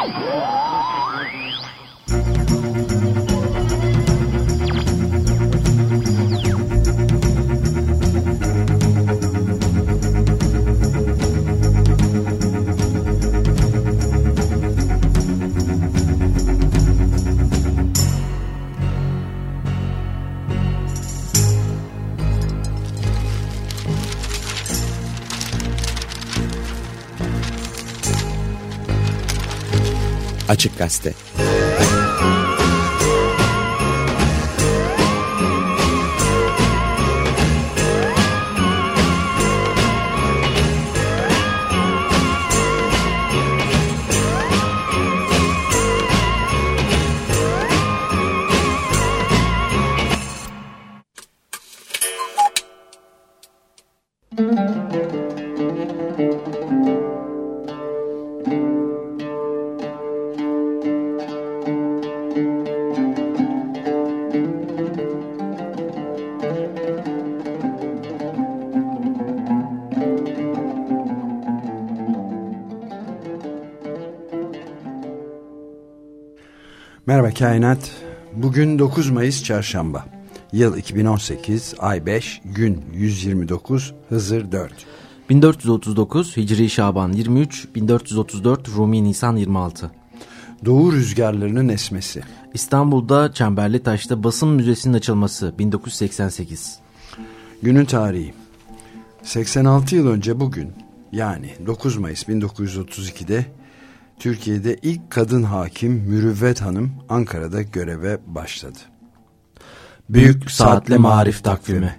Açık Gazete. Merhaba Kainat. Bugün 9 Mayıs Çarşamba. Yıl 2018, ay 5, gün 129, Hızır 4. 1439 Hicri Şaban 23, 1434 Rumi Nisan 26. Doğu rüzgarlarının esmesi. İstanbul'da Çemberlitaş'ta basın müzesinin açılması 1988. Günün tarihi. 86 yıl önce bugün, yani 9 Mayıs 1932'de Türkiye'de ilk kadın hakim Mürüvvet Hanım Ankara'da göreve başladı. Büyük Saatli Marif Takvimi.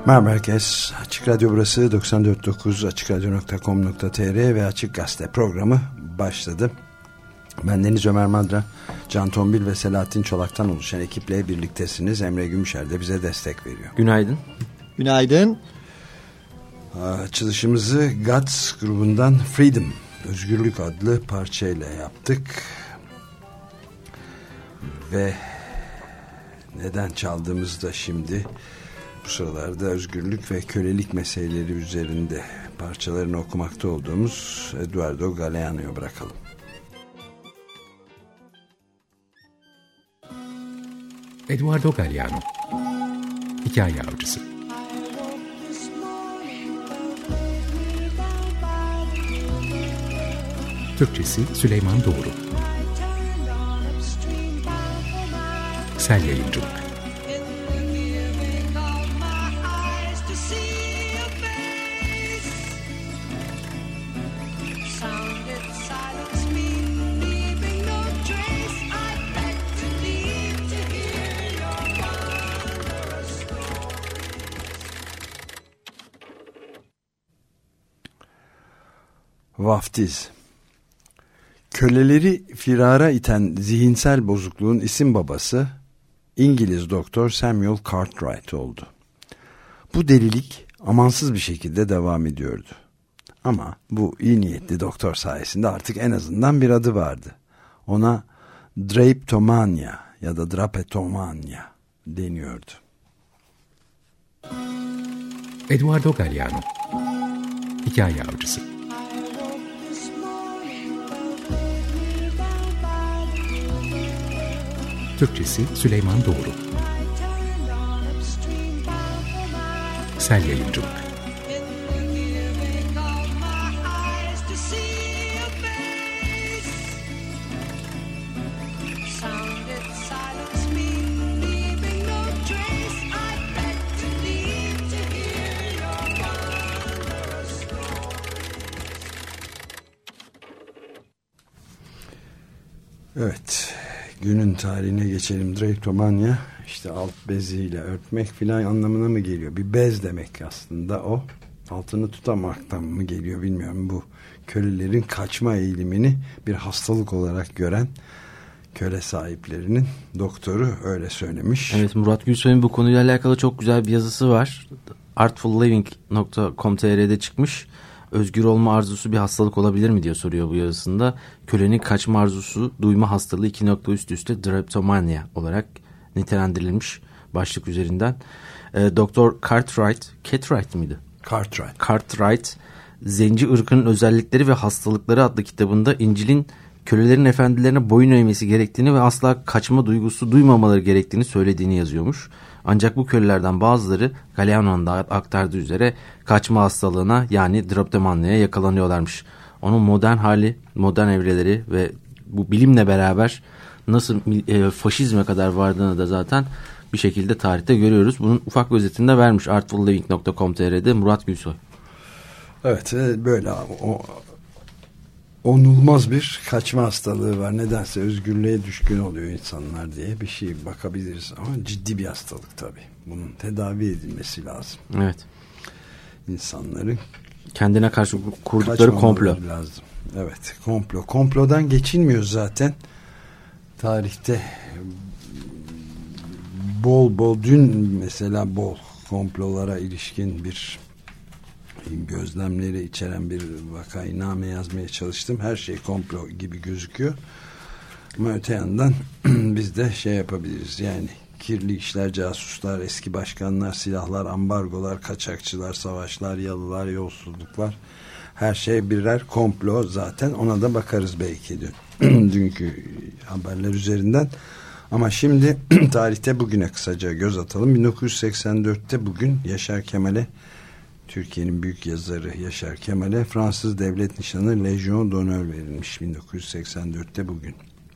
Merhaba herkes. Açık Radyo burası 94.9 açıkradyo.com.tr ve Açık Gazete programı başladı. Ben Deniz Ömer Madra, Can Tombil ve Selahattin Çolak'tan oluşan ekiple birliktesiniz. Emre Gümüşer de bize destek veriyor. Günaydın. Günaydın. Açılışımızı Guts grubundan Freedom, Özgürlük adlı parçayla yaptık. Ve neden çaldığımızı da şimdi bu sıralarda özgürlük ve kölelik meseleleri üzerinde parçalarını okumakta olduğumuz Eduardo Galeano'ya bırakalım. Eduardo Galeano, Hikaye Avcısı. Türkçesi Süleyman Doğru. Sel Yayıncılık. Vaftiz. Köleleri firara iten zihinsel bozukluğun isim babası İngiliz doktor Samuel Cartwright oldu. Bu delilik amansız bir şekilde devam ediyordu. Ama bu iyi niyetli doktor sayesinde artık en azından bir adı vardı. Ona drapetomania ya da drapetomania deniyordu. Eduardo Galeano, Hikaye Avcısı. Türkçesi Süleyman Doğru. Sel Yayıncılık. Evet, günün tarihine geçelim. Drapetomania, işte alt beziyle örtmek filan anlamına mı geliyor? Bir bez demek aslında o. Altını tutamaktan mı geliyor bilmiyorum. Bu kölelerin kaçma eğilimini bir hastalık olarak gören köle sahiplerinin doktoru öyle söylemiş. Evet, Murat Gülsoy'un bu konuyla alakalı çok güzel bir yazısı var. artfulliving.com.tr'de çıkmış. Özgür olma arzusu bir hastalık olabilir mi diye soruyor bu yazısında. Kölenin kaçma arzusu duyma hastalığı 2 nokta üst üste drapetomania olarak nitelendirilmiş başlık üzerinden. Doktor Cartwright mıydı? Cartwright, Zenci Irkının Özellikleri ve Hastalıkları adlı kitabında İncil'in kölelerin efendilerine boyun eğmesi gerektiğini ve asla kaçma duygusu duymamaları gerektiğini söylediğini yazıyormuş. Ancak bu kölelerden bazıları Galeano'nun da aktardığı üzere kaçma hastalığına yani drapetomania'ya yakalanıyorlarmış. Onun modern hali, modern evreleri ve bu bilimle beraber nasıl faşizme kadar vardığını da zaten bir şekilde tarihte görüyoruz. Bunun ufak bir özetini de vermiş artfulliving.com.tr'de Murat Gülsoy. Evet, böyle onulmaz bir kaçma hastalığı var. Nedense özgürlüğe düşkün oluyor insanlar diye bir şey bakabiliriz. Ama ciddi bir hastalık tabii. Bunun tedavi edilmesi lazım. Evet. İnsanların kendine karşı kurdukları komplo. Lazım. Evet, komplo. Komplodan geçilmiyor zaten. Tarihte dün mesela bol komplolara ilişkin bir gözlemleri içeren bir vakainame yazmaya çalıştım. Her şey komplo gibi gözüküyor. Ama öte yandan biz de şey yapabiliriz. Yani kirli işler, casuslar, eski başkanlar, silahlar, ambargolar, kaçakçılar, savaşlar, yalılar, yolsuzluklar. Her şey birer komplo zaten. Ona da bakarız belki dünkü haberler üzerinden. Ama şimdi tarihte bugüne kısaca göz atalım. 1984'te bugün Yaşar Kemal'e, Türkiye'nin büyük yazarı Yaşar Kemal'e Fransız Devlet Nişanı Légion d'Honneur verilmiş. 1984'te bugün.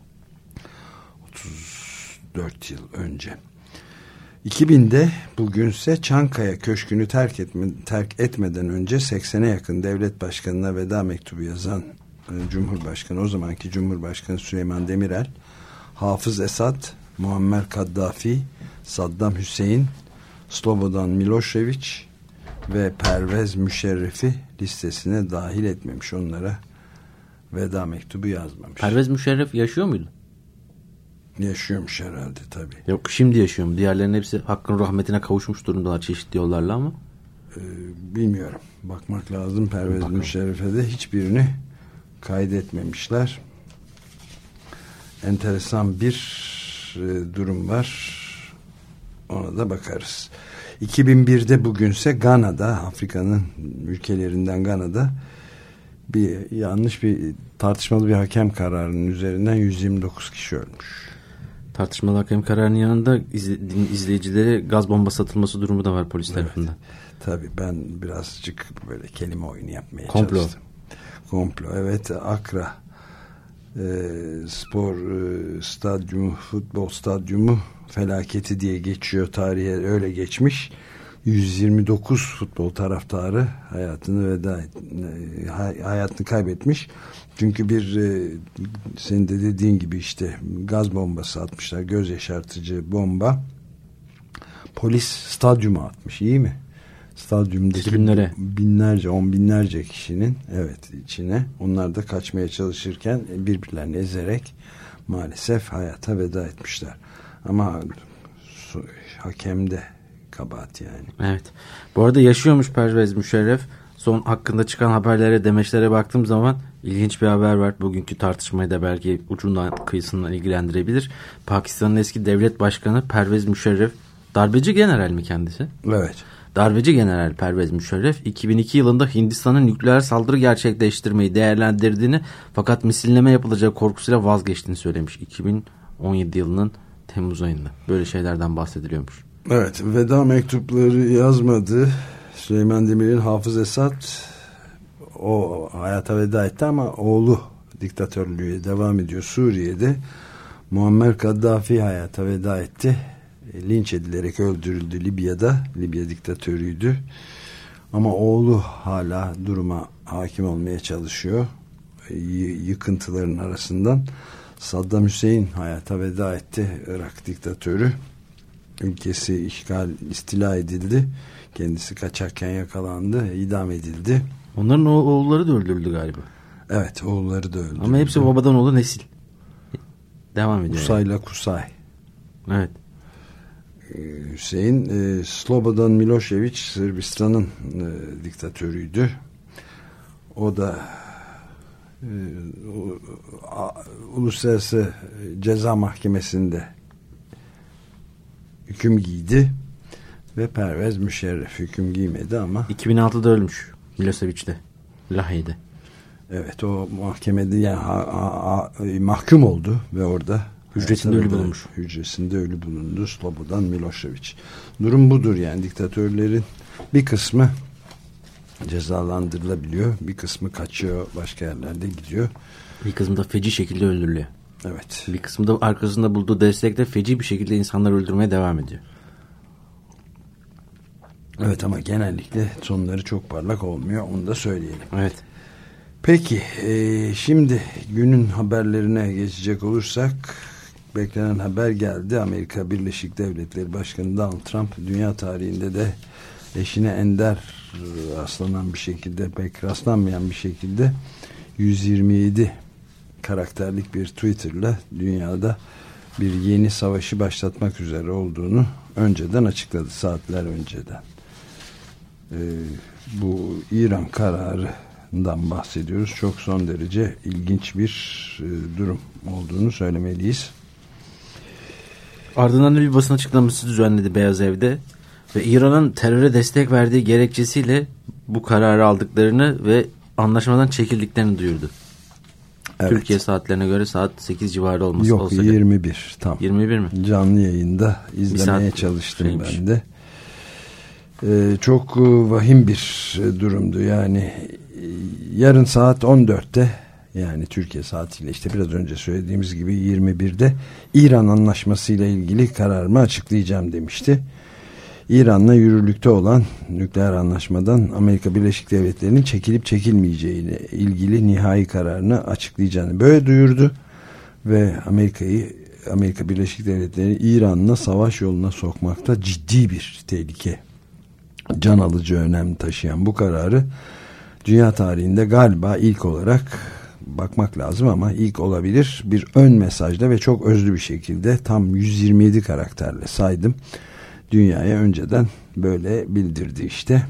34 yıl önce. 2000'de bugünse Çankaya Köşkü'nü terk etmeden önce 80'e yakın devlet başkanına veda mektubu yazan Cumhurbaşkanı, o zamanki Cumhurbaşkanı Süleyman Demirel, Hafız Esad, Muammer Kaddafi, Saddam Hüseyin, Slobodan Milošević ve Pervez Müşerref'i listesine dahil etmemiş. Onlara veda mektubu yazmamış. Pervez Müşerref yaşıyor muydu? Yaşıyormuş herhalde tabii. Yok, şimdi yaşıyor mu? Diğerlerinin hepsi Hakk'ın rahmetine kavuşmuş durumdalar çeşitli yollarla ama. Bilmiyorum. Bakmak lazım. Pervez Müşerref'e de hiçbirini kaydetmemişler. Enteresan bir durum var. Ona da bakarız. 2001'de bugünse Gana'da, Afrika'nın ülkelerinden Gana'da bir tartışmalı bir hakem kararının üzerinden 129 kişi ölmüş. Tartışmalı hakem kararının yanında izleyicilere gaz bombası atılması durumu da var polis tarafından. Tabii ben birazcık böyle kelime oyunu yapmaya Komplo. çalıştım. Komplo. Evet, Accra spor stadyumu, futbol stadyumu felaketi diye geçiyor. Tarihe öyle geçmiş. 129 futbol taraftarı hayatını kaybetmiş. Çünkü senin de dediğin gibi işte gaz bombası atmışlar. Göz yaşartıcı bomba. Polis stadyuma atmış. İyi mi? Stadyumdaki binlerce, on binlerce kişinin içine, onlar da kaçmaya çalışırken birbirlerini ezerek maalesef hayata veda etmişler. Ama hakemde kabahat yani. Evet. Bu arada yaşıyormuş Pervez Müşerref. Son hakkında çıkan haberlere, demeçlere baktığım zaman ilginç bir haber var. Bugünkü tartışmayı da belki ucundan kıyısından ilgilendirebilir. Pakistan'ın eski devlet başkanı Pervez Müşerref, darbeci general mi kendisi? Evet. Darbeci General Pervez Müşerref 2002 yılında Hindistan'ın nükleer saldırı gerçekleştirmeyi değerlendirdiğini, fakat misilleme yapılacağı korkusuyla vazgeçtiğini söylemiş. 2017 yılının Temmuz ayında. Böyle şeylerden bahsediliyormuş. Evet, veda mektupları yazmadı. Süleyman Demirel'in Hafız Esad o hayata veda etti ama oğlu diktatörlüğe devam ediyor Suriye'de. Muammer Kaddafi hayata veda etti. Linç edilerek öldürüldü Libya'da. Libya diktatörüydü. Ama oğlu hala duruma hakim olmaya çalışıyor. Yıkıntıların arasından. Saddam Hüseyin hayata veda etti. Irak diktatörü. Ülkesi istila edildi. Kendisi kaçarken yakalandı. İdam edildi. Onların oğulları da öldürüldü galiba. Evet, oğulları da öldürüldü. Ama hepsi babadan oğlu nesil. Devam ediyor. Kusay'la Kusay. Evet. Hüseyin Slobodan Milošević Sırbistan'ın diktatörüydü. O da Uluslararası Ceza Mahkemesi'nde hüküm giydi ve Pervez Müşerref hüküm giymedi ama 2006'da ölmüş Milošević de Lahey'de. Evet, o mahkemede yani mahkum oldu ve orada hücresinde ölü bulunmuş. Hücresinde ölü bulundu Slobodan Milošević. Durum budur yani, diktatörlerin bir kısmı cezalandırılabiliyor, bir kısmı kaçıyor, başka yerlerde gidiyor. Bir kısmı da feci şekilde öldürülüyor. Evet. Bir kısmı da arkasında bulduğu destekle feci bir şekilde insanları öldürmeye devam ediyor. Evet, ama genellikle sonları çok parlak olmuyor, onu da söyleyelim. Evet. Peki şimdi günün haberlerine geçecek olursak, beklenen haber geldi. Amerika Birleşik Devletleri Başkanı Donald Trump dünya tarihinde de eşine ender rastlanan bir şekilde, pek rastlanmayan bir şekilde 127 karakterlik bir Twitter'la dünyada bir yeni savaşı başlatmak üzere olduğunu önceden açıkladı, saatler önceden. Bu İran kararından bahsediyoruz. Çok son derece ilginç bir durum olduğunu söylemeliyiz. Ardından bir basın açıklaması düzenledi Beyaz Ev'de ve İran'ın teröre destek verdiği gerekçesiyle bu kararı aldıklarını ve anlaşmadan çekildiklerini duyurdu. Evet. Türkiye saatlerine göre saat 8 civarı olması. Yok, 21 tam. 21 mi? Canlı yayında izlemeye çalıştım ben de. Çok vahim bir durumdu. Yani yarın saat 14'te, yani Türkiye saatiyle işte biraz önce söylediğimiz gibi 21'de İran anlaşması ile ilgili kararımı açıklayacağım demişti. İran'la yürürlükte olan nükleer anlaşmadan Amerika Birleşik Devletleri'nin çekilip çekilmeyeceğiyle ilgili nihai kararını açıklayacağını böyle duyurdu ve Amerika'yı Amerika Birleşik Devletleri İran'la savaş yoluna sokmakta ciddi bir tehlike, can alıcı önem taşıyan bu kararı dünya tarihinde galiba ilk olarak, bakmak lazım ama ilk olabilir, bir ön mesajla ve çok özlü bir şekilde tam 127 karakterle saydım, dünyaya önceden böyle bildirdi işte.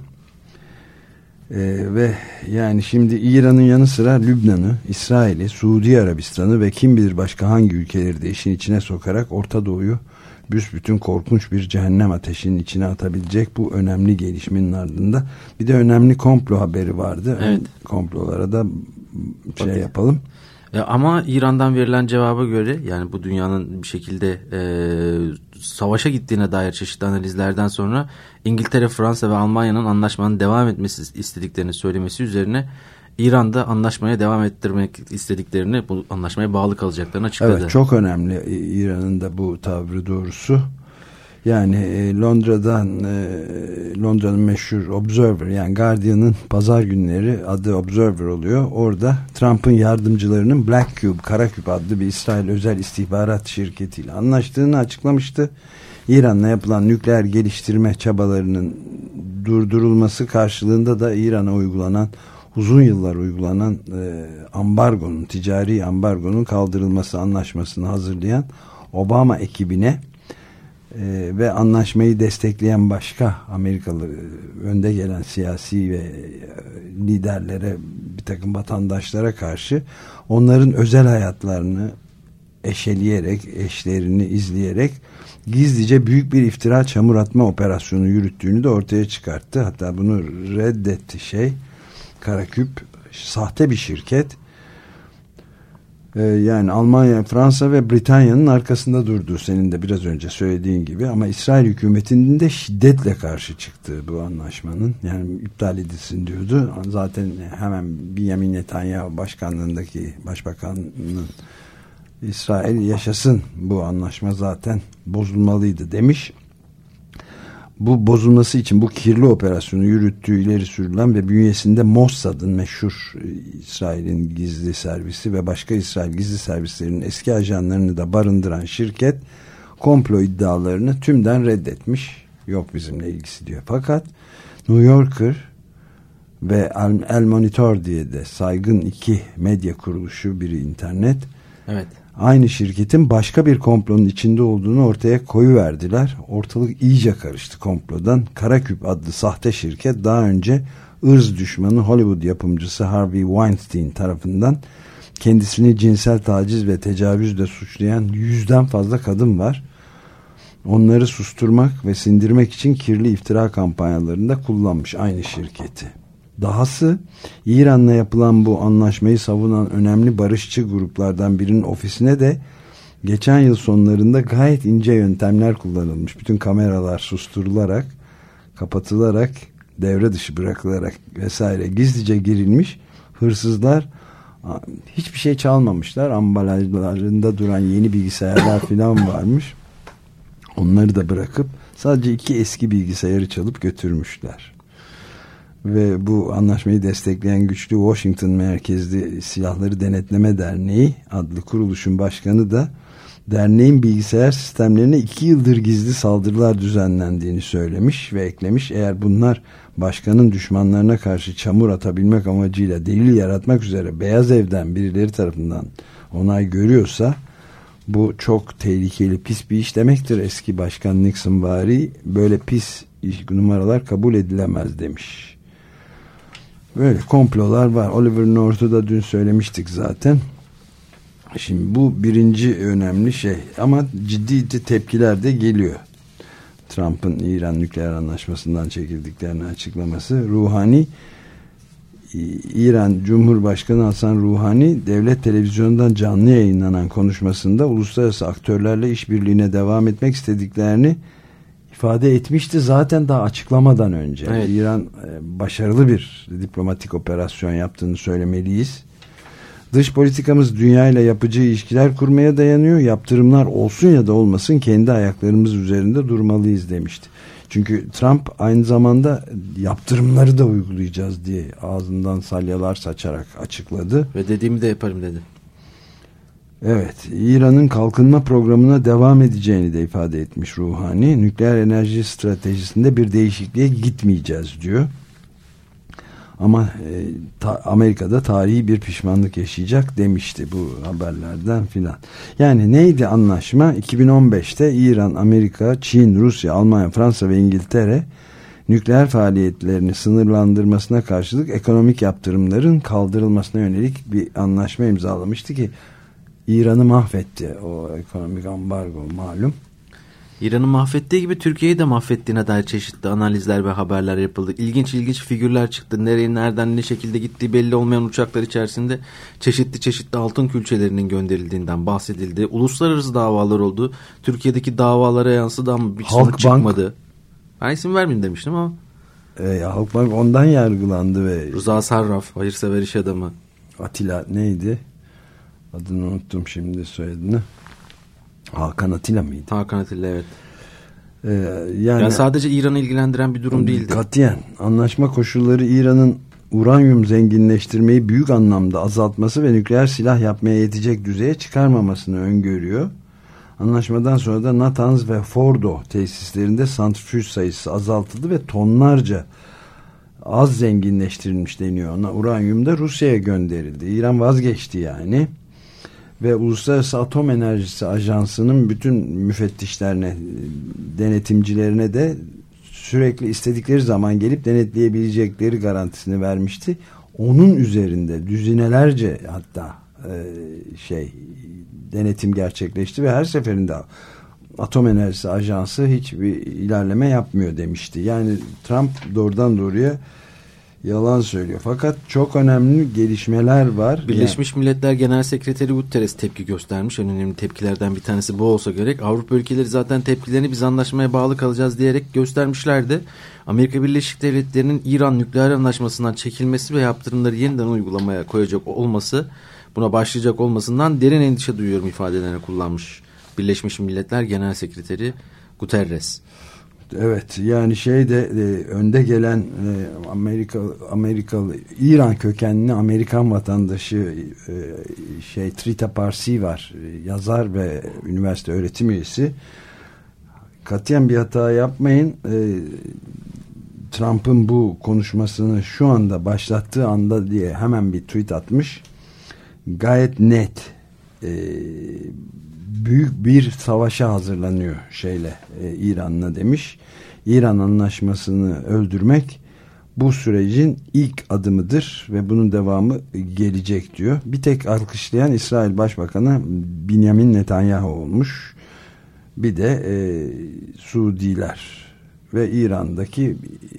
Ve yani şimdi İran'ın yanı sıra Lübnan'ı, İsrail'i, Suudi Arabistan'ı ve kim bilir başka hangi ülkeleri de işin içine sokarak Orta Doğu'yu büsbütün korkunç bir cehennem ateşinin içine atabilecek bu önemli gelişmenin ardında bir de önemli komplo haberi vardı. Evet. Komplolara da yapalım. Ama İran'dan verilen cevaba göre, yani bu dünyanın bir şekilde savaşa gittiğine dair çeşitli analizlerden sonra İngiltere, Fransa ve Almanya'nın anlaşmanın devam etmesi istediklerini söylemesi üzerine İran'da anlaşmaya devam ettirmek istediklerini, bu anlaşmaya bağlı kalacaklarını açıkladı. Evet, çok önemli İran'ın da bu tavrı doğrusu. Yani Londra'nın meşhur Observer, yani Guardian'ın pazar günleri adı Observer oluyor. Orada Trump'ın yardımcılarının Black Cube, Kara Küp adlı bir İsrail özel istihbarat şirketiyle anlaştığını açıklamıştı. İran'la yapılan nükleer geliştirme çabalarının durdurulması karşılığında da İran'a uygulanan, uzun yıllar uygulanan ambargonun, ticari ambargonun kaldırılması anlaşmasını hazırlayan Obama ekibine ve anlaşmayı destekleyen başka Amerikalı önde gelen siyasi ve liderlere, bir takım vatandaşlara karşı onların özel hayatlarını eşeleyerek, eşlerini izleyerek gizlice büyük bir iftira, çamur atma operasyonu yürüttüğünü de ortaya çıkarttı. Hatta bunu reddetti Karaküp, sahte bir şirket. Yani Almanya, Fransa ve Britanya'nın arkasında durduğu, senin de biraz önce söylediğin gibi, ama İsrail hükümetinin de şiddetle karşı çıktığı bu anlaşmanın, yani iptal edilsin diyordu. Zaten hemen Benjamin Netanyahu başkanlığındaki başbakanın İsrail yaşasın, bu anlaşma zaten bozulmalıydı demiş. Bu bozulması için bu kirli operasyonu yürüttüğü ileri sürülen ve bünyesinde Mossad'ın, meşhur İsrail'in gizli servisi ve başka İsrail gizli servislerinin eski ajanlarını da barındıran şirket komplo iddialarını tümden reddetmiş. Yok bizimle ilgisi diyor. Fakat New Yorker ve El Monitor diye de saygın iki medya kuruluşu, biri internet, evet, aynı şirketin başka bir komplonun içinde olduğunu ortaya koyuverdiler. Ortalık iyice karıştı komplodan. Karaküp adlı sahte şirket daha önce ırz düşmanı Hollywood yapımcısı Harvey Weinstein tarafından kendisini cinsel taciz ve tecavüzle suçlayan 100'den fazla kadın var. Onları susturmak ve sindirmek için kirli iftira kampanyalarında kullanmış aynı şirketi. Dahası İran'la yapılan bu anlaşmayı savunan önemli barışçı gruplardan birinin ofisine de geçen yıl sonlarında gayet ince yöntemler kullanılmış. Bütün kameralar susturularak, kapatılarak, devre dışı bırakılarak vesaire gizlice girilmiş. Hırsızlar hiçbir şey çalmamışlar. Ambalajlarında duran yeni bilgisayarlar falan varmış. Onları da bırakıp sadece 2 eski bilgisayarı çalıp götürmüşler. Ve bu anlaşmayı destekleyen güçlü Washington merkezli Silahları Denetleme Derneği adlı kuruluşun başkanı da derneğin bilgisayar sistemlerine 2 yıldır gizli saldırılar düzenlendiğini söylemiş ve eklemiş. Eğer bunlar başkanın düşmanlarına karşı çamur atabilmek amacıyla delil yaratmak üzere Beyaz Ev'den birileri tarafından onay görüyorsa bu çok tehlikeli, pis bir iş demektir. Eski başkan Nixon vari böyle pis numaralar kabul edilemez demiş. Böyle komplolar var. Oliver North'u da dün söylemiştik zaten. Şimdi bu birinci önemli şey. Ama ciddi tepkiler de geliyor. Trump'ın İran nükleer anlaşmasından çekildiklerini açıklaması. Ruhani, İran Cumhurbaşkanı Hasan Ruhani devlet televizyonundan canlı yayınlanan konuşmasında uluslararası aktörlerle işbirliğine devam etmek istediklerini ifade etmişti zaten daha açıklamadan önce. Evet. İran başarılı bir diplomatik operasyon yaptığını söylemeliyiz. Dış politikamız dünyayla yapıcı ilişkiler kurmaya dayanıyor. Yaptırımlar olsun ya da olmasın kendi ayaklarımız üzerinde durmalıyız demişti. Çünkü Trump aynı zamanda yaptırımları da uygulayacağız diye ağzından salyalar saçarak açıkladı. Ve dediğimi de yaparım dedi. Evet, İran'ın kalkınma programına devam edeceğini de ifade etmiş Ruhani. Nükleer enerji stratejisinde bir değişikliğe gitmeyeceğiz diyor. Ama Amerika'da tarihi bir pişmanlık yaşayacak demişti bu haberlerden filan. Yani neydi anlaşma? 2015'te İran, Amerika, Çin, Rusya, Almanya, Fransa ve İngiltere nükleer faaliyetlerini sınırlandırmasına karşılık ekonomik yaptırımların kaldırılmasına yönelik bir anlaşma imzalamıştı ki İran'ı mahvetti o ekonomik ambargo malum. İran'ı mahvettiği gibi Türkiye'yi de mahvettiğine dair çeşitli analizler ve haberler yapıldı. İlginç figürler çıktı. Nereye, nereden, ne şekilde gittiği belli olmayan uçaklar içerisinde çeşitli altın külçelerinin gönderildiğinden bahsedildi. Uluslararası davalar oldu. Türkiye'deki davalara yansıdı ama bir sonuç çıkmadı. Ben isim vermeyeyim demiştim ama. Halkbank ondan yargılandı ve Rıza Sarraf, hayırsever iş adamı. Atilla neydi? Adını unuttum şimdi, soyadını. Hakan Atilla mıydı? Hakan Atilla, evet. Yani sadece İran'ı ilgilendiren bir durum değildi. Katiyen anlaşma koşulları İran'ın uranyum zenginleştirmeyi büyük anlamda azaltması ve nükleer silah yapmaya yetecek düzeye çıkarmamasını öngörüyor. Anlaşmadan sonra da Natanz ve Fordo tesislerinde santrifüj sayısı azaltıldı ve tonlarca az zenginleştirilmiş deniyor ona. Uranyum da Rusya'ya gönderildi. İran vazgeçti yani. Ve Uluslararası Atom Enerjisi Ajansı'nın bütün müfettişlerine, denetimcilerine de sürekli istedikleri zaman gelip denetleyebilecekleri garantisini vermişti. Onun üzerinde düzinelerce hatta denetim gerçekleşti ve her seferinde Atom Enerjisi Ajansı hiçbir ilerleme yapmıyor demişti. Yani Trump doğrudan doğruya yalan söylüyor. Fakat çok önemli gelişmeler var. Birleşmiş Milletler Genel Sekreteri Guterres tepki göstermiş. En önemli tepkilerden bir tanesi bu olsa gerek. Avrupa ülkeleri zaten tepkilerini biz anlaşmaya bağlı kalacağız diyerek göstermişlerdi. Amerika Birleşik Devletleri'nin İran nükleer anlaşmasından çekilmesi ve yaptırımları yeniden uygulamaya koyacak olması, buna başlayacak olmasından derin endişe duyuyorum ifadelerini kullanmış Birleşmiş Milletler Genel Sekreteri Guterres. Evet, yani önde gelen Amerikalı İran kökenli Amerikan vatandaşı Trita Parsi var, yazar ve üniversite öğretim üyesi. Katiyen bir hata yapmayın. Trump'ın bu konuşmasını şu anda başlattığı anda diye hemen bir tweet atmış. Gayet net. Büyük bir savaşa hazırlanıyor İran'la demiş. İran anlaşmasını öldürmek bu sürecin ilk adımıdır ve bunun devamı gelecek diyor. Bir tek alkışlayan İsrail Başbakanı Benjamin Netanyahu olmuş. Bir de Suudiler ve İran'daki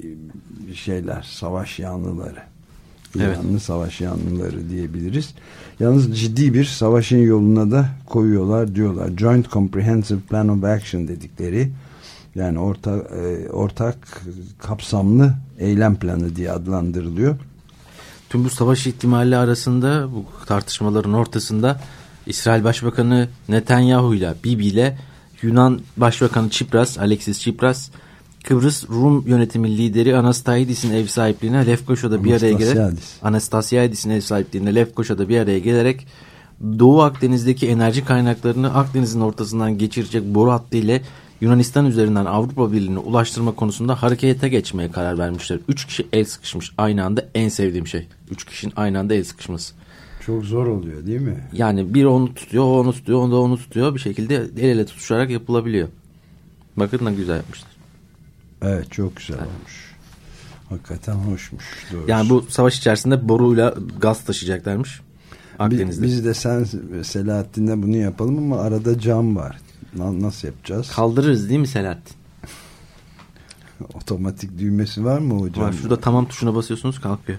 savaş yanlıları. İranlı evet. Savaş yanlıları diyebiliriz. Yalnız ciddi bir savaşın yoluna da koyuyorlar diyorlar. Joint Comprehensive Plan of Action dedikleri, yani ortak kapsamlı eylem planı diye adlandırılıyor. Tüm bu savaş ihtimali arasında, bu tartışmaların ortasında İsrail Başbakanı Netanyahu ile Bibi ile Yunan Başbakanı Alexis Tsipras, Kıbrıs Rum yönetimi lideri Anastasiadis'in ev sahipliğine Lefkoşa'da bir araya gelerek Anastasiadis'in ev sahipliğinde Lefkoşa'da bir araya gelerek Doğu Akdeniz'deki enerji kaynaklarını Akdeniz'in ortasından geçirecek boru hattı ile Yunanistan üzerinden Avrupa Birliği'ne ulaştırma konusunda harekete geçmeye karar vermişler. 3 kişi el sıkışmış aynı anda, en sevdiğim şey. 3 kişinin aynı anda el sıkışması. Çok zor oluyor değil mi? Yani biri onu tutuyor, o onu tutuyor, o da onu tutuyor. Bir şekilde el ele tutuşarak yapılabiliyor. Bakın ne güzel yapmışlar. Evet, çok güzel olmuş. Hakikaten hoşmuş. Doğrusu. Yani bu savaş içerisinde boruyla gaz taşıyacaklarmış Akdeniz'de. Biz de sen Selahattin'le bunu yapalım ama arada cam var. Nasıl yapacağız? Kaldırırız değil mi Selahattin? Otomatik düğmesi var mı hocam? Var, şurada tamam tuşuna basıyorsunuz, kalkıyor.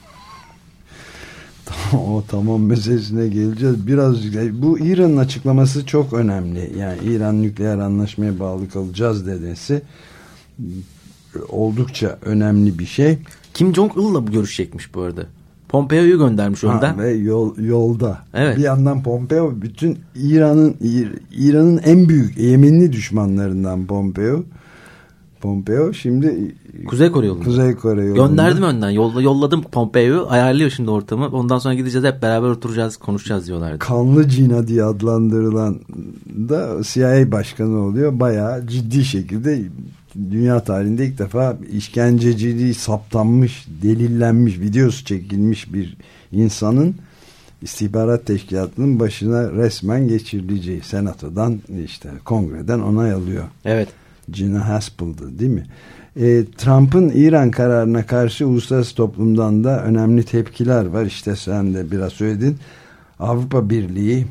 O tamam meselesine geleceğiz. Biraz bu İran'ın açıklaması çok önemli. Yani İran nükleer anlaşmaya bağlı kalacağız dedesi oldukça önemli bir şey. Kim Jong-il'la görüşecekmiş bu arada. Pompeo'yu göndermiş önden. Ve yolda. Evet. Bir yandan Pompeo bütün İran'ın en büyük yeminli düşmanlarından Pompeo. Pompeo şimdi Kuzey Kore yolunda. Kuzey Kore yolunda. Gönderdim önden. Yolladım Pompeo'yu. Ayarlıyor şimdi ortamı. Ondan sonra gideceğiz, hep beraber oturacağız, konuşacağız diyorlardı. Kanlı Cina diye adlandırılan da CIA başkanı oluyor. Bayağı ciddi şekilde dünya tarihinde ilk defa işkenceciliği saptanmış, delillenmiş, videosu çekilmiş bir insanın istihbarat teşkilatının başına resmen geçirileceği, senatodan, işte kongreden onay alıyor. Evet. Gina Haspel'dı değil mi? Trump'ın İran kararına karşı uluslararası toplumdan da önemli tepkiler var. İşte sen de biraz söyledin. Avrupa Birliği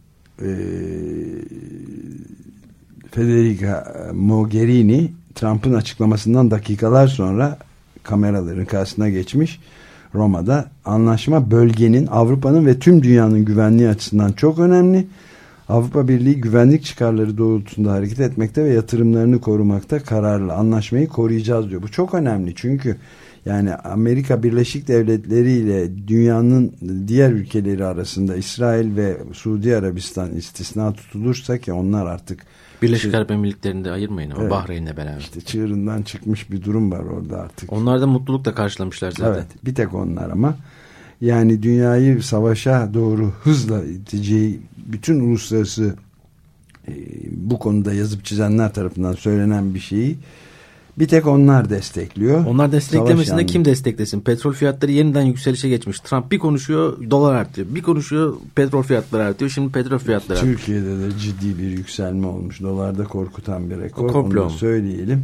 Federica Mogherini Trump'ın açıklamasından dakikalar sonra kameraların karşısına geçmiş. Roma'da anlaşma bölgenin, Avrupa'nın ve tüm dünyanın güvenliği açısından çok önemli. Avrupa Birliği güvenlik çıkarları doğrultusunda hareket etmekte ve yatırımlarını korumakta kararlı. Anlaşmayı koruyacağız diyor. Bu çok önemli çünkü yani Amerika Birleşik Devletleri ile dünyanın diğer ülkeleri arasında İsrail ve Suudi Arabistan istisna tutulursa, ki onlar artık Birleşik Arap Emirlikleri'nde ayırmayın ama, evet, Bahreyn'le beraber. İşte çığırından çıkmış bir durum var orada artık. Onlar da mutlulukla karşılamışlar zaten. Evet, bir tek onlar ama yani dünyayı savaşa doğru hızla iteceği bütün uluslararası bu konuda yazıp çizenler tarafından söylenen bir şeyi bir tek onlar destekliyor. Onlar desteklemesinde kim desteklesin? Petrol fiyatları yeniden yükselişe geçmiş. Trump bir konuşuyor, dolar artıyor. Bir konuşuyor, petrol fiyatları artıyor. Şimdi petrol fiyatları artıyor. Türkiye'de de ciddi bir yükselme olmuş. Dolarda korkutan bir rekor. Onu söyleyelim.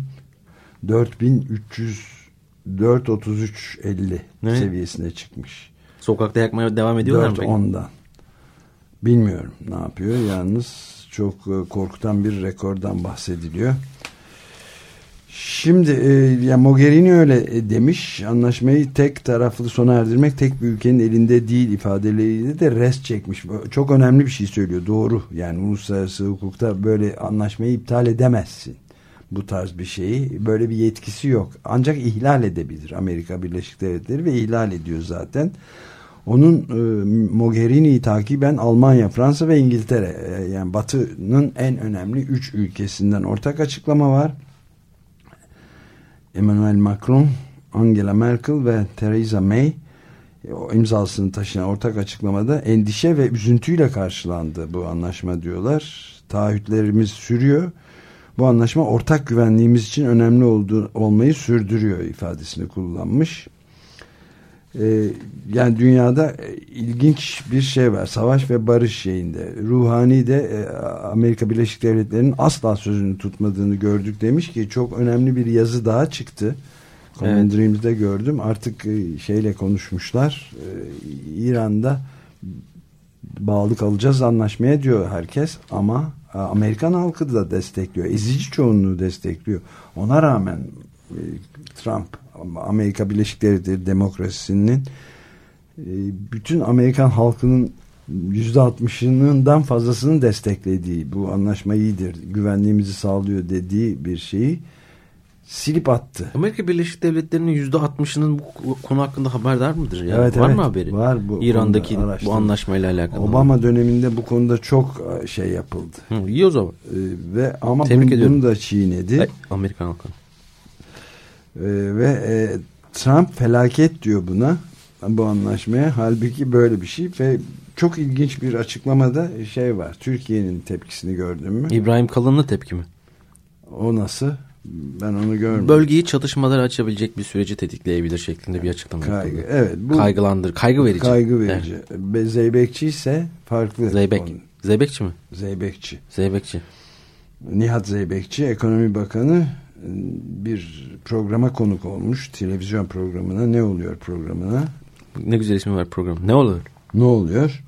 4.3350 seviyesine çıkmış. Sokakta yakmaya devam ediyorlar mı? 4.10'dan. Bilmiyorum ne yapıyor. Yalnız çok korkutan bir rekordan bahsediliyor. Şimdi ya Mogherini öyle demiş. Anlaşmayı tek taraflı sona erdirmek tek bir ülkenin elinde değil ifadeleriyle de rest çekmiş. Çok önemli bir şey söylüyor. Doğru. Yani uluslararası hukukta böyle anlaşmayı iptal edemezsin. Bu tarz bir şeyi. Böyle bir yetkisi yok. Ancak ihlal edebilir Amerika Birleşik Devletleri ve ihlal ediyor zaten. Onun Mogherini'yi takiben Almanya, Fransa ve İngiltere, yani Batı'nın en önemli 3 ülkesinden ortak açıklama var. Emmanuel Macron, Angela Merkel ve Theresa May imzasını taşıyan ortak açıklamada endişe ve üzüntüyle karşılandı bu anlaşma diyorlar. Taahhütlerimiz sürüyor. Bu anlaşma ortak güvenliğimiz için önemli olmayı sürdürüyor ifadesini kullanmış. Yani dünyada ilginç bir şey var. Savaş ve barış şeyinde. Ruhani de Amerika Birleşik Devletleri'nin asla sözünü tutmadığını gördük demiş ki çok önemli bir yazı daha çıktı. Common Dreams'de gördüm. Artık şeyle konuşmuşlar. İran'da bağlı kalacağız anlaşmaya diyor herkes ama Amerikan halkı da destekliyor. Ezici çoğunluğu destekliyor. Ona rağmen Trump, Amerika Birleşik Devletleri demokrasisinin bütün Amerikan halkının %60'ından fazlasının desteklediği bu anlaşma iyidir, güvenliğimizi sağlıyor dediği bir şeyi silip attı. Amerika Birleşik Devletleri'nin %60'ının bu konu hakkında haberdar mıdır? Ya? Evet, var mı haberi? Var. Bu İran'daki bu anlaşmayla alakalı. Obama döneminde bu konuda çok şey yapıldı. İyi o zaman. Ama bunu da çiğnedi. Amerikan halkı. Ve Trump felaket diyor buna, bu anlaşmaya. Halbuki böyle bir şey ve çok ilginç bir açıklamada şey var. Türkiye'nin tepkisini gördün mü? İbrahim Kalın'ın tepki mi? O nasıl? Ben onu görmedim. Bölgeyi çatışmaları açabilecek bir süreci tetikleyebilir şeklinde bir açıklama. Evet. Bu kaygı verici. Kaygı verici. Evet. Zeybekçi ise farklı. Zeybekçi mi? Zeybekçi. Nihat Zeybekçi, Ekonomi Bakanı, bir programa konuk olmuş. Televizyon programına. Ne oluyor programına? Ne güzel ismi var program. Ne oluyor? Ne oluyor?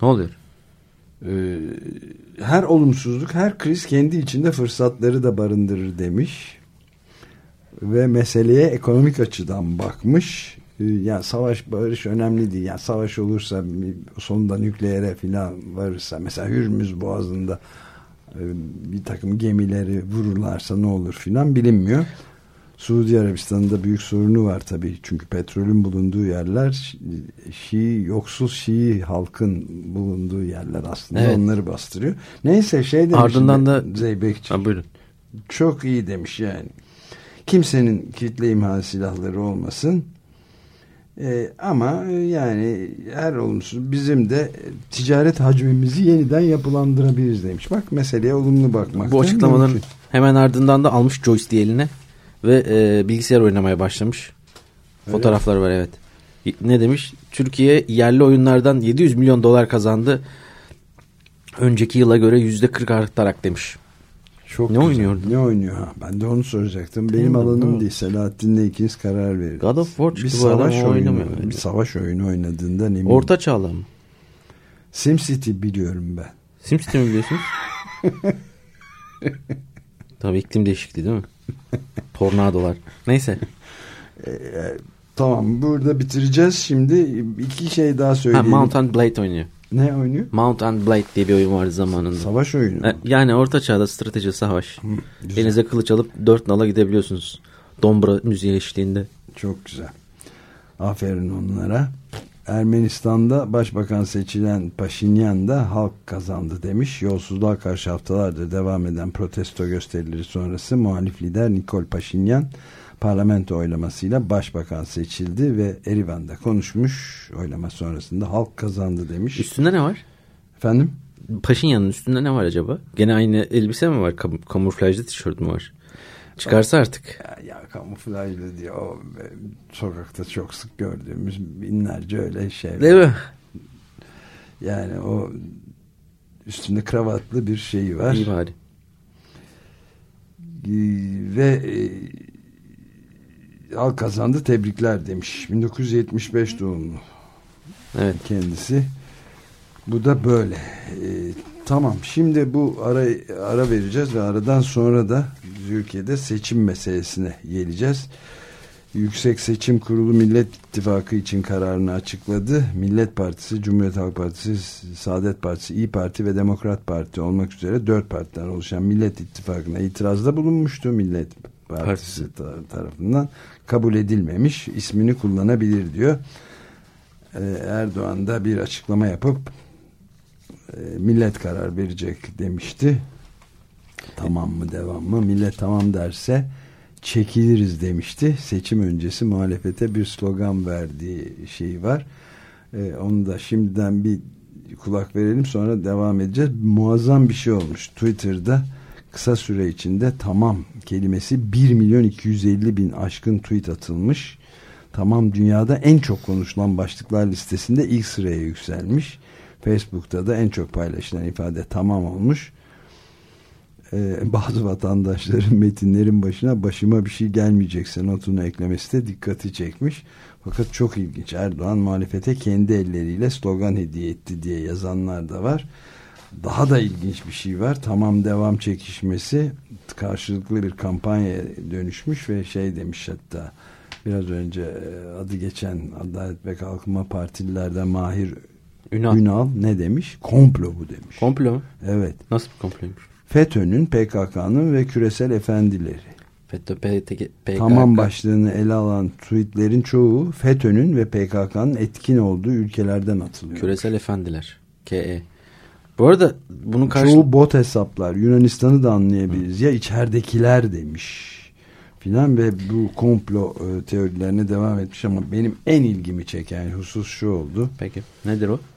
Her olumsuzluk, her kriz kendi içinde fırsatları da barındırır demiş. Ve meseleye ekonomik açıdan bakmış. Yani savaş, barış önemli değil. Yani savaş olursa sonunda nükleere falan varırsa, mesela Hürmüz Boğazı'nda bir takım gemileri vururlarsa ne olur filan bilinmiyor. Suudi Arabistan'da büyük sorunu var tabii. Çünkü petrolün bulunduğu yerler yoksul Şii halkın bulunduğu yerler aslında. Evet. Onları bastırıyor. Neyse şey demiş. Ardından da Zeybekçi. Buyurun. Çok iyi demiş yani. kimsenin kitle imha silahları olmasın. Ama yani her olumsuz bizim de ticaret hacmimizi yeniden yapılandırabiliriz demiş. Bak meseleye olumlu bakmak. Bu açıklamaların hemen ardından da almış joystick eline ve bilgisayar oynamaya başlamış. Fotoğraflar var, evet. Ne demiş? Türkiye yerli oyunlardan 700 milyon dolar kazandı. Önceki yıla göre %40 artarak demiş. Çok ne güzel. oynuyor? Ne oynuyor? Ha? Ben de onu soracaktım. Benim alanım değil. Selahattin'le ikiniz karar verin. God of War bir savaş oyunu, bir savaş oyunu oynadığından eminim. Orta çağla mı? SimCity biliyorum ben. SimCity mi biliyorsunuz? Tabii iklim değişikliği değil mi? Tornadolar. Neyse. Tamam, burada bitireceğiz. Şimdi iki şey daha söyleyelim. Mount and Blade oynuyor. Ne oynuyor? Mount and Blade diye bir oyun vardı zamanında. Savaş oyunu. Yani orta çağda strateji savaş. Elinize kılıç alıp 4 nala gidebiliyorsunuz. Dombra müziği eşliğinde. Çok güzel. Aferin onlara. Ermenistan'da başbakan seçilen Paşinyan da halk kazandı demiş. Yolsuzluğa karşı haftalardır devam eden protesto gösterileri sonrası muhalif lider Nikol Paşinyan parlamento oylamasıyla başbakan seçildi ve Erivan'da konuşmuş. Oylama sonrasında halk kazandı demiş. Üstünde ne var? Efendim? Paşinyan'ın üstünde ne var acaba? Gene aynı elbise mi var? Kamuflajlı tişört mü var? Çıkarsa artık. Ya kamuflajlı diye o sokakta çok sık gördüğümüz binlerce öyle şey. Değil mi? Yani o üstünde kravatlı bir şey var. İyi bari. Ve halk kazandı, tebrikler demiş. 1975 doğumlu. Evet. Kendisi. Bu da böyle. Tamam. Şimdi bu ara vereceğiz ve aradan sonra da Türkiye'de seçim meselesine geleceğiz. Yüksek Seçim Kurulu Millet İttifakı için kararını açıkladı. Millet Partisi, Cumhuriyet Halk Partisi, Saadet Partisi, İYİ Parti ve Demokrat Parti olmak üzere 4 partiden oluşan Millet İttifakı'na itirazda bulunmuştu. Millet Partisi tarafından kabul edilmemiş. İsmini kullanabilir diyor. Erdoğan da bir açıklama yapıp millet karar verecek demişti. Tamam mı, devam mı? Millet tamam derse çekiliriz demişti. Seçim öncesi muhalefete bir slogan verdiği şey var. Onu da şimdiden bir kulak verelim, sonra devam edeceğiz. Muazzam bir şey olmuş. Twitter'da kısa süre içinde tamam kelimesi 1.250.000 aşkın tweet atılmış. Tamam dünyada en çok konuşulan başlıklar listesinde ilk sıraya yükselmiş. Facebook'ta da en çok paylaşılan ifade tamam olmuş. Bazı vatandaşların metinlerin başına başıma bir şey gelmeyecekse notunu eklemesi de dikkati çekmiş. Fakat çok ilginç. Erdoğan muhalefete kendi elleriyle slogan hediye etti diye yazanlar da var. Daha da ilginç bir şey var. Tamam devam çekişmesi karşılıklı bir kampanyaya dönüşmüş ve şey demiş, hatta biraz önce adı geçen Adalet ve Kalkınma Partililerden Mahir Ünal ne demiş? Komplo bu demiş. Komplo mu? Evet. Nasıl bir komploymuş? FETÖ'nün, PKK'nın ve küresel efendileri. FETÖ, PKK. Tamam başlığını ele alan tweetlerin çoğu FETÖ'nün ve PKK'nın etkin olduğu ülkelerden atılıyor. Küresel efendiler. KE. Bu arada bunun çoğu bot hesaplar. Yunanistan'ı da anlayabiliriz. Ya içeridekiler demiş filan ve bu komplo teorilerine devam etmiş ama benim en ilgimi çeken husus şu oldu. Peki. Nedir o?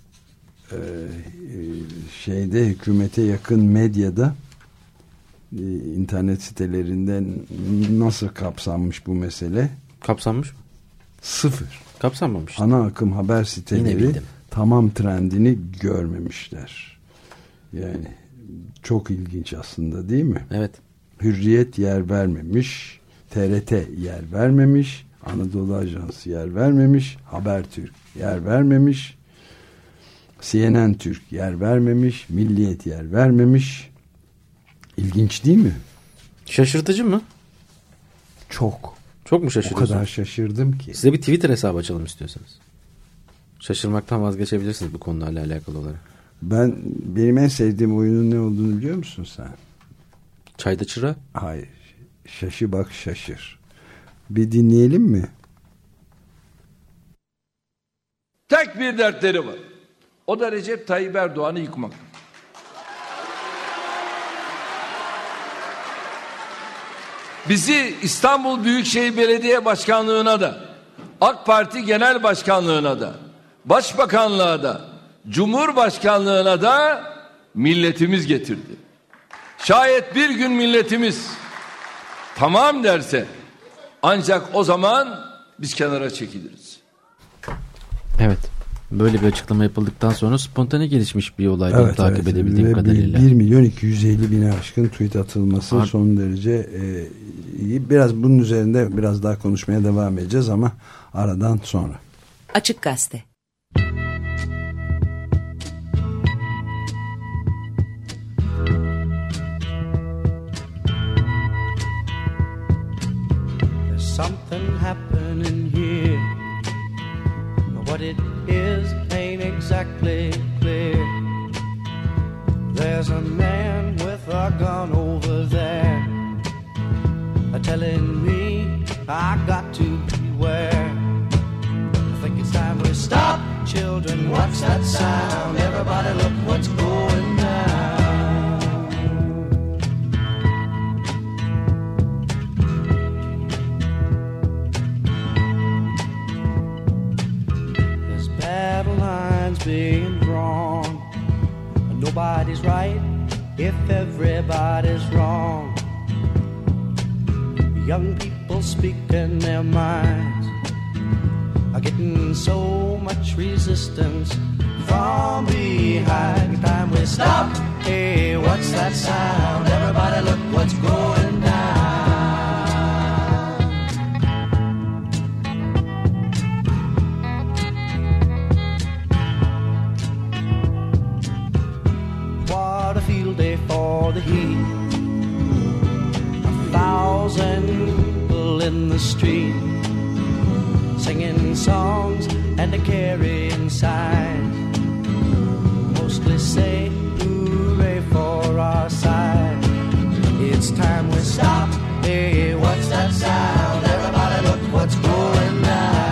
Şeyde hükümete yakın medyada internet sitelerinden nasıl kapsanmış bu mesele? Kapsanmış mı? 0. Kapsanmamış. Ana akım haber siteleri tamam trendini görmemişler. Yani çok ilginç aslında, değil mi? Evet. Hürriyet yer vermemiş, TRT yer vermemiş, Anadolu Ajansı yer vermemiş, Habertürk yer vermemiş, CNN Türk yer vermemiş, Milliyet yer vermemiş. İlginç değil mi? Şaşırtıcı mı? Çok. Çok mu şaşırtıcı? O kadar şaşırdım ki. Size bir Twitter hesabı açalım istiyorsanız. Şaşırmaktan vazgeçebilirsiniz bu konularla alakalı olarak. Benim en sevdiğim oyunun ne olduğunu biliyor musun sen? Çayda çıra? Hayır. Şaşı bak şaşır. Bir dinleyelim mi? Tek bir dertleri var. O da Recep Tayyip Erdoğan'ı yıkmak. bizi İstanbul Büyükşehir Belediye Başkanlığı'na da, AK Parti Genel Başkanlığı'na da, Başbakanlığa da, Cumhurbaşkanlığı'na da milletimiz getirdi. Şayet bir gün milletimiz tamam derse ancak o zaman biz kenara çekiliriz. Evet. Böyle bir açıklama yapıldıktan sonra spontane gelişmiş bir olay, evet, takip edebildiğim kadarıyla. 1.250.000'e aşkın tweet atılması son derece iyi. Biraz bunun üzerinde biraz daha konuşmaya devam edeceğiz ama aradan sonra. Açık Gazete. Something happening here. What it is ain't exactly clear. There's a man with a gun over there, telling me I got to beware. I think it's time we stop, children. What's that sound? Everybody look what's going down. Being drawn, nobody's right if everybody's wrong. Young people speaking their minds are getting so much resistance from behind. Time we stop. Hey, what's that sound? Everybody look what's going down. Day for the heat, 1,000 people in the street, singing songs and carrying signs, mostly say hooray for our side. It's time we stop. Hey, what's that sound? Everybody look what's going down.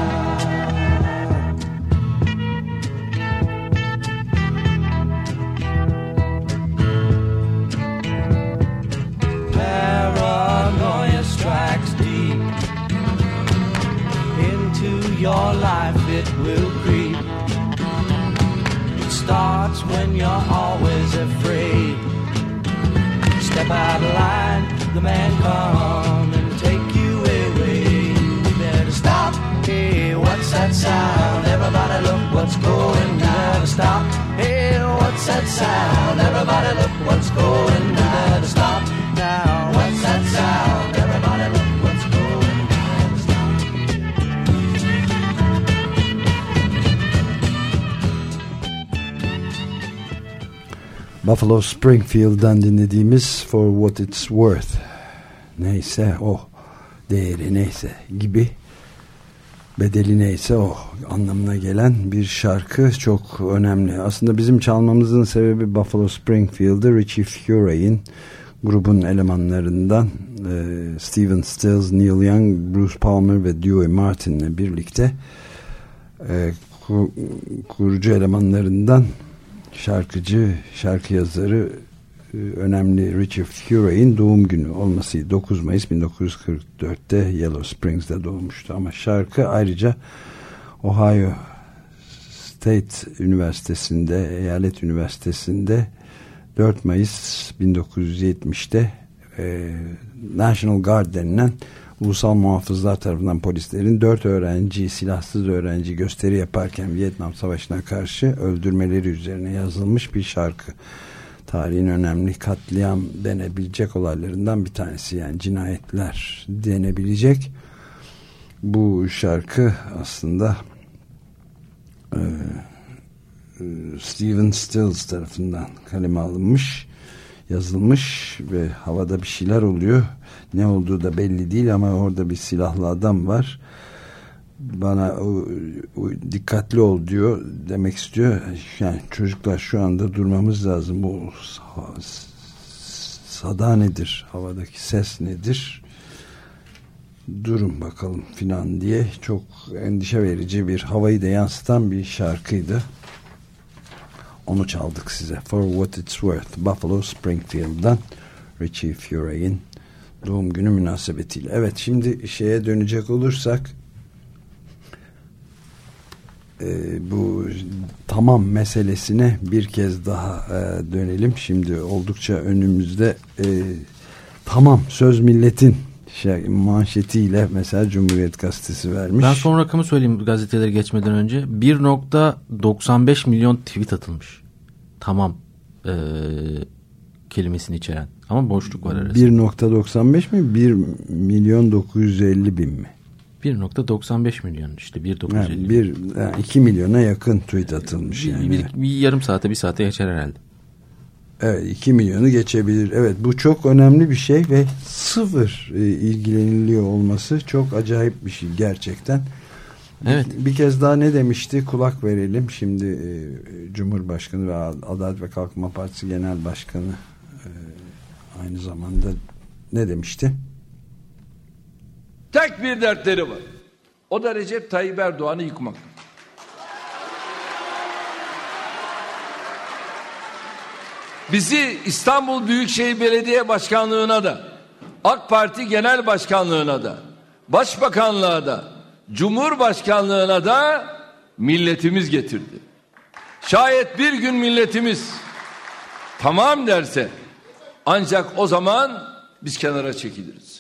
Your life it will creep. It starts when you're always afraid. Step out of line, the man come and take you away. You better stop. Hey, what's that sound? Everybody look what's going down. Better stop. Hey, what's that sound? Everybody look what's going down. Better stop now. What's that sound? Everybody look what's going down. Buffalo Springfield'dan dinlediğimiz For What It's Worth, neyse o, değeri neyse gibi, bedeli neyse o anlamına gelen bir şarkı, çok önemli. Aslında bizim çalmamızın sebebi Buffalo Springfield'ı Richie Fury'in, grubun elemanlarından Stephen Stills, Neil Young, Bruce Palmer ve Dewey Martin'le birlikte kurucu elemanlarından şarkıcı, şarkı yazarı, önemli Richie Fury'in doğum günü olması. 9 Mayıs 1944'te Yellow Springs'de doğmuştu. Ama şarkı ayrıca Ohio State Üniversitesi'nde, Eyalet Üniversitesi'nde 4 Mayıs 1970'te National Guard denilen ulusal muhafızlar tarafından polislerin 4 öğrenci, silahsız öğrenci gösteri yaparken Vietnam Savaşı'na karşı öldürmeleri üzerine yazılmış bir şarkı. Tarihin önemli katliam denebilecek olaylarından bir tanesi, yani cinayetler denebilecek. Bu şarkı aslında Stephen Stills tarafından kaleme alınmış, yazılmış ve havada bir şeyler oluyor. Ne olduğu da belli değil ama orada bir silahlı adam var. Bana dikkatli ol diyor, demek istiyor. Yani çocuklar, şu anda durmamız lazım. Bu sada nedir? Havadaki ses nedir? Durun bakalım filan diye, çok endişe verici bir havayı da yansıtan bir şarkıydı. Onu çaldık size. For What It's Worth, Buffalo Springfield'dan Richie Fury'in Doğum günü münasebetiyle. Evet, şimdi şeye dönecek olursak bu tamam meselesine bir kez daha dönelim. Şimdi oldukça önümüzde tamam söz milletin manşetiyle mesela Cumhuriyet Gazetesi vermiş. Ben son rakamı söyleyeyim gazeteleri geçmeden önce. 1.95 milyon tweet atılmış. Tamam kelimesini içeren. Ama boşluk var arasında. 1.95 mi? 1.950.000 mi? 1.95 milyon işte 1.950. Yani 2 milyona yakın tweet atılmış yani. Bir yarım saate bir saate geçer herhalde. Evet, 2 milyonu geçebilir. Evet, bu çok önemli bir şey ve sıfır ilgileniliyor olması çok acayip bir şey gerçekten. Evet. Bir kez daha ne demişti? Kulak verelim. Şimdi Cumhurbaşkanı ve Adalet ve Kalkınma Partisi Genel Başkanı aynı zamanda ne demişti? Tek bir dertleri var. O da Recep Tayyip Erdoğan'ı yıkmak. Bizi İstanbul Büyükşehir Belediye Başkanlığı'na da, AK Parti Genel Başkanlığı'na da, Başbakanlığa da, Cumhurbaşkanlığı'na da milletimiz getirdi. Şayet bir gün milletimiz tamam derse ancak o zaman biz kenara çekiliriz.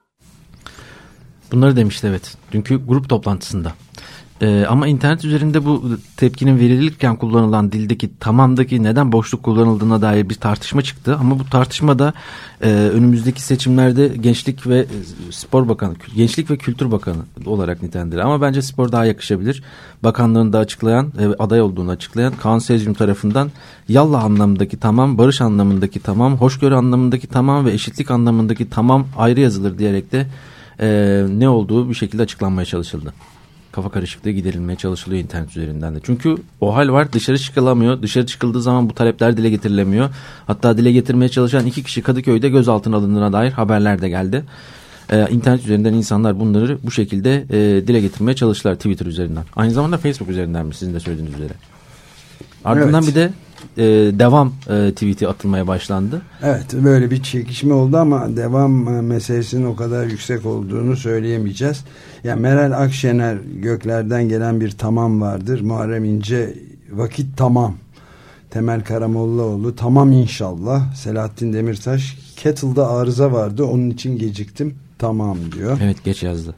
Bunları demişti evet. Dünkü grup toplantısında. Ama internet üzerinde bu tepkinin verilirken kullanılan dildeki tamamdaki neden boşluk kullanıldığına dair bir tartışma çıktı. Ama bu tartışmada önümüzdeki seçimlerde Gençlik ve Spor Bakanı, Gençlik ve Kültür Bakanı olarak nitelendirilir. Ama bence spor daha yakışabilir. Bakanlığını da açıklayan, aday olduğunu açıklayan Kaan Sezgin tarafından yallah anlamındaki tamam, barış anlamındaki tamam, hoşgörü anlamındaki tamam ve eşitlik anlamındaki tamam ayrı yazılır diyerek de ne olduğu bir şekilde açıklanmaya çalışıldı. Kafa karışıklığı giderilmeye çalışılıyor internet üzerinden de. Çünkü o hal var, dışarı çıkılamıyor. Dışarı çıkıldığı zaman bu talepler dile getirilemiyor. Hatta dile getirmeye çalışan 2 kişi Kadıköy'de gözaltına alındığına dair haberler de geldi. İnternet üzerinden insanlar bunları bu şekilde dile getirmeye çalıştılar Twitter üzerinden. Aynı zamanda Facebook üzerinden mi sizin de söylediğiniz üzere. Ardından evet. Bir de devam tweet'i atılmaya başlandı. Evet, böyle bir çekişme oldu ama devam meselesinin o kadar yüksek olduğunu söyleyemeyeceğiz. Yani Meral Akşener göklerden gelen bir tamam vardır. Muharrem İnce vakit tamam. Temel Karamollaoğlu tamam inşallah. Selahattin Demirtaş kettle'da arıza vardı onun için geciktim tamam diyor. Evet geç yazdı.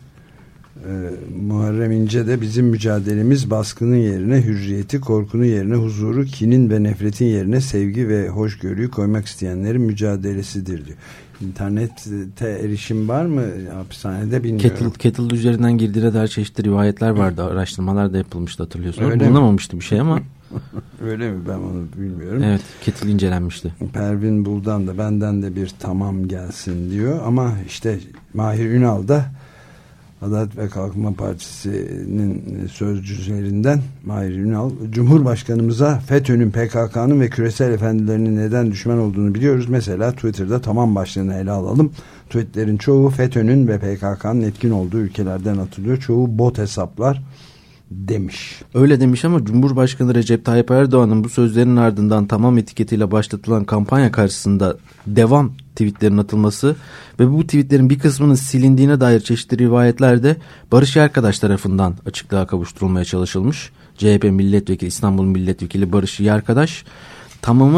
Muharrem İnce de bizim mücadelemiz baskının yerine hürriyeti, korkunun yerine huzuru, kinin ve nefretin yerine sevgi ve hoşgörüyü koymak isteyenlerin mücadelesidir diyor. İnternette erişim var mı? Hapishanede bilmiyorum. Kettle üzerinden girdiğine dair çeşitli rivayetler vardı. Araştırmalar da yapılmıştı hatırlıyorsunuz. Bulunamamıştı bir şey ama. Öyle mi? Ben onu bilmiyorum. Evet, Kettle incelenmişti. Pervin Buldan da benden de bir tamam gelsin diyor ama işte Mahir Ünal da Adalet ve Kalkınma Partisi'nin sözcülerinden Mahir Ünal, Cumhurbaşkanımıza FETÖ'nün, PKK'nın ve küresel efendilerinin neden düşman olduğunu biliyoruz. Mesela Twitter'da tamam başlığını ele alalım. Tweetlerin çoğu FETÖ'nün ve PKK'nın etkin olduğu ülkelerden atılıyor. Çoğu bot hesaplar demiş. Öyle demiş ama Cumhurbaşkanı Recep Tayyip Erdoğan'ın bu sözlerinin ardından tamam etiketiyle başlatılan kampanya karşısında devam tweetlerin atılması ve bu tweetlerin bir kısmının silindiğine dair çeşitli rivayetlerde Barış Yerkadaş tarafından açıklığa kavuşturulmaya çalışılmış. CHP milletvekili, İstanbul milletvekili Barış Yerkadaş tamamı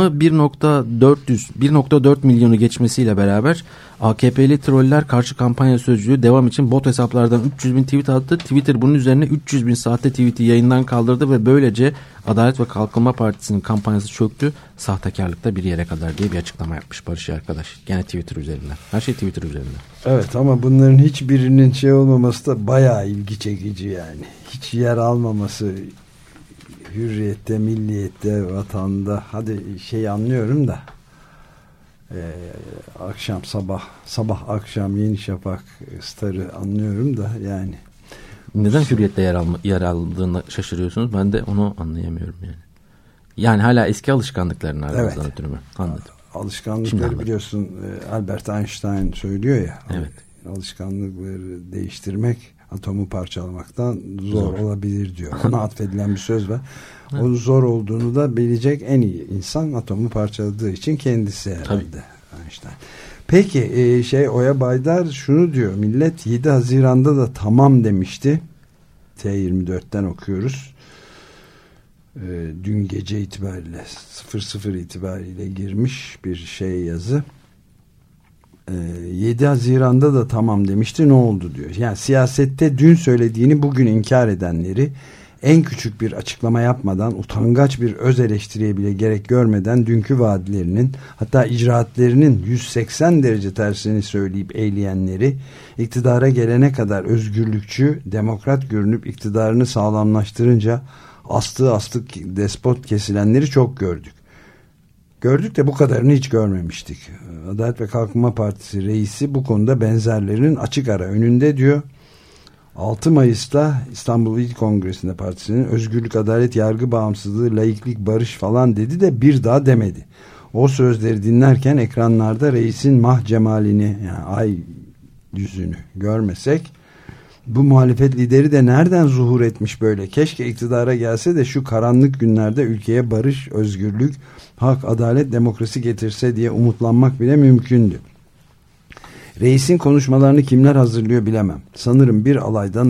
1.4 milyonu geçmesiyle beraber AKP'li troller karşı kampanya sözcüğü devam için bot hesaplardan 300.000 tweet attı. Twitter bunun üzerine 300.000 sahte tweet'i yayından kaldırdı ve böylece Adalet ve Kalkınma Partisi'nin kampanyası çöktü. Sahtekarlıkta bir yere kadar diye bir açıklama yapmış Barış arkadaş. Gene Twitter üzerinden. Her şey Twitter üzerinden. Evet ama bunların hiçbirinin şey olmaması da bayağı ilgi çekici yani. Hiç yer almaması hürriyette, milliyette, vatanda. Hadi şey anlıyorum da akşam sabah akşam Yeni Şafak starı anlıyorum da yani. Neden hürriyette yer aldığını şaşırıyorsunuz? Ben de onu anlayamıyorum yani. Yani hala eski alışkanlıkların ardından ötürü mü? Anladım. Alışkanlıkları biliyorsun Albert Einstein söylüyor ya. Evet. Alışkanlıkları değiştirmek atomu parçalamaktan zor olabilir diyor. Ona atfedilen bir söz var. O zor olduğunu da bilecek en iyi insan atomu parçaladığı için kendisi herhalde. Tabii. Einstein. Peki Oya Baydar şunu diyor. Millet 7 Haziran'da da tamam demişti. T24'ten okuyoruz. Dün gece itibariyle 00 itibariyle girmiş bir yazı. 7 Haziran'da da tamam demişti, ne oldu diyor. Yani siyasette dün söylediğini bugün inkar edenleri, en küçük bir açıklama yapmadan, utangaç bir öz eleştiriye bile gerek görmeden dünkü vaatlerinin, hatta icraatlerinin 180 derece tersini söyleyip eğleyenleri, iktidara gelene kadar özgürlükçü, demokrat görünüp iktidarını sağlamlaştırınca astığı despot kesilenleri çok gördük. Gördük de bu kadarını hiç görmemiştik. Adalet ve Kalkınma Partisi reisi bu konuda benzerlerinin açık ara önünde diyor. 6 Mayıs'ta İstanbul İl Kongresi'nde partisinin özgürlük, adalet, yargı bağımsızlığı, laiklik, barış falan dedi de bir daha demedi. O sözleri dinlerken ekranlarda reisin mah cemalini, yani ay yüzünü görmesek, bu muhalefet lideri de nereden zuhur etmiş böyle? Keşke iktidara gelse de şu karanlık günlerde ülkeye barış, özgürlük, hak, adalet, demokrasi getirse diye umutlanmak bile mümkündü. Reisin konuşmalarını kimler hazırlıyor bilemem. Sanırım bir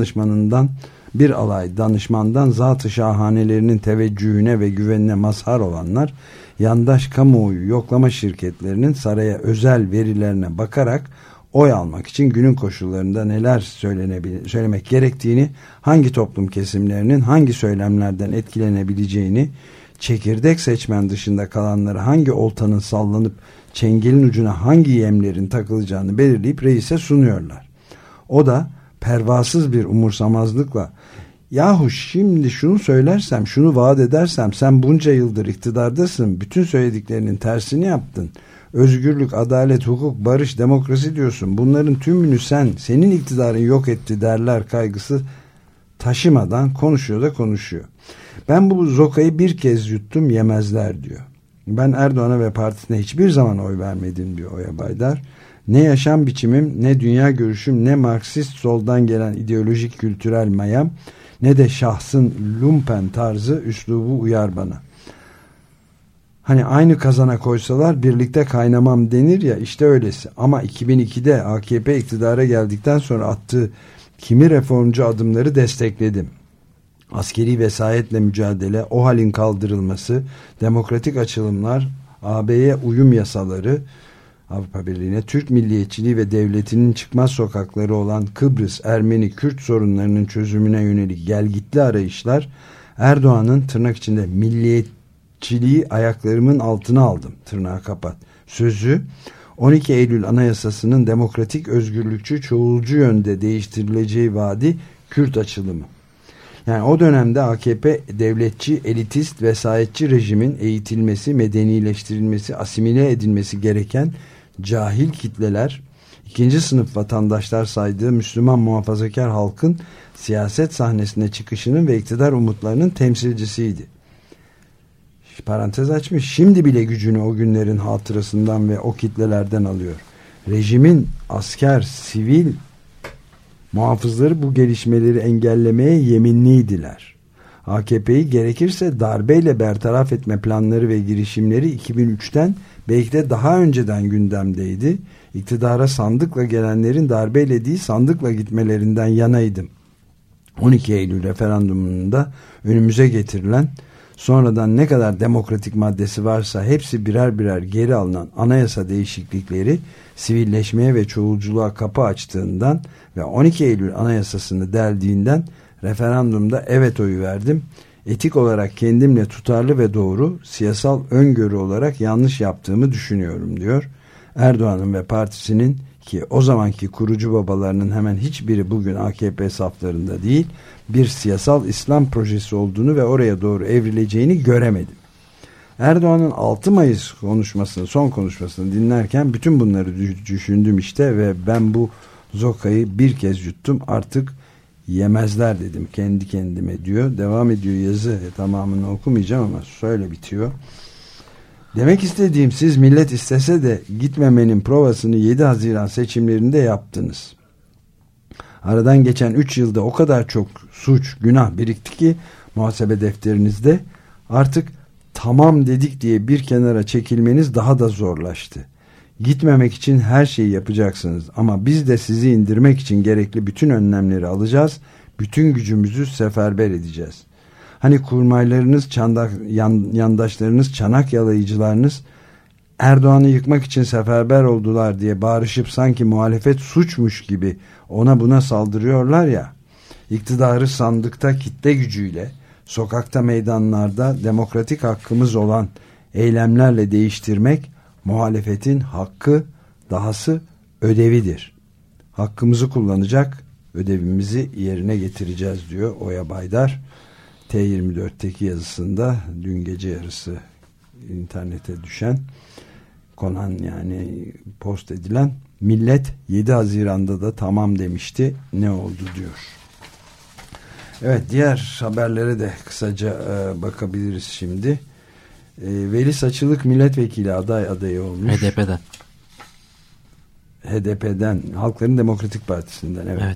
alay danışmandan zat-ı şahanelerinin teveccühüne ve güvenine mazhar olanlar, yandaş kamuoyu yoklama şirketlerinin saraya özel verilerine bakarak oy almak için günün koşullarında neler söylemek gerektiğini, hangi toplum kesimlerinin hangi söylemlerden etkilenebileceğini, çekirdek seçmen dışında kalanları hangi oltanın sallanıp çengelin ucuna hangi yemlerin takılacağını belirleyip reise sunuyorlar. O da pervasız bir umursamazlıkla, yahu şimdi şunu söylersem, şunu vaat edersem, sen bunca yıldır iktidardasın, bütün söylediklerinin tersini yaptın, özgürlük, adalet, hukuk, barış, demokrasi diyorsun, bunların tümünü senin iktidarın yok etti derler kaygısı taşımadan konuşuyor. Ben bu zokayı bir kez yuttum, yemezler diyor. Ben Erdoğan'a ve partisine hiçbir zaman oy vermedim diyor Oya Baydar. Ne yaşam biçimim, ne dünya görüşüm, ne Marksist soldan gelen ideolojik kültürel mayam, ne de şahsın lumpen tarzı üslubu uyar bana. Hani aynı kazana koysalar birlikte kaynamam denir ya, işte öylesi. Ama 2002'de AKP iktidara geldikten sonra attığı kimi reformcu adımları destekledim. Askeri vesayetle mücadele, o halin kaldırılması, demokratik açılımlar, AB'ye uyum yasaları, Avrupa Birliği'ne, Türk milliyetçiliği ve devletinin çıkmaz sokakları olan Kıbrıs, Ermeni, Kürt sorunlarının çözümüne yönelik gelgitli arayışlar, Erdoğan'ın tırnak içinde milliyetçiliği ayaklarımın altına aldım, tırnağı kapat, sözü, 12 Eylül Anayasası'nın demokratik, özgürlükçü, çoğulcu yönde değiştirileceği vaadi, Kürt açılımı. Yani o dönemde AKP devletçi, elitist, vesayetçi rejimin eğitilmesi, medenileştirilmesi, asimile edilmesi gereken cahil kitleler, ikinci sınıf vatandaşlar saydığı Müslüman muhafazakar halkın siyaset sahnesine çıkışının ve iktidar umutlarının temsilcisiydi. Parantez açmış, şimdi bile gücünü o günlerin hatırasından ve o kitlelerden alıyor. Rejimin asker, sivil muhafızları bu gelişmeleri engellemeye yeminliydiler. AKP'yi gerekirse darbeyle bertaraf etme planları ve girişimleri 2003'ten belki de daha önceden gündemdeydi. İktidara sandıkla gelenlerin darbeyle değil sandıkla gitmelerinden yanaydım. 12 Eylül referandumunda önümüze getirilen, sonradan ne kadar demokratik maddesi varsa hepsi birer birer geri alınan anayasa değişiklikleri sivilleşmeye ve çoğulculuğa kapı açtığından ve 12 Eylül Anayasası'nı deldiğinden referandumda evet oyu verdim. Etik olarak kendimle tutarlı ve doğru, siyasal öngörü olarak yanlış yaptığımı düşünüyorum diyor. Erdoğan'ın ve partisinin, ki o zamanki kurucu babalarının hemen hiçbiri bugün AKP saflarında değil, bir siyasal İslam projesi olduğunu ve oraya doğru evrileceğini göremedim. Erdoğan'ın 6 Mayıs konuşmasını, son konuşmasını dinlerken bütün bunları düşündüm işte ve ben bu zokayı bir kez yuttum, artık yemezler dedim kendi kendime diyor. Devam ediyor yazı, tamamını okumayacağım ama şöyle bitiyor. Demek istediğim, siz millet istese de gitmemenin provasını 7 Haziran seçimlerinde yaptınız. Aradan geçen 3 yılda o kadar çok suç, günah birikti ki muhasebe defterinizde artık tamam dedik diye bir kenara çekilmeniz daha da zorlaştı. Gitmemek için her şeyi yapacaksınız ama biz de sizi indirmek için gerekli bütün önlemleri alacağız. Bütün gücümüzü seferber edeceğiz. Hani kurmaylarınız, yandaşlarınız, çanak yalayıcılarınız Erdoğan'ı yıkmak için seferber oldular diye bağırışıp sanki muhalefet suçmuş gibi ona buna saldırıyorlar ya. İktidarı sandıkta kitle gücüyle, sokakta, meydanlarda demokratik hakkımız olan eylemlerle değiştirmek muhalefetin hakkı, dahası ödevidir. Hakkımızı kullanacak, ödevimizi yerine getireceğiz diyor Oya Baydar. T24'teki yazısında dün gece yarısı internete düşen, konan yani post edilen, millet 7 Haziran'da da tamam demişti, ne oldu diyor. Evet, diğer haberlere de kısaca bakabiliriz şimdi. Veli Saçılık milletvekili adayı olmuş. HDP'den, Halkların Demokratik Partisi'nden, evet.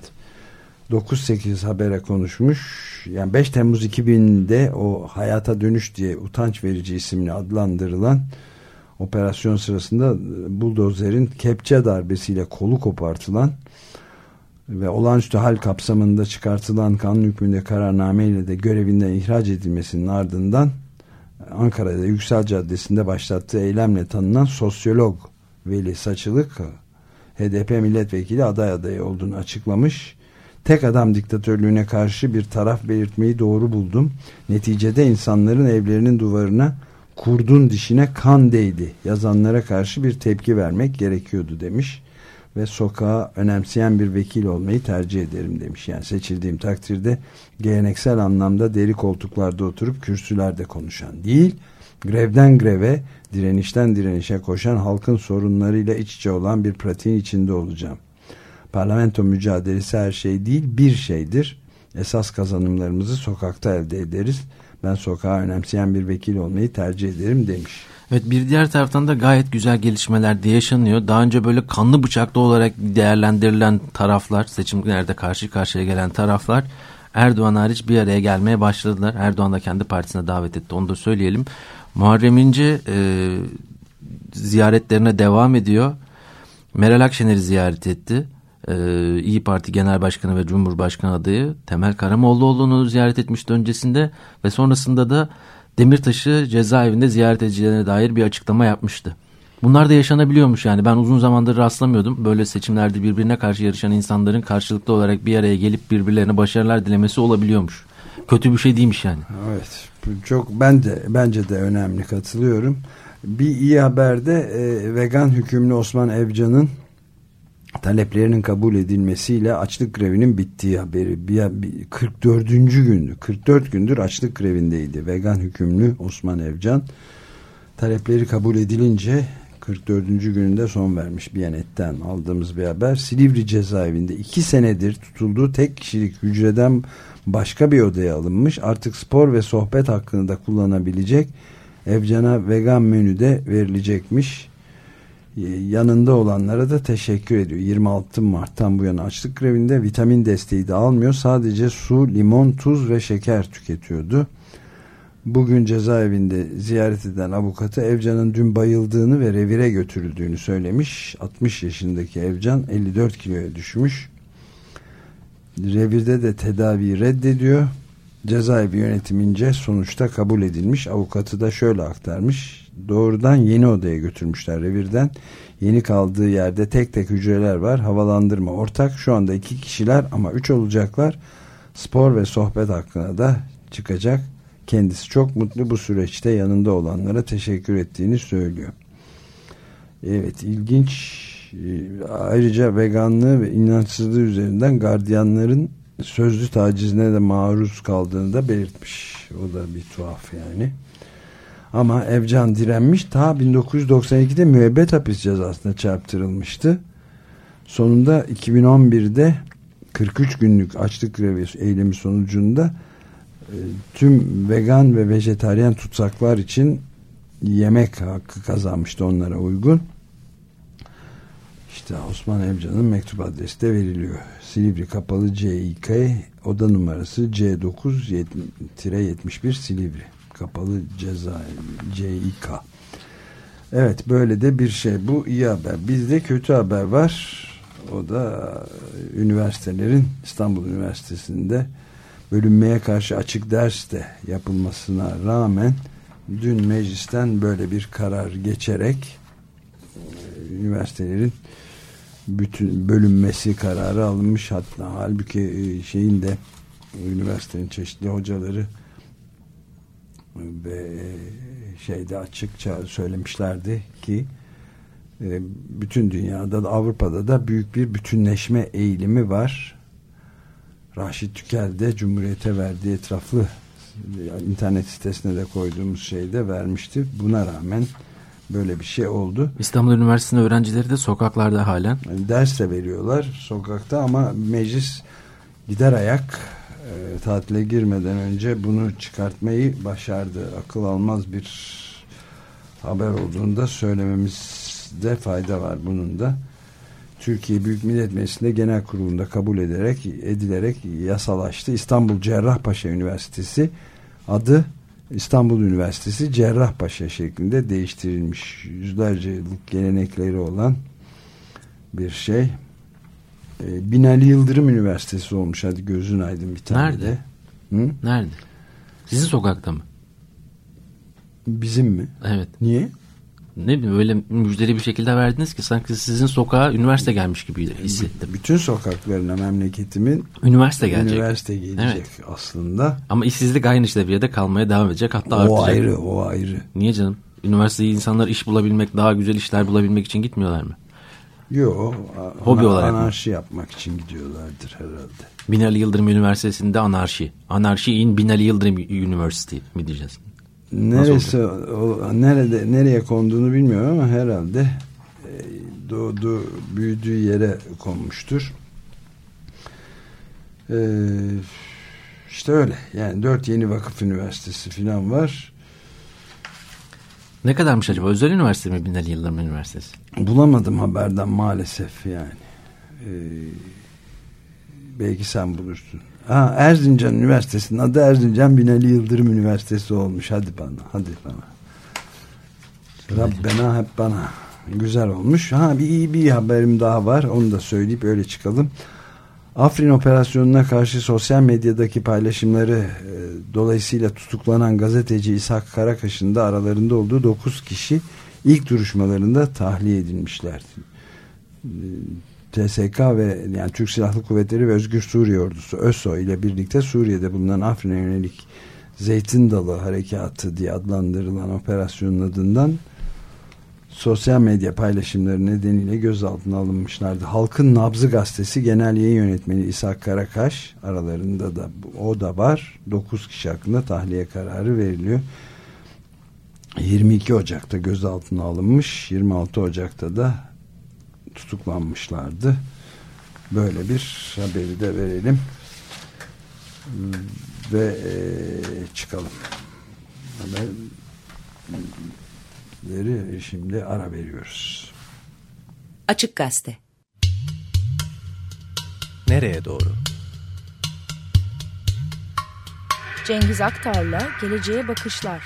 9-8 habere konuşmuş. Yani 5 Temmuz 2000'de o Hayata Dönüş diye utanç verici isimle adlandırılan operasyon sırasında buldozerin kepçe darbesiyle kolu kopartılan ve olağanüstü hal kapsamında çıkartılan kanun hükmünde kararnameyle de görevinden ihraç edilmesinin ardından Ankara'da Yüksel Caddesi'nde başlattığı eylemle tanınan sosyolog Veli Saçılık HDP milletvekili adayı olduğunu açıklamış. Tek adam diktatörlüğüne karşı bir taraf belirtmeyi doğru buldum. Neticede insanların evlerinin duvarına kurdun dişine kan değdi yazanlara karşı bir tepki vermek gerekiyordu demiş. Ve sokağa önemseyen bir vekil olmayı tercih ederim demiş. Yani seçildiğim takdirde geleneksel anlamda deri koltuklarda oturup kürsülerde konuşan değil, grevden greve, direnişten direnişe koşan, halkın sorunlarıyla iç içe olan bir pratiğin içinde olacağım. Parlamento mücadelesi her şey değil, bir şeydir. Esas kazanımlarımızı sokakta elde ederiz. Ben sokağa önemseyen bir vekil olmayı tercih ederim demiş. Evet, bir diğer taraftan da gayet güzel gelişmeler de yaşanıyor. Daha önce böyle kanlı bıçaklı olarak değerlendirilen taraflar, seçimlerde karşı karşıya gelen taraflar Erdoğan hariç bir araya gelmeye başladılar. Erdoğan da kendi partisine davet etti, onu da söyleyelim. Muharrem İnce ziyaretlerine devam ediyor. Meral Akşener'i ziyaret etti. İYİ Parti Genel Başkanı ve Cumhurbaşkanı adayı Temel Karamollaoğlu'nu ziyaret etmişti öncesinde ve sonrasında da Demirtaş'ı cezaevinde ziyaret edeceğine dair bir açıklama yapmıştı. Bunlar da yaşanabiliyormuş yani. Ben uzun zamandır rastlamıyordum. Böyle seçimlerde birbirine karşı yarışan insanların karşılıklı olarak bir araya gelip birbirlerine başarılar dilemesi olabiliyormuş. Kötü bir şey değilmiş yani. Evet. Çok bence de önemli, katılıyorum. Bir iyi haberde vegan hükümlü Osman Evcan'ın taleplerinin kabul edilmesiyle açlık grevinin bittiği haberi. 44 gündür açlık grevindeydi vegan hükümlü Osman Evcan. Talepleri kabul edilince 44. gününde son vermiş. Biyanet'ten aldığımız bir haber. Silivri cezaevinde 2 senedir tutulduğu tek kişilik hücreden başka bir odaya alınmış. Artık spor ve sohbet hakkını da kullanabilecek. Evcan'a vegan menü de verilecekmiş. Yanında olanlara da teşekkür ediyor. 26 Mart'tan bu yana açlık grevinde, vitamin desteği de almıyor. Sadece su, limon, tuz ve şeker tüketiyordu. Bugün cezaevinde ziyaret eden avukatı Evcan'ın dün bayıldığını ve revire götürüldüğünü söylemiş. 60 yaşındaki Evcan 54 kiloya düşmüş. Revirde de tedaviyi reddediyor. Cezaevi yönetimince sonuçta kabul edilmiş. Avukatı da şöyle aktarmış. Doğrudan yeni odaya götürmüşler revirden. Yeni kaldığı yerde tek tek hücreler var. Havalandırma ortak. Şu anda 2 kişiler ama 3 olacaklar. Spor ve sohbet hakkına da çıkacak. Kendisi çok mutlu, bu süreçte yanında olanlara teşekkür ettiğini söylüyor. Evet, ilginç. Ayrıca veganlığı ve inançsızlığı üzerinden gardiyanların sözlü tacizine de maruz kaldığını da belirtmiş. O da bir tuhaf yani. Ama Evcan direnmiş. Ta 1992'de müebbet hapis cezasına çarptırılmıştı. Sonunda 2011'de 43 günlük açlık grevi eylemi sonucunda tüm vegan ve vejetaryen tutsaklar için yemek hakkı kazanmıştı onlara uygun. İşte Osman Evcan'ın mektup adresi de veriliyor. Silivri Kapalı CİK, oda numarası C9-71 Silivri Kapalı Cezaevi CİK. Evet, böyle de bir şey. Bu iyi haber. Bizde kötü haber var. O da üniversitelerin, İstanbul Üniversitesi'nde bölünmeye karşı açık ders de yapılmasına rağmen dün meclisten böyle bir karar geçerek üniversitelerin bütün bölünmesi kararı alınmış. Hatta halbuki şeyin de üniversitenin çeşitli hocaları ve şeyde açıkça söylemişlerdi ki bütün dünyada da Avrupa'da da büyük bir bütünleşme eğilimi var. Raşit Tükel de Cumhuriyet'e verdiği etraflı internet sitesine de koyduğumuz şeyde vermişti. Buna rağmen böyle bir şey oldu. İstanbul Üniversitesi'nin öğrencileri de sokaklarda halen. Yani ders de veriyorlar sokakta ama meclis gider ayak tatile girmeden önce bunu çıkartmayı başardı. Akıl almaz bir haber olduğunu da söylememizde fayda var bunun da. Türkiye Büyük Millet Meclisi'nde genel kurulunda kabul edilerek yasalaştı. İstanbul Cerrahpaşa Üniversitesi adı İstanbul Üniversitesi Cerrahpaşa şeklinde değiştirilmiş. Yüzlerce yıllık gelenekleri olan bir şey. Binali Yıldırım Üniversitesi olmuş. Hadi gözün aydın bir tane. Nerede? De. Hı? Nerede? Sizin sokakta mı? Bizim mi? Evet. Niye? Ne bileyim, öyle müjdeli bir şekilde verdiniz ki sanki sizin sokağa üniversite gelmiş gibi hissettim. Bütün sokaklarına memleketimin üniversite gelecek. Üniversite gelecek evet. Aslında. Ama işsizlik aynı seviyede kalmaya devam edecek, hatta artacak. O ayrı. Niye canım? Üniversiteye insanlar iş bulabilmek, daha güzel işler bulabilmek için gitmiyorlar mı? Yok. Hobi olarak anarşi yapmak için gidiyorlardır herhalde. Binali Yıldırım Üniversitesi'nde anarşi. Anarşi in Binali Yıldırım University mi diyeceğiz? Neresi, nereye konduğunu bilmiyorum ama herhalde doğduğu, büyüdüğü yere konmuştur. İşte öyle. Yani 4 yeni vakıf üniversitesi falan var. Ne kadarmış acaba? Özel üniversite mi Binali Yıldırım Üniversitesi? Bulamadım haberden maalesef yani. Belki sen bulursun. Erzincan Üniversitesi'nin adı Erzincan Binali Yıldırım Üniversitesi olmuş. Hadi bana. Rabbena hep bana. Güzel olmuş. Bir haberim daha var. Onu da söyleyip öyle çıkalım. Afrin operasyonuna karşı sosyal medyadaki paylaşımları dolayısıyla tutuklanan gazeteci İshak Karakaş'ın da aralarında olduğu 9 kişi ilk duruşmalarında tahliye edilmişlerdi. TSK ve yani Türk Silahlı Kuvvetleri ve Özgür Suriye Ordusu ÖSO ile birlikte Suriye'de bulunan Afrin'e yönelik Zeytin Dalı Harekatı diye adlandırılan operasyonun adından sosyal medya paylaşımları nedeniyle gözaltına alınmışlardı. Halkın Nabzı Gazetesi Genel Yayın Yönetmeni İshak Karakaş, aralarında da o da var. 9 kişi hakkında tahliye kararı veriliyor. 22 Ocak'ta gözaltına alınmış, 26 Ocak'ta da tutuklanmışlardı. Böyle bir haberi de verelim ve çıkalım. Haberleri şimdi ara veriyoruz. Açık Gazete. Nereye doğru? Cengiz Aktar'la Geleceğe Bakışlar.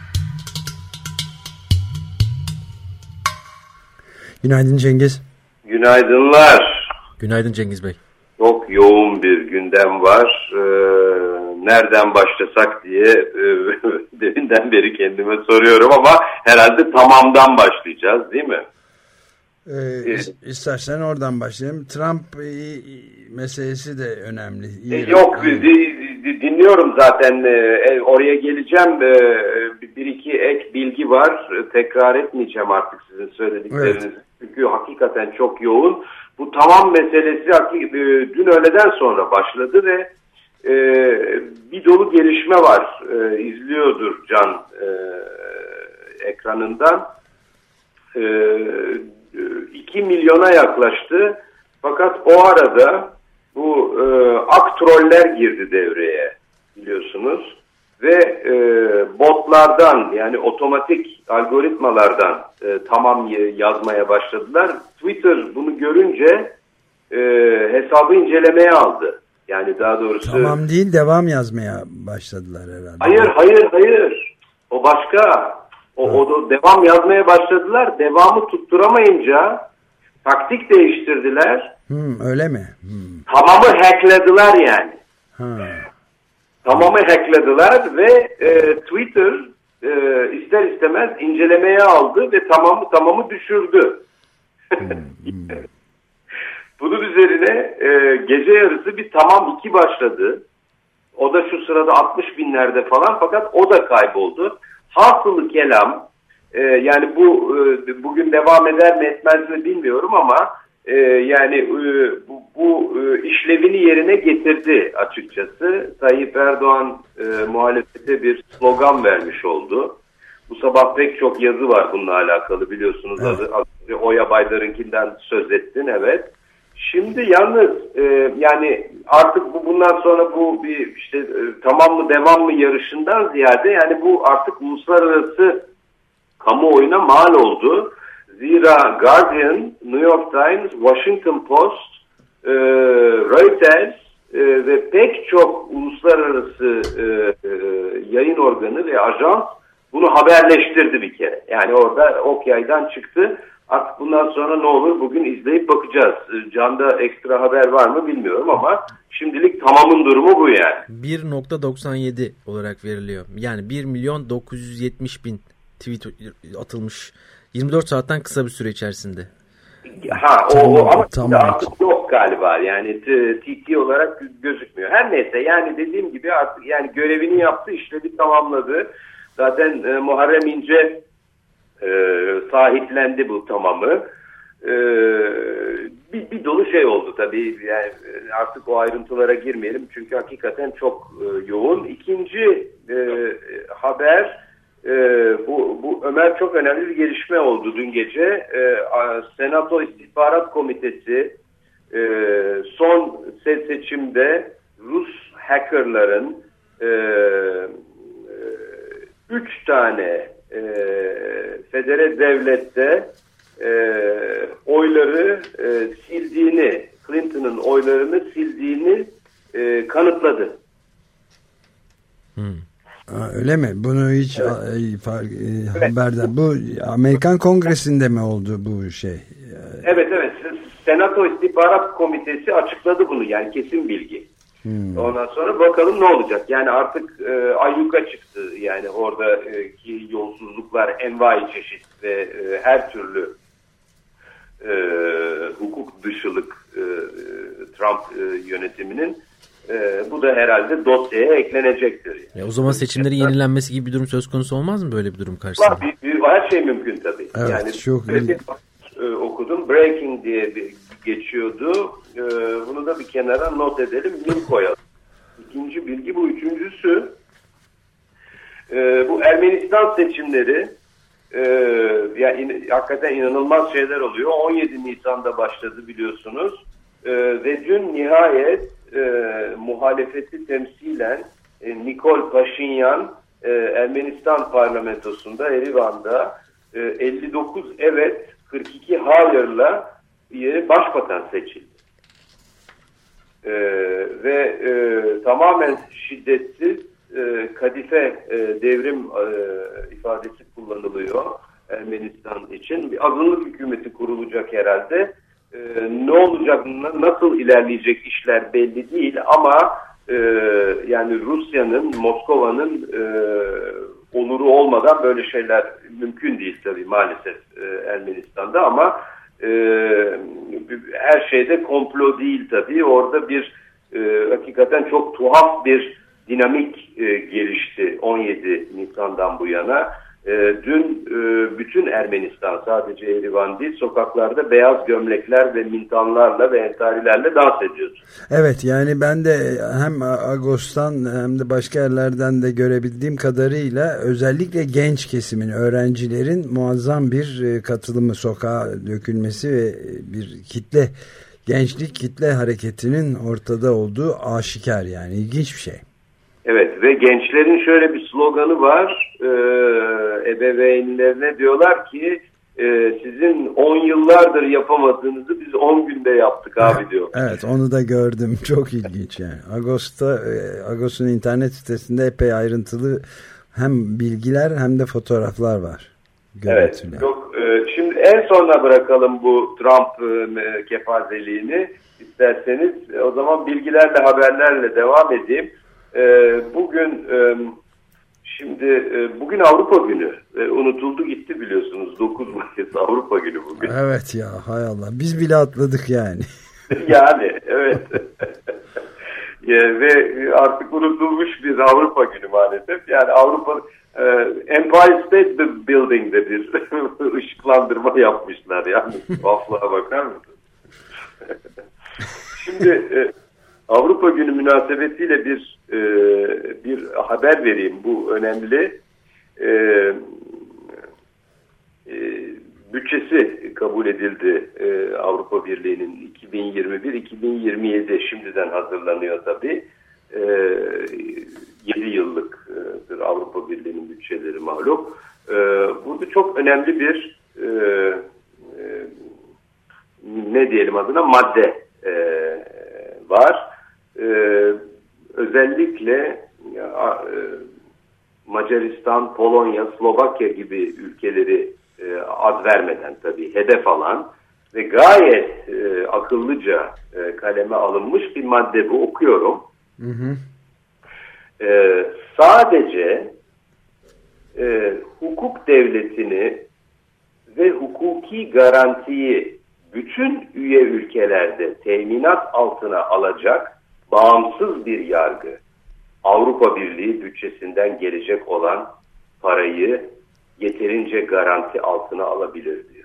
Günaydın Cengiz. Günaydınlar. Günaydın Cengiz Bey. Çok yoğun bir gündem var. Nereden başlasak diye deminden beri kendime soruyorum ama herhalde tamamdan başlayacağız değil mi? İstersen oradan başlayalım. Trump meselesi de önemli. Yok, dinliyorum zaten. Oraya geleceğim. Bir iki ek bilgi var. Tekrar etmeyeceğim artık sizin söylediklerinizi. Evet. Çünkü hakikaten çok yoğun. Bu tamam meselesi dün öğleden sonra başladı ve bir dolu gelişme var. İzliyordur Can ekranından. 2 milyona yaklaştı. Fakat o arada bu aktroller girdi devreye, biliyorsunuz. Ve botlardan, yani otomatik algoritmalardan tamam yazmaya başladılar. Twitter bunu görünce hesabı incelemeye aldı. Yani daha doğrusu... Tamam değil, devam yazmaya başladılar herhalde. Hayır. O başka. O devam yazmaya başladılar. Devamı tutturamayınca taktik değiştirdiler. Öyle mi? Tamamı hacklediler yani. Tamamı hacklediler ve Twitter ister istemez incelemeye aldı ve tamamı düşürdü. Bunun üzerine gece yarısı bir tamam 2 başladı. O da şu sırada 60 binlerde falan, fakat o da kayboldu. Hasılı kelam, yani bugün devam eder mi etmez mi bilmiyorum ama yani bu işlevini yerine getirdi açıkçası. Tayyip Erdoğan muhalefete bir slogan vermiş oldu. Bu sabah pek çok yazı var bununla alakalı, biliyorsunuz. Evet. Oya Baydar'ınkinden söz ettin, evet. Şimdi yalnız yani artık bundan sonra bu bir işte tamam mı devam mı yarışından ziyade yani bu artık uluslararası kamuoyuna mal oldu. Zira Guardian, New York Times, Washington Post, Reuters ve pek çok uluslararası yayın organı ve ajans bunu haberleştirdi bir kere. Yani orada ok yaydan çıktı. Artık bundan sonra ne olur bugün izleyip bakacağız. Can'da ekstra haber var mı bilmiyorum ama şimdilik tamamın durumu bu yani. 1.97 olarak veriliyor. Yani 1.970.000 tweet atılmış. 24 saatten kısa bir süre içerisinde. Ama artık yok galiba. Yani TT olarak gözükmüyor. Her neyse, yani dediğim gibi artık yani görevini yaptı, işlevi tamamladı. Zaten Muharrem İnce sahiplendi bu tamamı. Bir dolu şey oldu tabii. Yani artık o ayrıntılara girmeyelim çünkü hakikaten çok yoğun. İkinci haber, bu Ömer, çok önemli bir gelişme oldu dün gece. Senato İstihbarat Komitesi son seçimde Rus hackerların 3 tane federe devlette oyları sildiğini, Clinton'ın oylarını sildiğini kanıtladı. Öyle mi? Bunu hiç haberden. Bu Amerikan Kongresi'nde mi oldu bu şey? Evet. Senato İstihbarat Komitesi açıkladı bunu, yani kesin bilgi. Ondan sonra bakalım ne olacak. Yani artık ayyuka çıktı. Yani oradaki yolsuzluklar envai çeşit ve her türlü hukuk dışılık Trump yönetiminin bu da herhalde dosyaya eklenecektir. Yani. O zaman seçimlerin yenilenmesi gibi bir durum söz konusu olmaz mı böyle bir durum karşısında? Her şey mümkün tabii. Evet, yani çok okudum. Breaking diye geçiyordu. Bunu da bir kenara not edelim. Link koyalım. İkinci bilgi bu. Üçüncüsü bu Ermenistan seçimleri, yani hakikaten inanılmaz şeyler oluyor. 17 Nisan'da başladı biliyorsunuz. Ve dün nihayet muhalefeti temsilen Nikol Paşinyan Ermenistan parlamentosunda, Erivan'da 59 evet 42 hayırla başbakan seçildi. Ve tamamen şiddetsiz kadife devrim ifadesi kullanılıyor Ermenistan için. Bir azınlık hükümeti kurulacak herhalde. Ne olacak, nasıl ilerleyecek işler belli değil ama yani Rusya'nın, Moskova'nın onuru olmadan böyle şeyler mümkün değil tabii maalesef Ermenistan'da ama her şeyde komplo değil tabii. Orada bir hakikaten çok tuhaf bir dinamik gelişti 17 Nisan'dan bu yana. Dün bütün Ermenistan, sadece Erivan değil, sokaklarda beyaz gömlekler ve mintanlarla ve entarilerle dans ediyordu. Evet, yani ben de hem Agos'tan hem de başka yerlerden de görebildiğim kadarıyla özellikle genç kesimin, öğrencilerin muazzam bir katılımı, sokağa dökülmesi ve bir gençlik kitle hareketinin ortada olduğu aşikar, yani ilginç bir şey. Evet ve gençlerin şöyle bir sloganı var, ebeveynlerine diyorlar ki sizin 10 yıllardır yapamadığınızı biz 10 günde yaptık abi diyor. Evet, onu da gördüm, çok ilginç yani. Agos'un internet sitesinde epey ayrıntılı hem bilgiler hem de fotoğraflar var. görüntüler. Evet, yok. Şimdi en sona bırakalım bu Trump kepazeliğini isterseniz. O zaman bilgilerle, haberlerle devam edeyim. Bugün Avrupa Günü. Unutuldu gitti biliyorsunuz. 9 Mayıs Avrupa Günü bugün. Evet ya, hay Allah. Biz bile atladık yani. Yani evet. Ve artık unutulmuş bir Avrupa Günü maalesef. Yani Avrupa Empire State Building'de bir ışıklandırma yapmışlar. Yani tuhaflığa bakar mısın? Şimdi Avrupa Günü münasebetiyle bir haber vereyim. Bu önemli. Bütçesi kabul edildi Avrupa Birliği'nin 2021-2027 şimdiden hazırlanıyor tabii. 7 yıllıktır Avrupa Birliği'nin bütçeleri malum. Burada çok önemli bir ne diyelim adına madde var. Özellikle Macaristan, Polonya, Slovakya gibi ülkeleri ad vermeden tabii hedef alan ve gayet akıllıca kaleme alınmış bir madde bu. Okuyorum. Hı hı. Sadece hukuk devletini ve hukuki garantiyi bütün üye ülkelerde teminat altına alacak bağımsız bir yargı Avrupa Birliği bütçesinden gelecek olan parayı yeterince garanti altına alabilir diyor.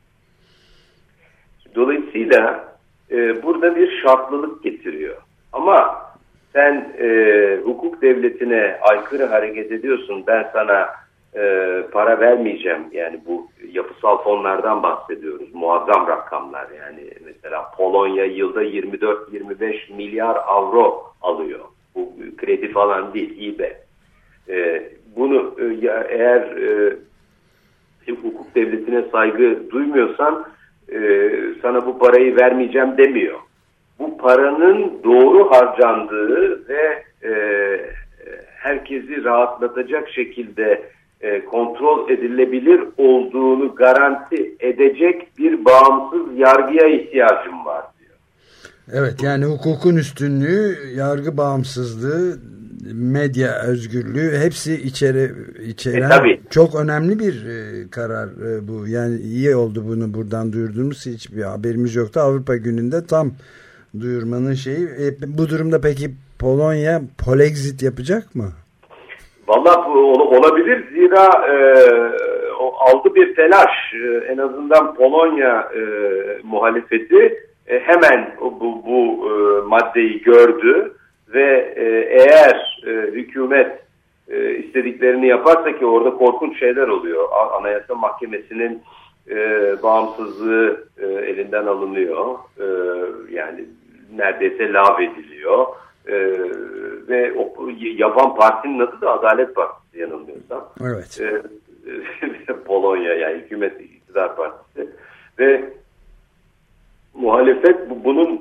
Dolayısıyla burada bir şartlılık getiriyor. Ama sen hukuk devletine aykırı hareket ediyorsun, ben sana para vermeyeceğim. Yani bu yapısal fonlardan bahsediyoruz. Muazzam rakamlar yani. Mesela Polonya yılda 24-25 milyar avro alıyor. Bu kredi falan değil, hibe. Bunu eğer hukuk devletine saygı duymuyorsan sana bu parayı vermeyeceğim demiyor. Bu paranın doğru harcandığı ve herkesi rahatlatacak şekilde kontrol edilebilir olduğunu garanti edecek bir bağımsız yargıya ihtiyacım var diyor. Evet, yani hukukun üstünlüğü, yargı bağımsızlığı, medya özgürlüğü hepsi içeren çok önemli bir karar bu. Yani iyi oldu bunu buradan duyurduğumuz, hiçbir haberimiz yoktu. Avrupa Günü'nde tam duyurmanın şeyi. Bu durumda peki Polonya Polexit yapacak mı? Vallahi olabilir. Zira aldı bir telaş. En azından Polonya muhalefeti hemen bu maddeyi gördü ve eğer hükümet istediklerini yaparsa, ki orada korkunç şeyler oluyor. Anayasa Mahkemesi'nin bağımsızlığı elinden alınıyor. Yani neredeyse lağvediliyor. Ve yapan partinin adı da Adalet Partisi yanılmıyorsam. Evet. Polonya, yani hükümet iktidar partisi. Ve muhalefet bunun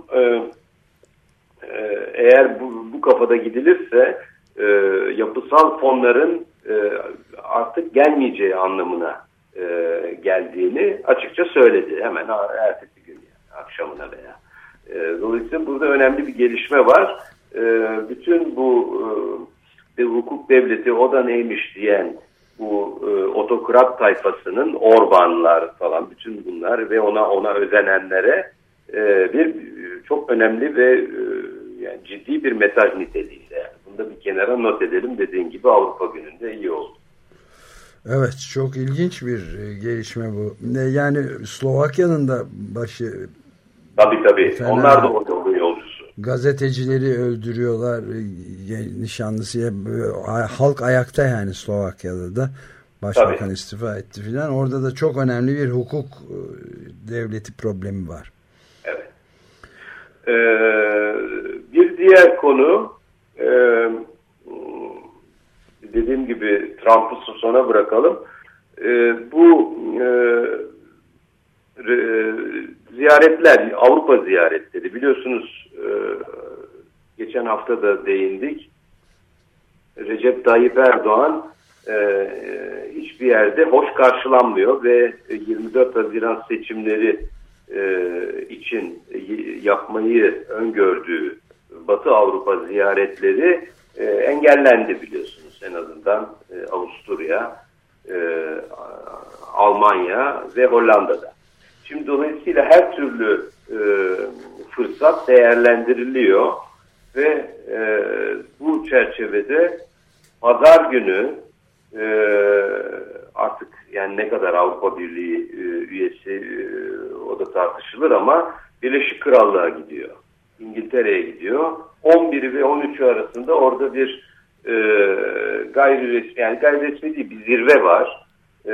eğer bu kafada gidilirse yapısal fonların artık gelmeyeceği anlamına geldiğini açıkça söyledi. Hemen ertesi gün, yani akşamına veya. Dolayısıyla burada önemli bir gelişme var. Bütün bu hukuk devleti o da neymiş diyen bu otokrat tayfasının, Orbanlar falan, bütün bunlar ve ona özenenlere bir çok önemli ve yani ciddi bir mesaj niteliğinde. Yani bunu da bir kenara not edelim, dediğin gibi Avrupa Günü'nde iyi oldu. Evet, çok ilginç bir gelişme bu. Yani Slovakya'nın da başı... Tabii. Onlar da orada yolcusu. Gazetecileri öldürüyorlar, nişanlısı, halk ayakta yani Slovakya'da da. Başbakan istifa etti filan. Orada da çok önemli bir hukuk devleti problemi var. Evet. Bir diğer konu, dediğim gibi Trump'ı sona bırakalım. Bu ziyaretler, Avrupa ziyaretleri, biliyorsunuz geçen hafta da değindik. Recep Tayyip Erdoğan hiçbir yerde hoş karşılanmıyor ve 24 Haziran seçimleri için yapmayı öngördüğü Batı Avrupa ziyaretleri engellendi biliyorsunuz. En azından Avusturya, Almanya ve Hollanda'da. Şimdi dolayısıyla her türlü fırsat değerlendiriliyor ve bu çerçevede pazar günü artık yani ne kadar Avrupa Birliği üyesi o da tartışılır ama Birleşik Krallığa gidiyor. İngiltere'ye gidiyor. 11'i ve 13'ü arasında orada bir gayri resmi değil bir zirve var.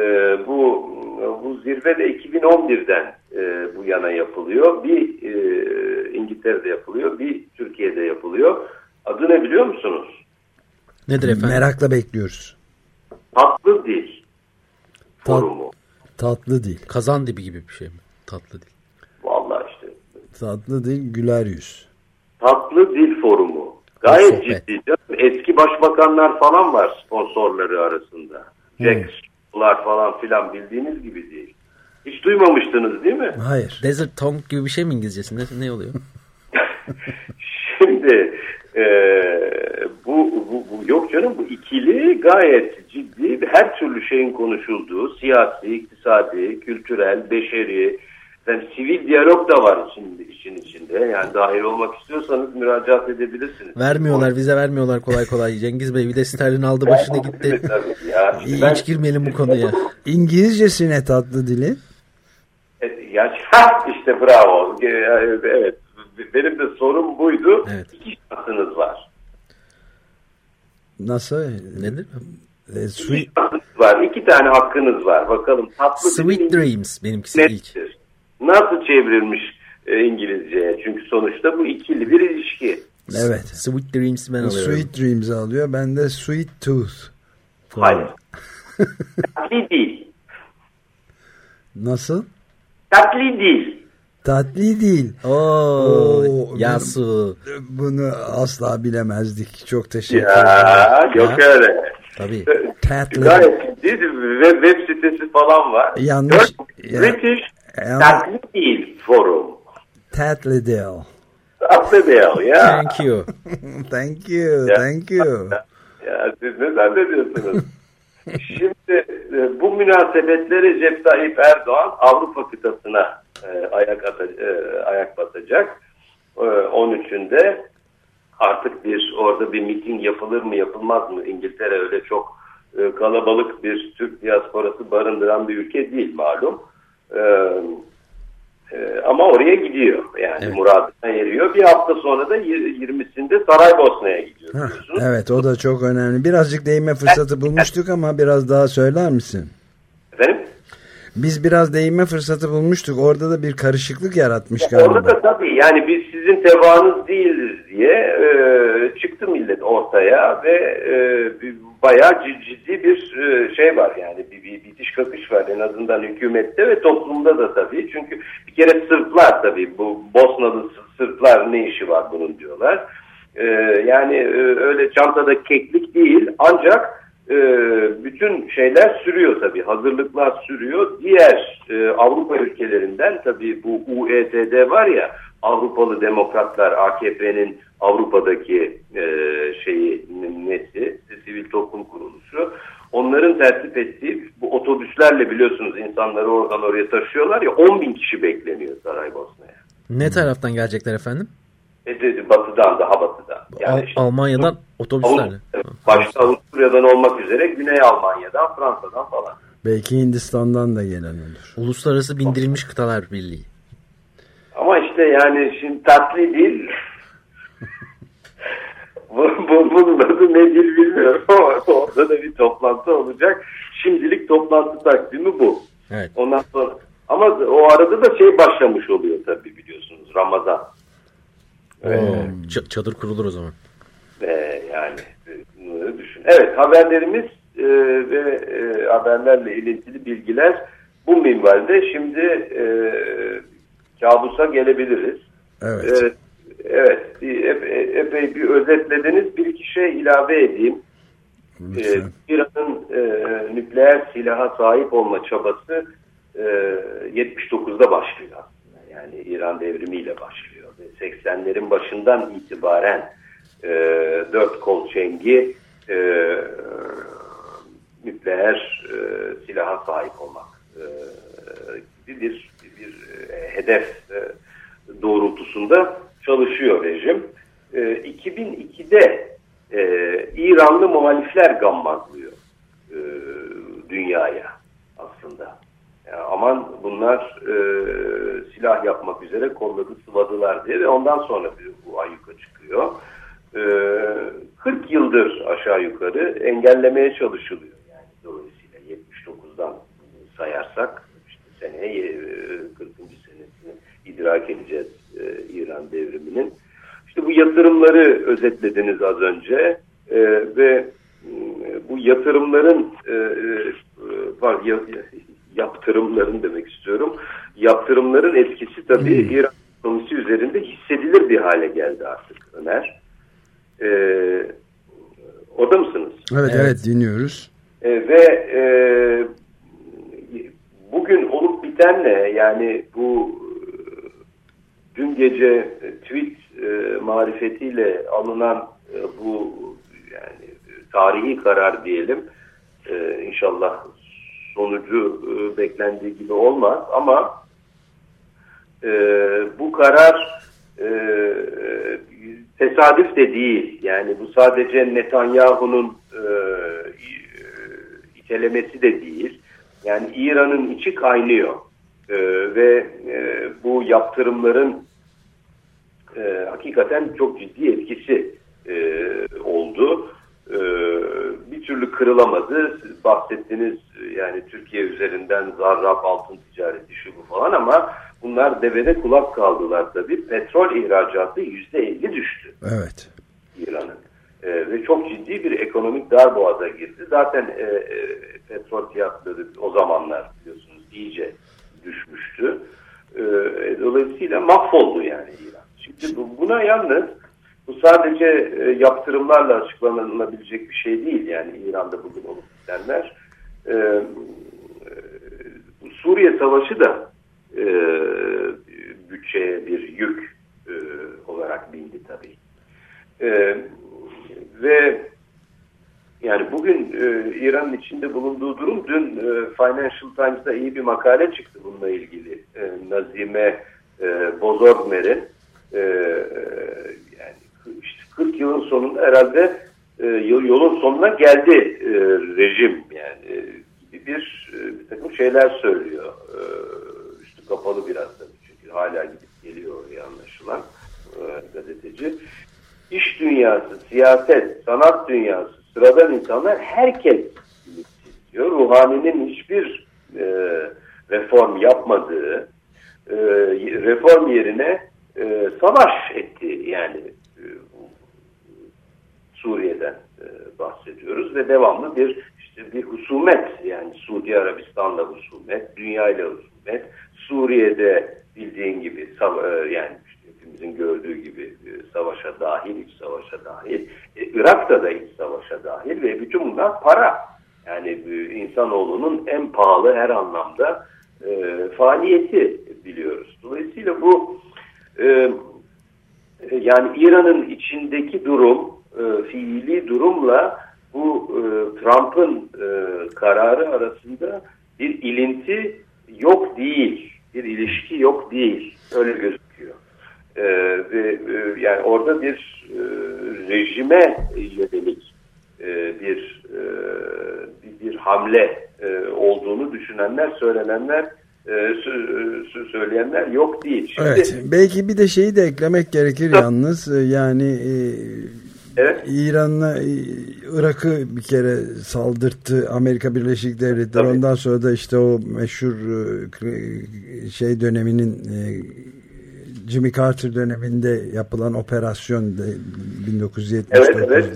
Bu zirve de 2011'den bu yana yapılıyor. Bir İngiltere'de yapılıyor, bir Türkiye'de yapılıyor. Adı ne biliyor musunuz? Nedir efendim? Merakla bekliyoruz. Tatlı Dil Forumu. Tatlı Dil. Kazan dibi gibi bir şey mi? Tatlı Dil. Vallahi işte. Tatlı Dil, güler yüz. Tatlı Dil Forumu. Gayet ciddi. Eski başbakanlar falan var sponsorları arasında. Jack'lar falan filan bildiğiniz gibi değil. Hiç duymamıştınız değil mi? Hayır. Desert Tongue gibi bir şey mi İngilizcesinde? Ne oluyor? Şimdi bu yok canım, bu ikili gayet ciddi, her türlü şeyin konuşulduğu, siyasi, iktisadi, kültürel, beşeri, yani sivil diyalog da var şimdi işin içinde. Yani dahil olmak istiyorsanız müracaat edebilirsiniz. Vermiyorlar, vize vermiyorlar kolay kolay. Cengiz Bey bir de sterlin aldı başına gitti. Hiç girmeyelim bu konuya. İngilizcesi ne tatlı dili? Ya işte bravo. Evet. Benim de sorum buydu. Evet. 2 şansınız var. Nasıl? Nedir? Sweet. 2 şansınız var. 2 tane hakkınız var. Bakalım tatlı Sweet Dreams benimkisi ilk. Nasıl çevrilmiş İngilizceye? Çünkü sonuçta bu ikili bir ilişki. Evet. Sweet Dreams ben alıyorum. Sweet Dreams alıyor. Ben de Sweet Tooth. Hayır. Tatlı değil. Nasıl? Tatlı değil. Tatlı değil. Yasu. Bunu asla bilemezdik. Çok teşekkür ederim. Ya yok öyle. Tabii. Tatlı. Gayet ciddi web sitesi falan var. Yanlış. British Tatlı Değil Forum. Tatlı değil. Tatlı değil ya. Thank you. Thank you. Thank you. Ya siz ne zannediyorsunuz? Şimdi bu münasebetle Recep Tayyip Erdoğan Avrupa kıtasına ayak basacak. 13'ünde artık orada bir miting yapılır mı yapılmaz mı? İngiltere öyle çok kalabalık bir Türk diasporası barındıran bir ülke değil malum. Ama oraya gidiyor. Yani evet. Muradına eriyor. Bir hafta sonra da 20'sinde Saraybosna'ya gidiyor. Evet, o da çok önemli. Birazcık değinme fırsatı bulmuştuk ama biraz daha söyler misin? Efendim? Biz biraz değinme fırsatı bulmuştuk. Orada da bir karışıklık yaratmış galiba. Orada da tabii yani biz sizin tebaanız değiliz diye çıktı millet ortaya ve bayağı ciddi bir şey var yani bir bitiş kakış var en azından hükümette ve toplumda da tabii. Çünkü bir kere Sırplar tabii bu Bosnalı Sırplar ne işi var bunun diyorlar. Yani öyle çantada keklik değil ancak bütün şeyler sürüyor tabii. Hazırlıklar sürüyor. Diğer Avrupa ülkelerinden tabii bu UETD var ya Avrupalı Demokratlar AKP'nin Avrupa'daki sivil toplum kuruluşu. Onların tertip ettiği bu otobüslerle biliyorsunuz insanları oradan oraya taşıyorlar ya 10.000 kişi bekleniyor Saraybosna'ya. Ne taraftan gelecekler efendim? Batıdan, daha batıdan. Yani Almanya'dan otobüslerle. Başta Avusturya'dan olmak üzere Güney Almanya'dan, Fransa'dan falan. Belki Hindistan'dan da gelen olur. Uluslararası Bindirilmiş Kıtalar Birliği. Ama işte yani şimdi tatlı değil. Bunun adı nedir bilmiyorum ama orada da bir toplantı olacak. Şimdilik toplantı takvimi bu. Evet. Ondan sonra ama o arada da başlamış oluyor tabii biliyorsunuz Ramazan. Çadır kurulur o zaman. Yani düşün. Evet haberlerimiz ve haberlerle ilintili bilgiler bu minvalde. Şimdi kabusa gelebiliriz. Evet. Evet. Epey bir özetlediniz. Bir iki şey ilave edeyim. İran'ın nükleer silaha sahip olma çabası 79'da başlıyor aslında. Yani İran devrimiyle başlıyor. Ve 80'lerin başından itibaren dört kol çengi nükleer silaha sahip olmak gibi bir hedef doğrultusunda çalışıyor rejim. 2002'de İranlı muhalifler gammazlıyor dünyaya aslında. Yani aman bunlar silah yapmak üzere kolları sıvadılar diye ve ondan sonra bu ayyuka çıkıyor. 40 yıldır aşağı yukarı engellemeye çalışılıyor. Yani dolayısıyla 79'dan sayarsak işte seneye 40. senesini idrak edeceğiz İran devriminin. İşte bu yatırımları özetlediniz az önce ve bu yatırımların yaptırımların demek istiyorum. Yaptırımların etkisi tabii İran ekonomisi üzerinde hissedilir bir hale geldi artık Ömer. Orada mısınız? Evet dinliyoruz. Ve bugün olup bitenle yani bu dün gece tweet marifetiyle alınan bu yani tarihi karar diyelim, İnşallah sonucu beklendiği gibi olmaz ama bu karar tesadüf de değil. Yani bu sadece Netanyahu'nun itelemesi de değil. Yani İran'ın içi kaynıyor ve bu yaptırımların hakikaten çok ciddi etkisi oldu. Bir türlü kırılamadı. Siz bahsettiniz yani Türkiye üzerinden zarrab altın ticareti şu bu falan ama bunlar devede kulak kaldılar tabii. Petrol ihracatı %50 düştü. Evet. İran'ın. Ve çok ciddi bir ekonomik darboğaza girdi. Zaten petrol fiyatları o zamanlar biliyorsunuz iyice düşmüştü. Dolayısıyla mahvoldu yani İran. Şimdi buna yalnız bu sadece yaptırımlarla açıklanabilecek bir şey değil. Yani İran'da bugün olup bitenler. Suriye Savaşı da bütçeye bir yük olarak bindi tabii. Ve yani bugün İran'ın içinde bulunduğu durum, dün Financial Times'da iyi bir makale çıktı bununla ilgili. Nazime Bozorgmer'in yani işte 40 yılın sonunda herhalde yolun sonuna geldi rejim yani gibi bir takım şeyler söylüyor. Üstü kapalı biraz tabii çünkü hala gidip geliyor oraya anlaşılan gazeteci. İş dünyası, siyaset, sanat dünyası, sıradan insanlar herkes diyor. Ruhani'nin hiçbir reform yapmadığı, reform yerine savaş etti yani Suriye'den bahsediyoruz ve devamlı bir husumet yani Suudi Arabistan'la husumet, dünyayla husumet, Suriye'de bildiğin gibi yani hepimizin gördüğü gibi savaşa dahil, iç savaşa dahil, Irak'ta da iç savaşa dahil ve bütün bunlar para. Yani insanoğlunun en pahalı her anlamda faaliyeti biliyoruz. Dolayısıyla bu yani İran'ın içindeki durum, fiili durumla bu Trump'ın kararı arasında bir ilinti yok değil, bir ilişki yok değil. Öyle gözüküyor. Yani orada bir rejime yönelik bir hamle olduğunu düşünenler, söyleyenler yok değil. Şimdi, evet, belki bir de şeyi de eklemek gerekir yalnız. Yani evet. İran'la Irak'ı bir kere saldırttı Amerika Birleşik Devletleri. Tabii. Ondan sonra da işte o meşhur döneminin Jimmy Carter döneminde yapılan operasyon 1979'da. Evet.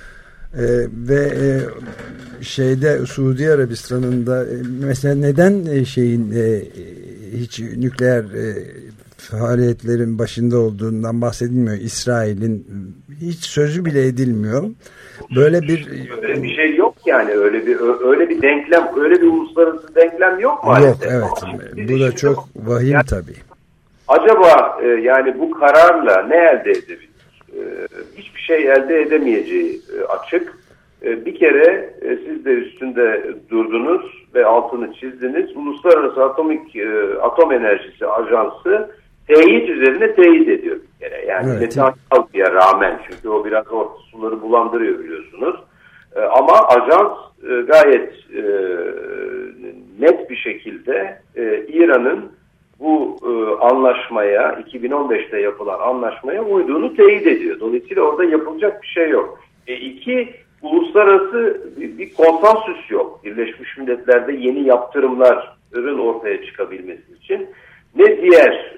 Ve Suudi Arabistan'ın da mesela neden hiç nükleer faaliyetlerin başında olduğundan bahsedilmiyor. İsrail'in hiç sözü bile edilmiyor. Böyle bir şey yani öyle bir denklem, öyle bir uluslararası denklem yok maalesef. Yok, evet. Bu da çok vahim yani, tabii. Acaba yani bu kararla ne elde edebilir? Hiçbir şey elde edemeyeceği açık. Bir kere siz de üstünde durdunuz ve altını çizdiniz. Uluslararası Atom Enerjisi Ajansı teyit üzerine teyit ediyor bir kere. Yani evet. Netanyahu'ya rağmen, çünkü o biraz orta suları bulandırıyor biliyorsunuz. Ama ajans gayet net bir şekilde İran'ın bu anlaşmaya, 2015'te yapılan anlaşmaya uyduğunu teyit ediyor. Dolayısıyla orada yapılacak bir şey yok. Uluslararası bir konsensüs yok. Birleşmiş Milletler'de yeni yaptırımların ortaya çıkabilmesi için ne diğer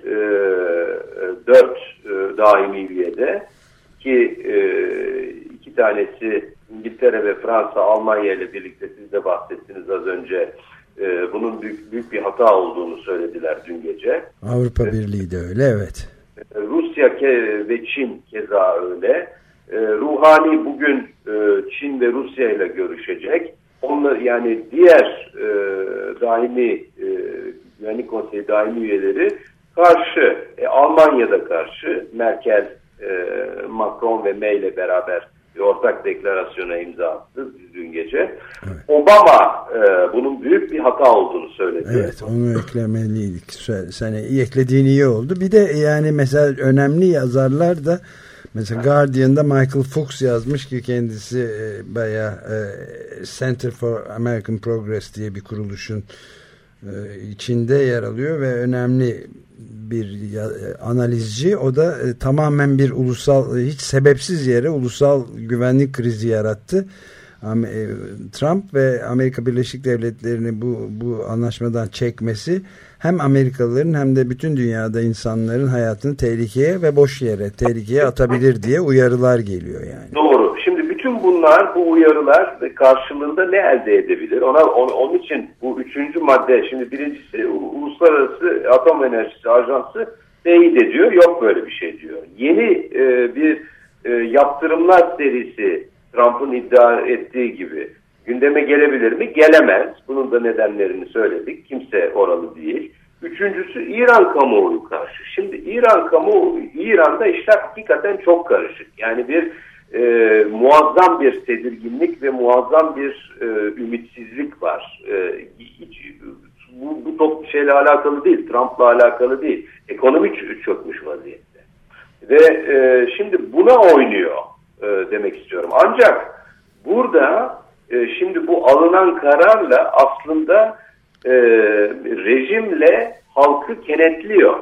4 daimi üyede, ki 2 tanesi İngiltere ve Fransa, Almanya ile birlikte siz de bahsettiniz az önce, bunun büyük bir hata olduğunu söylediler dün gece. Avrupa Birliği de öyle, evet. Rusya ve Çin keza öyle. Ruhani bugün Çin ve Rusya ile görüşecek. Onlar, yani diğer daimi Güvenlik Konseyi daimi üyeleri karşı. Almanya'da karşı. Merkel, Macron ve May ile beraber bir ortak deklarasyona imza attı dün gece. Evet. Obama bunun büyük bir hata olduğunu söyledi. Evet, onu eklemeliydik. Sen eklediğin iyi oldu. Bir de yani mesela önemli yazarlar da, mesela Guardian'da Michael Fuchs yazmış ki kendisi bayağı Center for American Progress diye bir kuruluşun içinde yer alıyor ve önemli bir analizci. O da tamamen bir ulusal, hiç sebepsiz yere ulusal güvenlik krizi yarattı. Trump ve Amerika Birleşik Devletleri'ni bu anlaşmadan çekmesi hem Amerikalıların hem de bütün dünyada insanların hayatını tehlikeye ve boş yere tehlikeye atabilir diye uyarılar geliyor yani. Doğru. Şimdi bütün bunlar, bu uyarılar karşılığında ne elde edebilir? Onun için bu 3. madde, şimdi birincisi Uluslararası Atom Enerjisi Ajansı teyit ediyor. Yok böyle bir şey diyor. Yeni bir yaptırımlar serisi Trump'ın iddia ettiği gibi gündeme gelebilir mi? Gelemez. Bunun da nedenlerini söyledik. Kimse oralı değil. Üçüncüsü İran kamuoyu karşı. Şimdi İran'da işler hakikaten çok karışık. Yani bir muazzam bir tedirginlik ve muazzam bir ümitsizlik var. Bu şeyle alakalı değil, Trump'la alakalı değil. Ekonomi çökmüş vaziyette. Ve şimdi buna oynuyor demek istiyorum. Ancak burada şimdi bu alınan kararla aslında rejimle halkı kenetliyor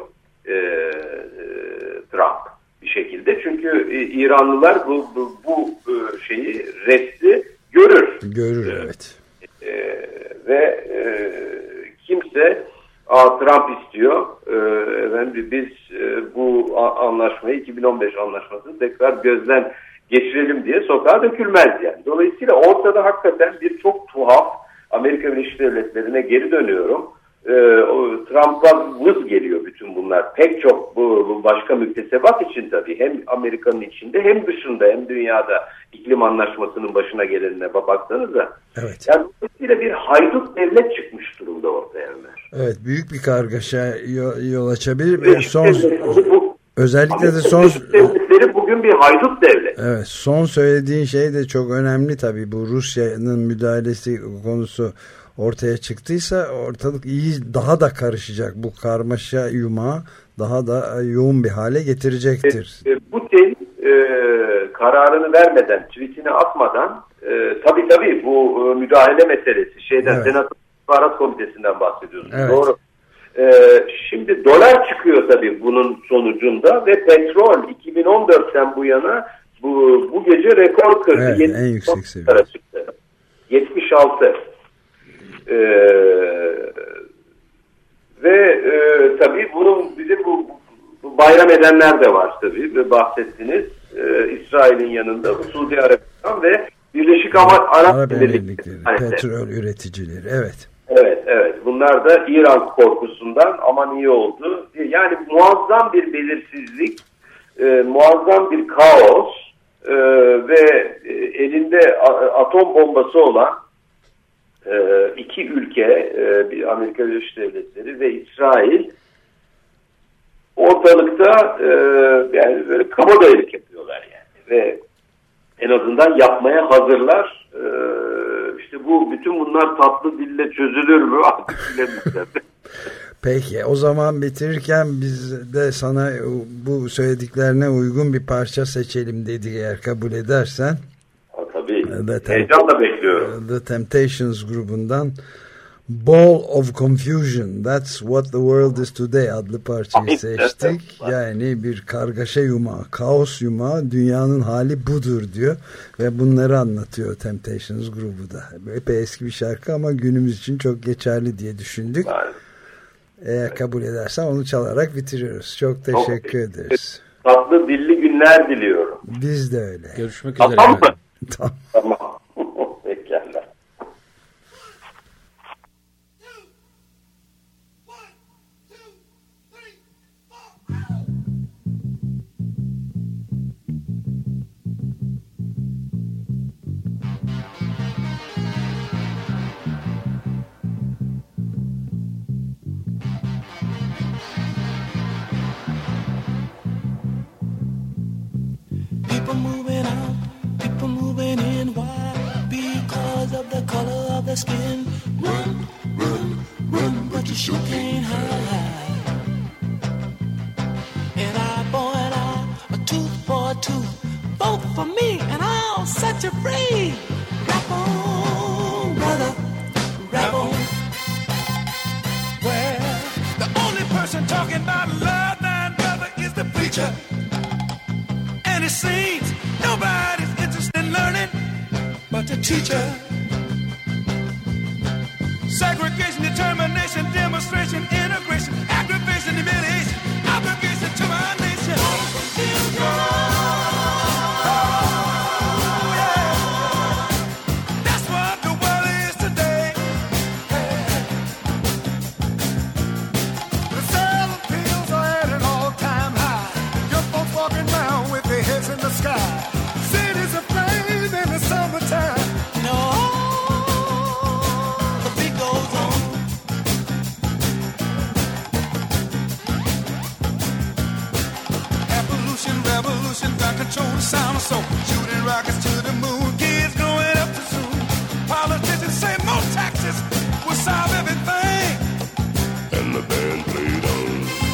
Trump bir şekilde. Çünkü İranlılar bu şeyi, resti görür. Görür, evet. Ve kimse Trump istiyor. Biz bu anlaşmayı, 2015 anlaşmasını tekrar gözden geçirelim diye sokağa dökülmez yani. Dolayısıyla ortada hakikaten bir çok tuhaf, Amerika Birleşik Devletleri'ne geri dönüyorum. Trump'a vız geliyor bütün bunlar. Pek çok bu başka müktesebat için tabii, hem Amerika'nın içinde hem dışında hem dünyada iklim anlaşmasının başına gelenine baksanıza. Evet. Yani dolayısıyla bir haydut devlet çıkmış durumda ortaya Ömer. Evet, büyük bir kargaşa yol açabilir. Özellikle de son devletleri bugün bir haydut devlet. Evet, son söylediğin şey de çok önemli tabii. Bu Rusya'nın müdahalesi konusu ortaya çıktıysa ortalık daha da karışacak. Bu karmaşa yumağı daha da yoğun bir hale getirecektir. Putin kararını vermeden, tweetini atmadan tabii bu müdahale meselesi evet. Senat İstihbarat Komitesi'nden bahsediyorsunuz. Evet. Doğru. Şimdi dolar çıkıyor tabii bunun sonucunda ve petrol 2014'ten bu yana bu gece rekor kırdı. Evet, en yüksek seviye. 76. Ve tabii bunun bizi bu bayram edenler de var tabii ve bahsettiniz. İsrail'in yanında Suudi Arabistan ve Birleşik Arap Emirlikleri, petrol üreticileri. Evet. Evet. Bunlar da İran korkusundan aman iyi oldu. Yani muazzam bir belirsizlik, muazzam bir kaos ve elinde atom bombası olan iki ülke, Amerika Birleşik Devletleri ve İsrail ortalıkta yani böyle kabadayılık yapıyorlar yani ve en azından yapmaya hazırlar. İşte bütün bunlar tatlı dille çözülür mü artık bilemiyorum. Peki o zaman bitirirken biz de sana bu söylediklerine uygun bir parça seçelim dedik, eğer kabul edersen. Tabii. Heyecanla bekliyorum. The Temptations grubundan Ball of Confusion, That's What the World Is Today adlı parçayı seçtik. Yani bir kargaşa yumağı, kaos yumağı, dünyanın hali budur diyor ve bunları anlatıyor Temptations grubu da. Epey eski bir şarkı ama günümüz için çok geçerli diye düşündük. Eğer kabul edersen onu çalarak bitiriyoruz. Çok teşekkür ederiz. Tatlı dilli günler diliyorum. Biz de öyle. Görüşmek üzere. Tamam mı? Tamam. Pekala. People moving out, people moving in. Why? Because of the color of the skin. Run, run, run, but you sure can't hide. An eye for an eye, a tooth for a tooth. Vote for me and I'll set you free. Rap on, brother, rap on. Well, the only person talking about love, thine brother, is the preacher. And it seems nobody's interested in learning but the teacher. Segregation, determination, demonstration, integration, aggravation, humiliation, obligation to our nation. That's what the world is today. The sale of pills are at an all-time high. Young folks walking around with their heads in the sky. Cities aflame in the summertime. No, the beat goes on. Evolution, revolution, gun control the sound of soul. Shooting rockets to the moon, kids growing up too soon. Politicians say more taxes will solve everything. And the band played on.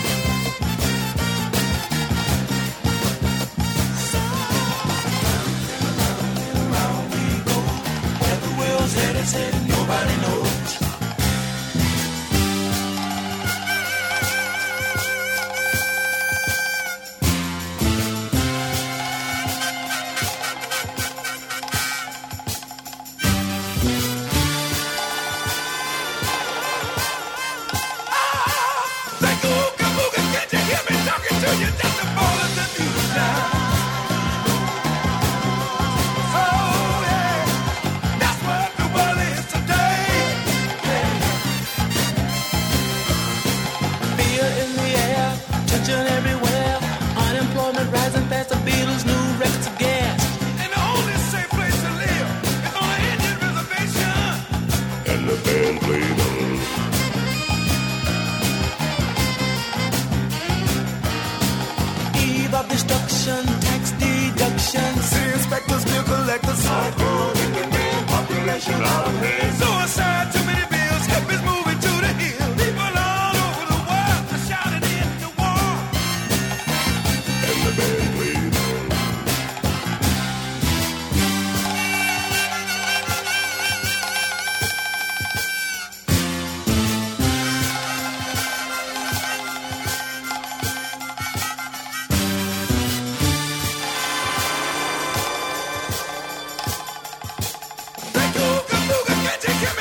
Said nobody knows. Like ooga booga, can't you hear me talking to you? Just the ball of the news now. Everywhere, unemployment rising fast, the Beatles' new records of gas. And the only safe place to live is on an Indian reservation. And the band played on. Eve of destruction, tax deduction. City inspectors, bill collectors, hardcore Indian population out of hand. Suicide, too many bills, hippies moving to the hill. People all over the world are shouting in the war. And the band played on. Like ooga booga, can't you hear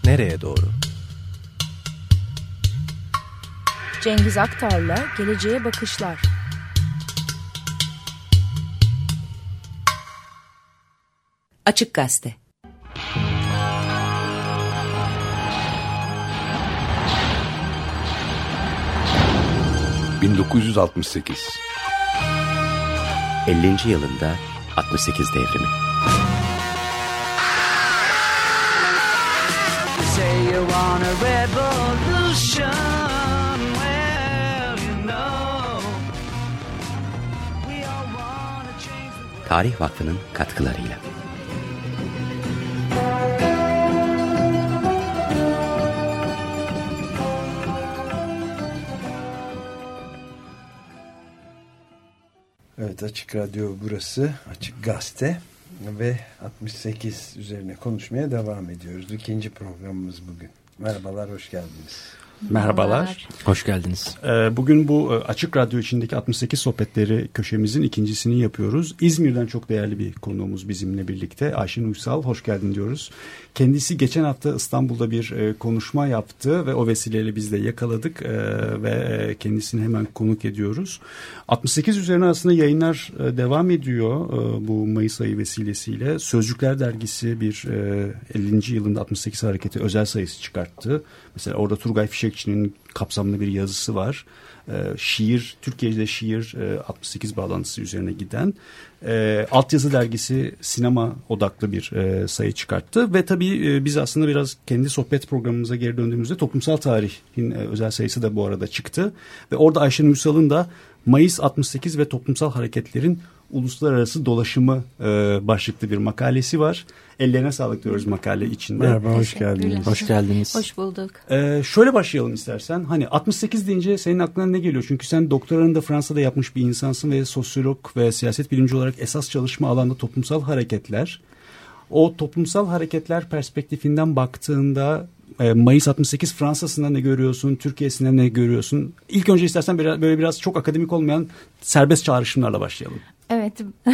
nereye doğru? Cengiz Aktar'la Geleceğe Bakışlar. Açık Gazete. ...1968. 50. yılında 68 devrimi. Say you want a revolution, well, you know, we all wanna change the world. Tarih Vakfı'nın katkılarıyla. Evet, Açık Radyo burası, Açık Gazete ve 68 üzerine konuşmaya devam ediyoruz. İkinci programımız bugün. Merhabalar, hoş geldiniz. Merhabalar. Hoş geldiniz. Bugün bu Açık Radyo içindeki 68 sohbetleri köşemizin ikincisini yapıyoruz. İzmir'den çok değerli bir konuğumuz bizimle birlikte. Ayşen Uysal, hoş geldin diyoruz. Kendisi geçen hafta İstanbul'da bir konuşma yaptı ve o vesileyle biz de yakaladık ve kendisini hemen konuk ediyoruz. 68 üzerine aslında yayınlar devam ediyor bu Mayıs ayı vesilesiyle. Sözcükler Dergisi bir 50. yılında 68 hareketi özel sayısı çıkarttı. Mesela orada Turgay Fişekçi'nin kapsamlı bir yazısı var. Şiir, Türkiye'de şiir 68 bağlantısı üzerine giden. Altyazı Dergisi sinema odaklı bir sayı çıkarttı. Ve tabii biz aslında biraz kendi sohbet programımıza geri döndüğümüzde toplumsal tarihin özel sayısı da bu arada çıktı. Ve orada Ayşen Uysal'ın da Mayıs 68 ve toplumsal hareketlerin uluslararası dolaşımı başlıklı bir makalesi var. Ellerine sağlık diyoruz makale içinde. Merhaba, hoş geldiniz. Hoş geldiniz. Hoş bulduk. Şöyle başlayalım istersen. Hani 68 deyince senin aklına ne geliyor? Çünkü sen doktoranı da Fransa'da yapmış bir insansın ve sosyolog ve siyaset bilimci olarak esas çalışma alanda toplumsal hareketler. O toplumsal hareketler perspektifinden baktığında Mayıs 68 Fransa'sında ne görüyorsun? Türkiye'sinde ne görüyorsun? İlk önce istersen böyle biraz çok akademik olmayan serbest çağrışımlarla başlayalım. Evet,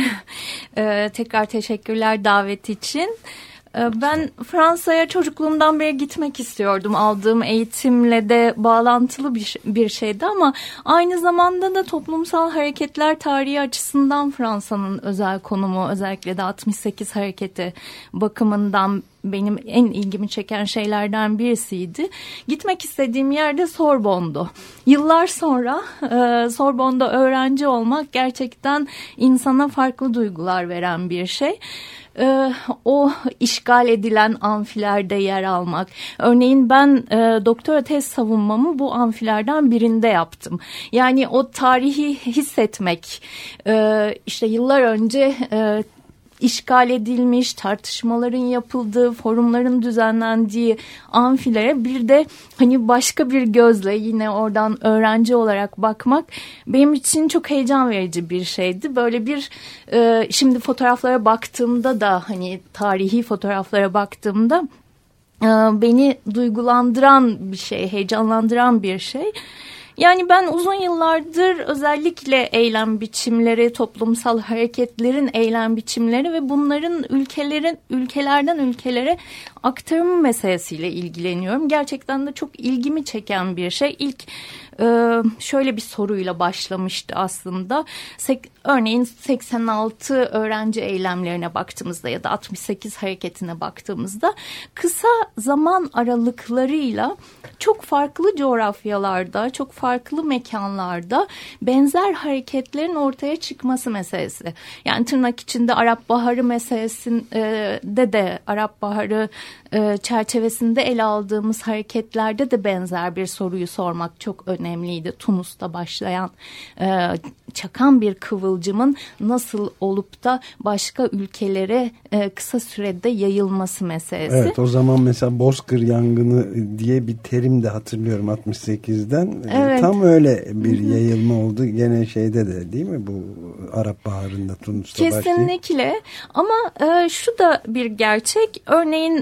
tekrar teşekkürler davet için. Ben Fransa'ya çocukluğumdan beri gitmek istiyordum. Aldığım eğitimle de bağlantılı bir şeydi ama aynı zamanda da toplumsal hareketler tarihi açısından Fransa'nın özel konumu, özellikle de 68 hareketi bakımından benim en ilgimi çeken şeylerden birisiydi. Gitmek istediğim yerde Sorbonne'du. Yıllar sonra Sorbonne'da öğrenci olmak gerçekten insana farklı duygular veren bir şey. O işgal edilen amfilerde yer almak. Örneğin ben doktora tez savunmamı bu amfilerden birinde yaptım. Yani o tarihi hissetmek, işte yıllar önce işgal edilmiş, tartışmaların yapıldığı, forumların düzenlendiği amfilere bir de hani başka bir gözle yine oradan öğrenci olarak bakmak benim için çok heyecan verici bir şeydi. Böyle bir şimdi fotoğraflara baktığımda da hani tarihi fotoğraflara baktığımda beni duygulandıran bir şey, heyecanlandıran bir şey. Yani ben uzun yıllardır özellikle eylem biçimleri, toplumsal hareketlerin eylem biçimleri ve bunların ülkelerden ülkelere aktarımı meselesiyle ilgileniyorum. Gerçekten de çok ilgimi çeken bir şey. İlk şöyle bir soruyla başlamıştı aslında. Örneğin 86 öğrenci eylemlerine baktığımızda ya da 68 hareketine baktığımızda kısa zaman aralıklarıyla çok farklı coğrafyalarda, çok farklı mekanlarda benzer hareketlerin ortaya çıkması meselesi. Yani tırnak içinde Arap Baharı meselesinde de Arap Baharı çerçevesinde ele aldığımız hareketlerde de benzer bir soruyu sormak çok önemliydi. Tunus'ta başlayan çakan bir kıvılcımın nasıl olup da başka ülkelere kısa sürede yayılması meselesi. Evet, o zaman mesela Bozkır yangını diye bir terim de hatırlıyorum 68'den. Evet. Tam öyle bir yayılma oldu. Gene şeyde de değil mi bu Arap Baharı'nda Tunus'ta başlayıp. Kesinlikle ama şu da bir gerçek. Örneğin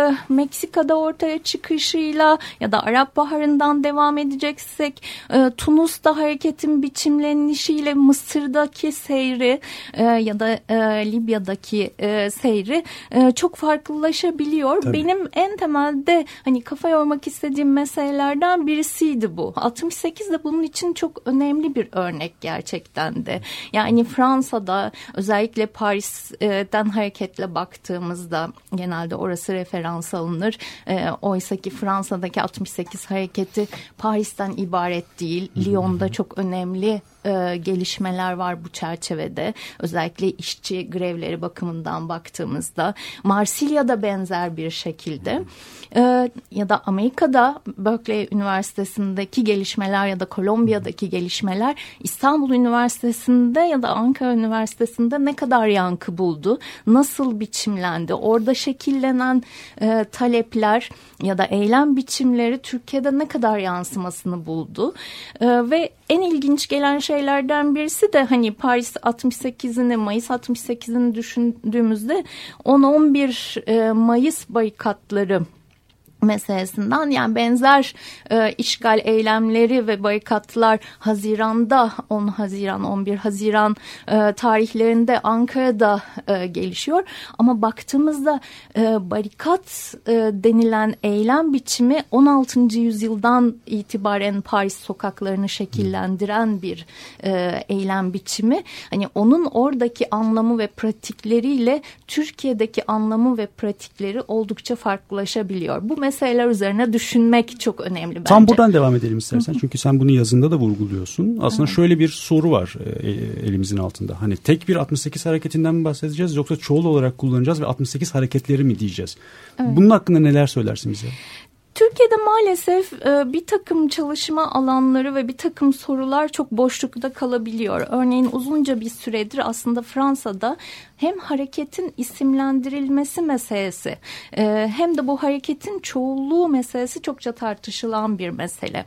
Meksika'da ortaya çıkışıyla ya da Arap Baharı'ndan devam edeceksek Tunus'ta hareketin biçimlenişiyle Mısır'daki seyri ya da Libya'daki seyri çok farklılaşabiliyor. Tabii. Benim en temelde hani kafa yormak istediğim meselelerden birisiydi bu. 68 de bunun için çok önemli bir örnek gerçekten de. Yani Fransa'da özellikle Paris'ten hareketle baktığımızda genelde orası referans alınır. Oysa ki Fransa'daki 68 hareketi Paris'ten ibaret değil. Lyon'da çok önemli gelişmeler var bu çerçevede. Özellikle işçi grevleri bakımından baktığımızda. Marsilya'da benzer bir şekilde. Ya da Amerika'da Berkeley Üniversitesi'ndeki gelişmeler ya da Kolombiya'daki gelişmeler İstanbul Üniversitesi'nde ya da Ankara Üniversitesi'nde ne kadar yankı buldu? Nasıl biçimlendi? Orada şekillenen talepler ya da eylem biçimleri Türkiye'de ne kadar yansımasını buldu? Ve en ilginç gelen şeylerden birisi de hani Paris 68'ini, Mayıs 68'ini düşündüğümüzde 10-11 Mayıs barikatları meselesinden, yani benzer işgal eylemleri ve barikatlar Haziran'da 10 Haziran 11 Haziran tarihlerinde Ankara'da gelişiyor. Ama baktığımızda barikat denilen eylem biçimi 16. yüzyıldan itibaren Paris sokaklarını şekillendiren bir eylem biçimi. Hani onun oradaki anlamı ve pratikleriyle Türkiye'deki anlamı ve pratikleri oldukça farklılaşabiliyor. Bu meseleler üzerine düşünmek çok önemli bence. Tam buradan devam edelim istersen. Çünkü sen bunu yazında da vurguluyorsun. Aslında şöyle bir soru var elimizin altında. Hani tek bir 68 hareketinden mi bahsedeceğiz yoksa çoğul olarak kullanacağız ve 68 hareketleri mi diyeceğiz? Evet. Bunun hakkında neler söylersin bize? Türkiye'de maalesef bir takım çalışma alanları ve bir takım sorular çok boşlukta kalabiliyor. Örneğin uzunca bir süredir aslında Fransa'da hem hareketin isimlendirilmesi meselesi hem de bu hareketin çoğulluğu meselesi çokça tartışılan bir mesele.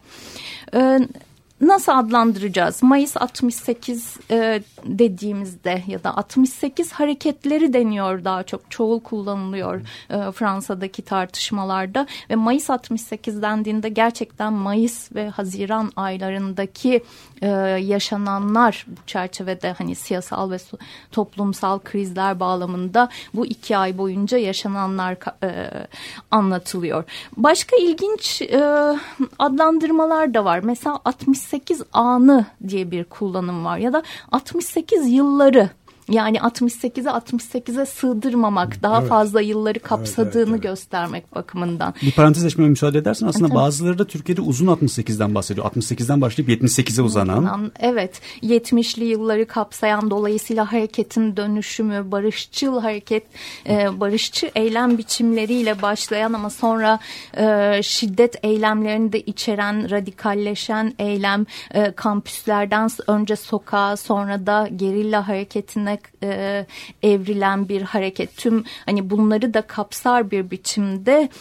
Nasıl adlandıracağız? Mayıs 68 dediğimizde ya da 68 hareketleri deniyor, daha çok çoğul kullanılıyor Fransa'daki tartışmalarda ve Mayıs 68 dendiğinde gerçekten Mayıs ve Haziran aylarındaki yaşananlar bu çerçevede hani siyasal ve toplumsal krizler bağlamında bu 2 ay boyunca yaşananlar anlatılıyor. Başka ilginç adlandırmalar da var. Mesela 68 anı diye bir kullanım var ya da 68 yılları. Yani 68'e sığdırmamak, daha fazla yılları kapsadığını göstermek bakımından. Bir parantez açmaya müsaade edersen aslında bazıları da Türkiye'de uzun 68'den bahsediyor. 68'den başlayıp 78'e uzanan. Evet, 70'li yılları kapsayan, dolayısıyla hareketin dönüşümü, barışçıl hareket, barışçı eylem biçimleriyle başlayan ama sonra şiddet eylemlerini de içeren, radikalleşen eylem, kampüslerden önce sokağa, sonra da gerilla hareketine evrilen bir hareket. Tüm hani bunları da kapsar bir biçimde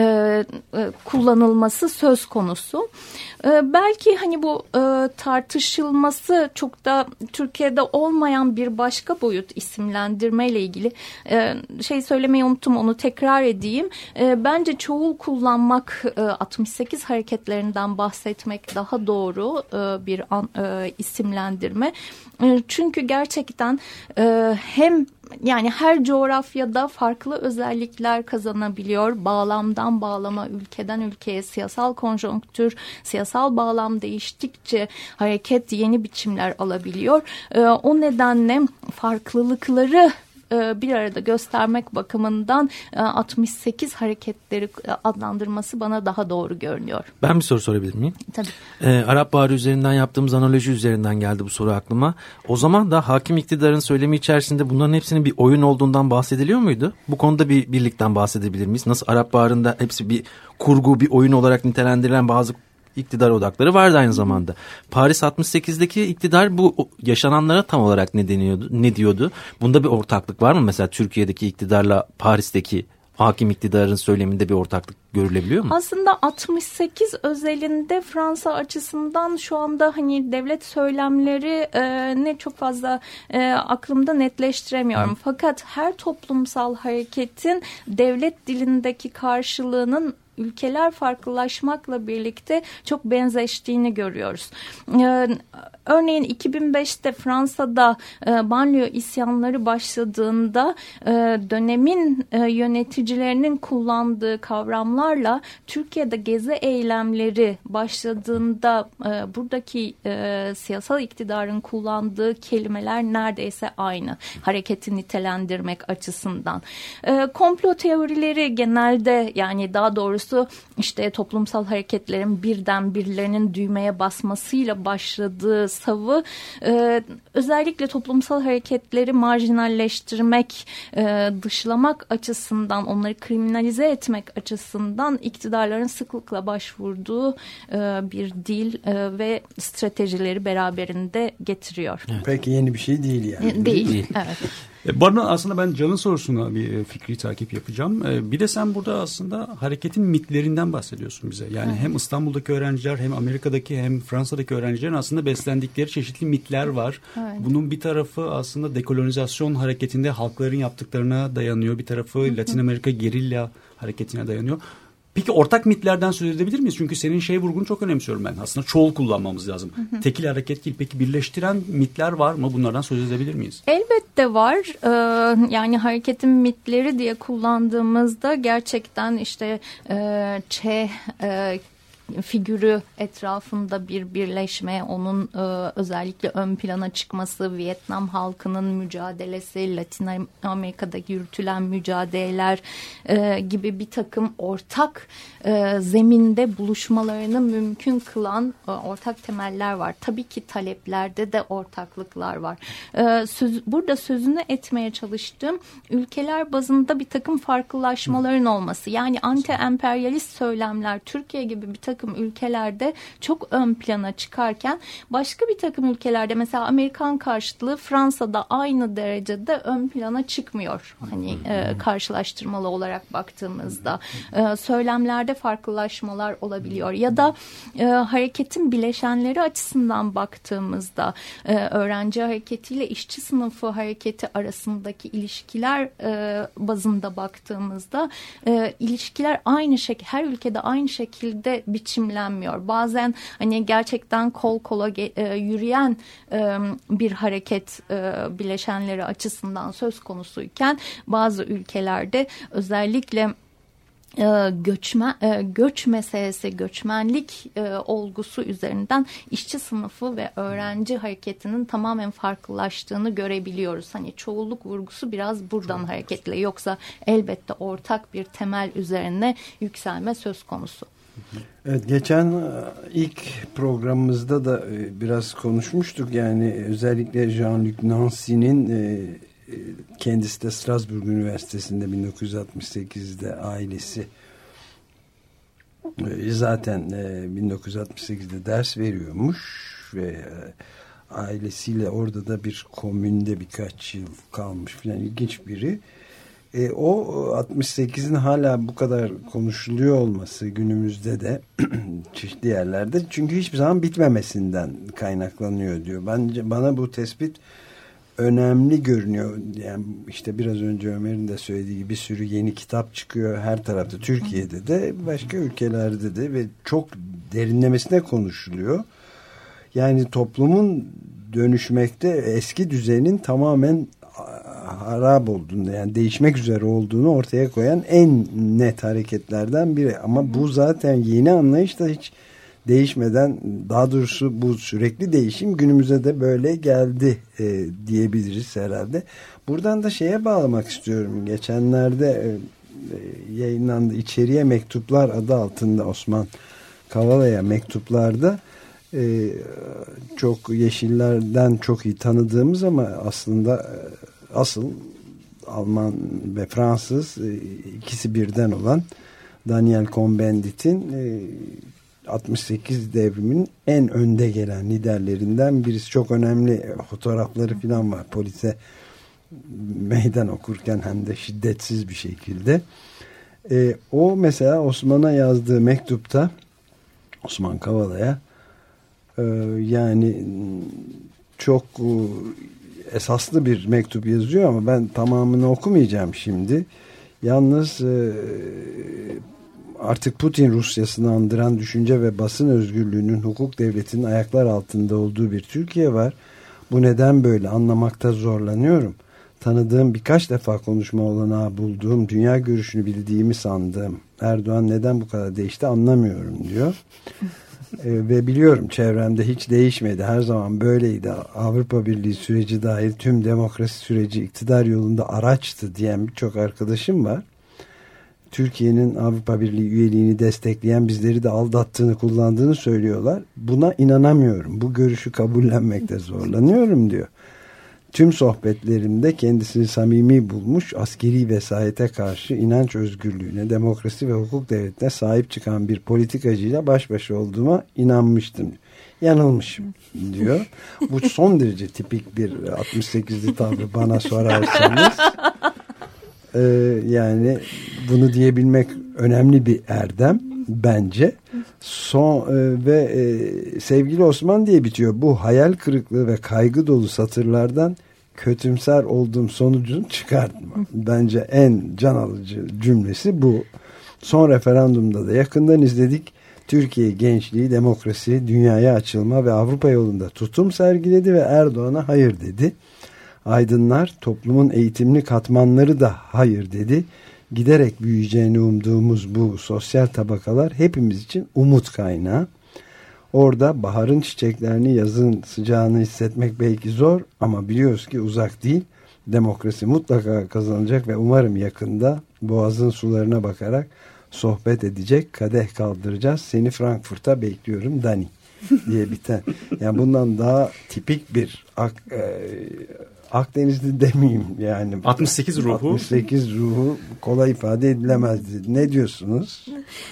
kullanılması söz konusu. Belki hani bu tartışılması çok da Türkiye'de olmayan bir başka boyut isimlendirmeyle ilgili söylemeyi unuttum, onu tekrar edeyim. Bence çoğul kullanmak, 68 hareketlerinden bahsetmek daha doğru bir isimlendirme. Çünkü gerçekten hem yani her coğrafyada farklı özellikler kazanabiliyor. Bağlamdan bağlama, ülkeden ülkeye, siyasal konjonktür, siyasal bağlam değiştikçe hareket yeni biçimler alabiliyor. O nedenle farklılıkları bir arada göstermek bakımından 68 hareketleri adlandırması bana daha doğru görünüyor. Ben bir soru sorabilir miyim? Tabii. Arap Baharı üzerinden yaptığımız analoji üzerinden geldi bu soru aklıma. O zaman da hakim iktidarın söylemi içerisinde bunların hepsinin bir oyun olduğundan bahsediliyor muydu? Bu konuda bir birlikten bahsedebilir miyiz? Nasıl Arap Baharı'nda hepsi bir kurgu, bir oyun olarak nitelendirilen bazı iktidar odakları vardı aynı zamanda. Paris 68'deki iktidar bu yaşananlara tam olarak ne diyordu? Bunda bir ortaklık var mı? Mesela Türkiye'deki iktidarla Paris'teki hakim iktidarın söyleminde bir ortaklık görülebiliyor mu? Aslında 68 özelinde Fransa açısından şu anda hani devlet söylemleri ne çok fazla aklımda netleştiremiyorum. Fakat her toplumsal hareketin devlet dilindeki karşılığının ülkeler farklılaşmakla birlikte çok benzeştiğini görüyoruz. Örneğin 2005'te Fransa'da banliyö isyanları başladığında dönemin yöneticilerinin kullandığı kavramlarla Türkiye'de gezi eylemleri başladığında buradaki siyasal iktidarın kullandığı kelimeler neredeyse aynı. Hareketi nitelendirmek açısından. Komplo teorileri genelde, yani daha doğrusu işte toplumsal hareketlerin birden birilerinin düğmeye basmasıyla başladığı savı özellikle toplumsal hareketleri marjinalleştirmek, dışlamak açısından, onları kriminalize etmek açısından iktidarların sıklıkla başvurduğu bir dil ve stratejileri beraberinde getiriyor. Evet. Peki yeni bir şey değil yani. Değil. Evet. Bana aslında ben Can'ın sorusuna bir fikri takip yapacağım. Bir de sen burada aslında hareketin mitlerinden bahsediyorsun bize. Yani hem İstanbul'daki öğrenciler, hem Amerika'daki, hem Fransa'daki öğrencilerin aslında beslendikleri çeşitli mitler var. Evet. Bunun bir tarafı aslında dekolonizasyon hareketinde halkların yaptıklarına dayanıyor. Bir tarafı Latin Amerika gerilla hareketine dayanıyor. Peki ortak mitlerden söz edebilir miyiz? Çünkü senin vurgunu çok önemsiyorum ben. Aslında çoğul kullanmamız lazım. Tekil hareket değil. Peki birleştiren mitler var mı? Bunlardan söz edebilir miyiz? Elbette var. Yani hareketin mitleri diye kullandığımızda gerçekten işte figürü etrafında bir birleşme, onun özellikle ön plana çıkması, Vietnam halkının mücadelesi, Latin Amerika'da yürütülen mücadeleler gibi bir takım ortak zeminde buluşmalarını mümkün kılan ortak temeller var. Tabii ki taleplerde de ortaklıklar var. Burada sözünü etmeye çalıştığım ülkeler bazında bir takım farklılaşmaların olması. Yani anti-emperyalist söylemler Türkiye gibi bir takım ülkelerde çok ön plana çıkarken başka bir takım ülkelerde, mesela Amerikan karşıtlığı Fransa'da aynı derecede ön plana çıkmıyor. Hani karşılaştırmalı olarak baktığımızda söylemlerde farklılaşmalar olabiliyor. Ya da hareketin bileşenleri açısından baktığımızda öğrenci hareketiyle işçi sınıfı hareketi arasındaki ilişkiler bazında baktığımızda ilişkiler aynı şekilde, her ülkede aynı şekilde biçimlenmiyor. Bazen hani gerçekten kol kola yürüyen bir hareket bileşenleri açısından söz konusuyken bazı ülkelerde özellikle göç meselesi, göçmenlik olgusu üzerinden işçi sınıfı ve öğrenci hareketinin tamamen farklılaştığını görebiliyoruz. Hani çoğulluk vurgusu biraz buradan hareketle. Yoksa elbette ortak bir temel üzerine yükselme söz konusu. Evet, geçen ilk programımızda da biraz konuşmuştuk. Yani özellikle Jean-Luc Nancy'nin kendisi de Strasbourg Üniversitesi'nde 1968'de ailesi zaten 1968'de ders veriyormuş ve ailesiyle orada da bir komünde birkaç yıl kalmış falan, ilginç biri. O 68'in hala bu kadar konuşuluyor olması günümüzde de çeşitli yerlerde, çünkü hiçbir zaman bitmemesinden kaynaklanıyor diyor. Bana bu tespit önemli görünüyor. Yani işte biraz önce Ömer'in de söylediği gibi bir sürü yeni kitap çıkıyor her tarafta, Türkiye'de de başka ülkelerde de, ve çok derinlemesine konuşuluyor. Yani toplumun dönüşmekte, eski düzenin tamamen harap olduğunu, yani değişmek üzere olduğunu ortaya koyan en net hareketlerden biri. Ama bu zaten yeni anlayış da hiç değişmeden, daha doğrusu bu sürekli değişim günümüze de böyle geldi diyebiliriz herhalde. Buradan da şeye bağlamak istiyorum. Geçenlerde yayınlandı İçeriye Mektuplar adı altında Osman Kavala'ya mektuplarda çok Yeşillerden çok iyi tanıdığımız ama aslında asıl Alman ve Fransız ikisi birden olan Daniel Cohn-Bendit'in 68 devriminin en önde gelen liderlerinden birisi. Çok önemli fotoğrafları falan var. Polise meydan okurken hem de şiddetsiz bir şekilde. O mesela Osman'a yazdığı mektupta, Osman Kavala'ya, yani çok esaslı bir mektup yazıyor ama ben tamamını okumayacağım şimdi. Yalnız artık Putin Rusyasını andıran düşünce ve basın özgürlüğünün, hukuk devletinin ayaklar altında olduğu bir Türkiye var. Bu neden böyle, anlamakta zorlanıyorum. Tanıdığım, birkaç defa konuşma olanağı bulduğum, dünya görüşünü bildiğimi sandığım Erdoğan neden bu kadar değişti anlamıyorum diyor. Ve biliyorum çevremde hiç değişmedi. Her zaman böyleydi. Avrupa Birliği süreci dahil tüm demokrasi süreci iktidar yolunda araçtı diyen birçok arkadaşım var. Türkiye'nin Avrupa Birliği üyeliğini destekleyen, bizleri de aldattığını, kullandığını söylüyorlar. Buna inanamıyorum. Bu görüşü kabullenmekte zorlanıyorum diyor. Tüm sohbetlerimde kendisini samimi bulmuş, askeri vesayete karşı inanç özgürlüğüne, demokrasi ve hukuk devletine sahip çıkan bir politikacıyla baş başa olduğuma inanmıştım. Yanılmışım diyor. Bu son derece tipik bir 68'li tavrı bana sorarsanız. Yani bunu diyebilmek önemli bir erdem bence. Sevgili Osman diye bitiyor. Bu hayal kırıklığı ve kaygı dolu satırlardan kötümser olduğum sonucunu çıkartma. Bence en can alıcı cümlesi bu. Son referandumda da yakından izledik. Türkiye gençliği, demokrasi, dünyaya açılma ve Avrupa yolunda tutum sergiledi ve Erdoğan'a hayır dedi. Aydınlar, toplumun eğitimli katmanları da hayır dedi. Giderek büyüyeceğini umduğumuz bu sosyal tabakalar hepimiz için umut kaynağı. Orada baharın çiçeklerini, yazın sıcağını hissetmek belki zor ama biliyoruz ki uzak değil. Demokrasi mutlaka kazanacak ve umarım yakında boğazın sularına bakarak sohbet edecek, kadeh kaldıracağız. Seni Frankfurt'a bekliyorum Dani diye biten. Yani bundan daha tipik bir Akdenizli demeyeyim yani. 68 ruhu. 68 ruhu kolay ifade edilemezdi. Ne diyorsunuz?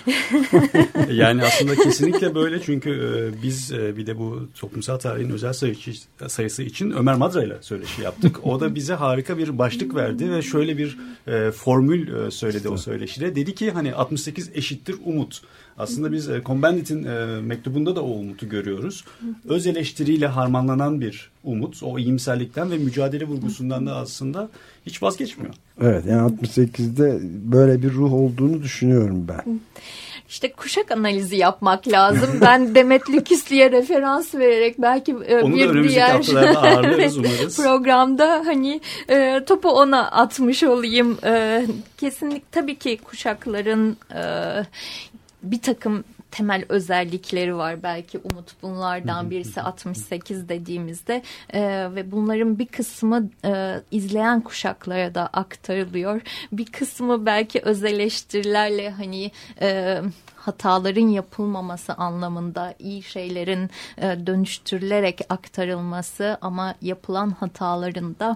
Yani aslında kesinlikle böyle, çünkü biz bir de bu toplumsal tarihin özel sayısı için Ömer Madra ile söyleşi yaptık. O da bize harika bir başlık verdi ve şöyle bir formül söyledi o söyleşide. Dedi ki hani 68 eşittir umut. Aslında biz Cohn-Bendit'in mektubunda da o umutu görüyoruz. Öz eleştiriyle harmanlanan bir umut. O iyimserlikten ve mücadele vurgusundan da aslında hiç vazgeçmiyor. Evet, yani 68'de böyle bir ruh olduğunu düşünüyorum ben. İşte kuşak analizi yapmak lazım. Ben Demet Lüküslü'ye referans vererek belki bir diğer programda hani topu ona atmış olayım. Kesinlikle tabii ki kuşakların bir takım temel özellikleri var. Belki umut bunlardan birisi 68 dediğimizde ve bunların bir kısmı izleyen kuşaklara da aktarılıyor. Bir kısmı belki öz eleştirilerle hani hataların yapılmaması anlamında iyi şeylerin dönüştürülerek aktarılması ama yapılan hataların da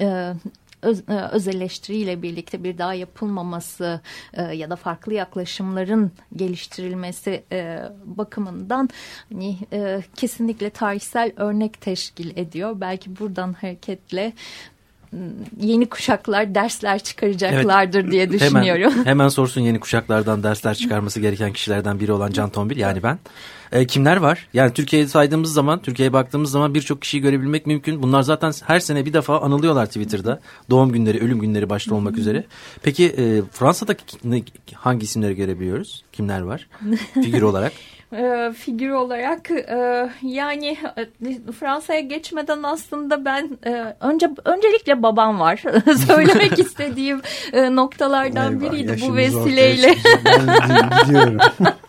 öz eleştiriyle birlikte bir daha yapılmaması ya da farklı yaklaşımların geliştirilmesi bakımından hani, kesinlikle tarihsel örnek teşkil ediyor. Belki buradan hareketle yeni kuşaklar dersler çıkaracaklardır diye düşünüyorum. Hemen sorsun yeni kuşaklardan dersler çıkarması gereken kişilerden biri olan Can Tombil, yani ben. Kimler var? Yani Türkiye'ye saydığımız zaman, Türkiye'ye baktığımız zaman birçok kişiyi görebilmek mümkün. Bunlar zaten her sene bir defa anılıyorlar Twitter'da. Doğum günleri, ölüm günleri başta olmak üzere. Peki Fransa'daki hangi isimleri görebiliyoruz? Kimler var figür olarak? Figür olarak yani Fransa'ya geçmeden aslında ben öncelikle babam var. Söylemek istediğim noktalardan biriydi bu vesileyle. Gidiyorum.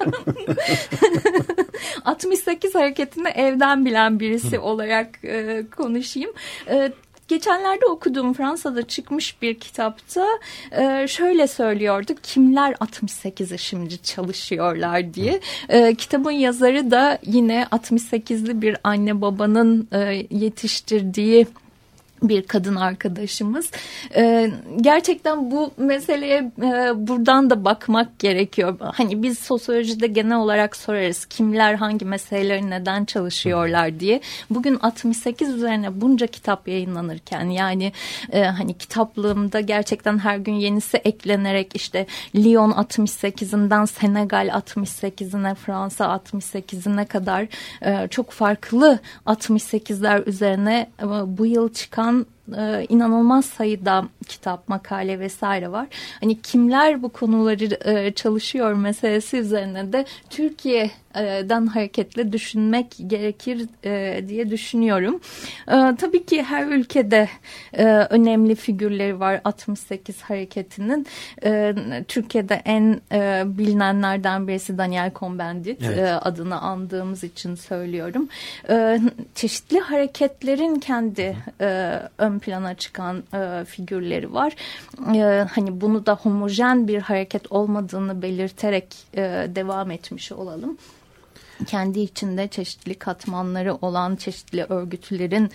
68 hareketini evden bilen birisi olarak konuşayım. Geçenlerde okuduğum Fransa'da çıkmış bir kitapta şöyle söylüyordu. Kimler 68'e şimdi çalışıyorlar diye. Kitabın yazarı da yine 68'li bir anne babanın yetiştirdiği bir kadın arkadaşımız. Gerçekten bu meseleye buradan da bakmak gerekiyor. Hani biz sosyolojide genel olarak sorarız kimler hangi meseleleri neden çalışıyorlar diye. Bugün 68 üzerine bunca kitap yayınlanırken yani hani kitaplığımda gerçekten her gün yenisi eklenerek işte Lyon 68'inden Senegal 68'ine Fransa 68'ine kadar çok farklı 68'ler üzerine bu yıl çıkan inanılmaz sayıda kitap, makale vesaire var. Hani kimler bu konuları çalışıyor meselesi üzerine de Türkiye'den hareketle düşünmek gerekir diye düşünüyorum. Tabii ki her ülkede önemli figürleri var 68 hareketinin. Türkiye'de en bilinenlerden birisi Daniel Cohn-Bendit, evet. Adını andığımız için söylüyorum. Çeşitli hareketlerin kendi ön plana çıkan figürleri var. Hani bunu da homojen bir hareket olmadığını belirterek devam etmiş olalım. Kendi içinde çeşitli katmanları olan çeşitli örgütlerin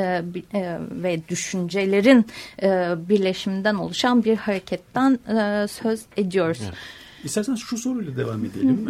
ve düşüncelerin birleşiminden oluşan bir hareketten söz ediyoruz. Evet. İstersen şu soruyla devam edelim.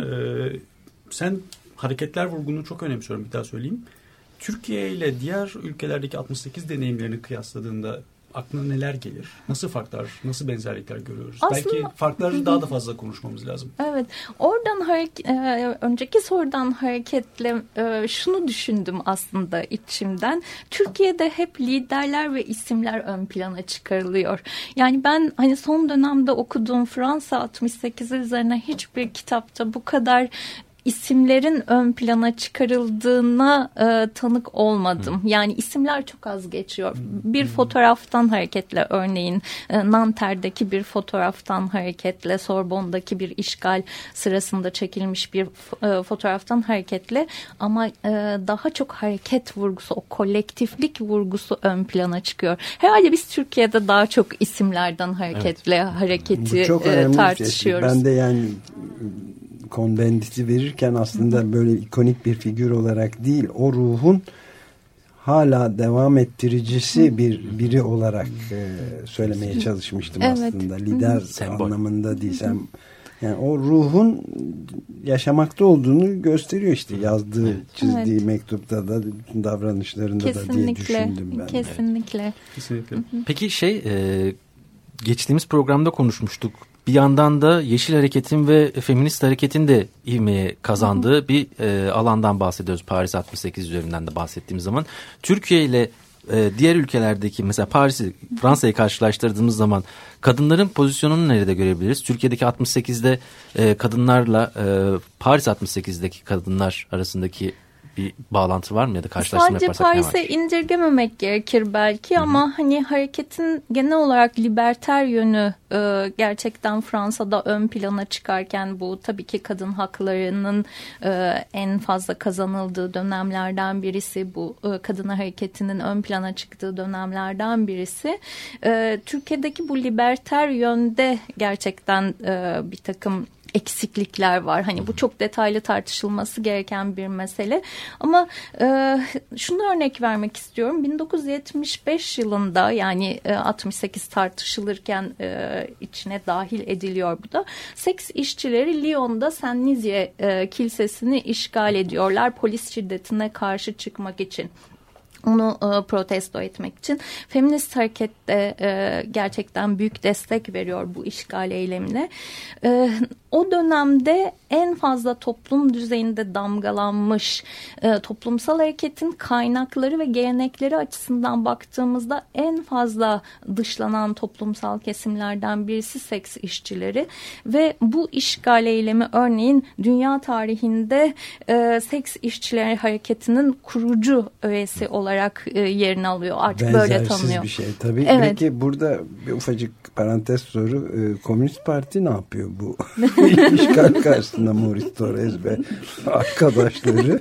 Sen hareketler vurgunu çok önemsiyorum, bir daha söyleyeyim. Türkiye ile diğer ülkelerdeki 68 deneyimlerini kıyasladığında aklına neler gelir? Nasıl farklar, nasıl benzerlikler görüyoruz? Aslında, belki farkları daha da fazla konuşmamız lazım. Evet. Oradan önceki sorudan hareketle şunu düşündüm aslında içimden. Türkiye'de hep liderler ve isimler ön plana çıkarılıyor. Yani ben hani son dönemde okuduğum Fransa 68 üzerine hiçbir kitapta bu kadar isimlerin ön plana çıkarıldığına tanık olmadım. Yani isimler çok az geçiyor. Bir fotoğraftan hareketle örneğin Nanter'deki bir fotoğraftan hareketle Sorbonne'daki bir işgal sırasında çekilmiş bir fotoğraftan hareketle ama daha çok hareket vurgusu, o kolektiflik vurgusu ön plana çıkıyor. Herhalde biz Türkiye'de daha çok isimlerden hareketle hareketi tartışıyoruz. Ben de yani Cohn-Bendit'i verirken aslında böyle ikonik bir figür olarak değil, o ruhun hala devam ettiricisi biri olarak söylemeye çalışmıştım aslında. Lider anlamında değil. Yani o ruhun yaşamakta olduğunu gösteriyor işte yazdığı, çizdiği mektupta da, bütün davranışlarında da diye düşündüm ben. Kesinlikle. Peki geçtiğimiz programda konuşmuştuk. Bir yandan da Yeşil Hareket'in ve Feminist Hareket'in de ivmeye kazandığı bir alandan bahsediyoruz. Paris 68 üzerinden de bahsettiğimiz zaman. Türkiye ile diğer ülkelerdeki mesela Paris'i, Fransa'yı karşılaştırdığımız zaman kadınların pozisyonunu nerede görebiliriz? Türkiye'deki 68'de kadınlarla Paris 68'deki kadınlar arasındaki bir bağlantı var mı ya da karşılaştırma yaparsak ne var? Sadece Paris'e indirgememek gerekir belki ama hani hareketin genel olarak liberter yönü gerçekten Fransa'da ön plana çıkarken bu tabii ki kadın haklarının en fazla kazanıldığı dönemlerden birisi, bu kadın hareketinin ön plana çıktığı dönemlerden birisi. Türkiye'deki bu liberter yönde gerçekten bir takım eksiklikler var. Hani bu çok detaylı tartışılması gereken bir mesele. Ama şunu örnek vermek istiyorum. 1975 yılında yani 68 tartışılırken içine dahil ediliyor bu da. Seks işçileri Lyon'da Saint-Nizier kilisesini işgal ediyorlar polis şiddetine karşı çıkmak için. Onu protesto etmek için. Feminist hareket de gerçekten büyük destek veriyor bu işgal eylemine. O dönemde en fazla toplum düzeyinde damgalanmış toplumsal hareketin kaynakları ve gelenekleri açısından baktığımızda en fazla dışlanan toplumsal kesimlerden birisi seks işçileri ve bu işgal eylemi örneğin dünya tarihinde seks işçileri hareketinin kurucu öğesi olarak yerini alıyor. Artık böyle tanınıyor. Bir şey tabii. Evet. Peki burada bir ufacık parantez soru. Komünist Parti ne yapıyor bu işgal karşısında Maurice Thorez ve arkadaşları?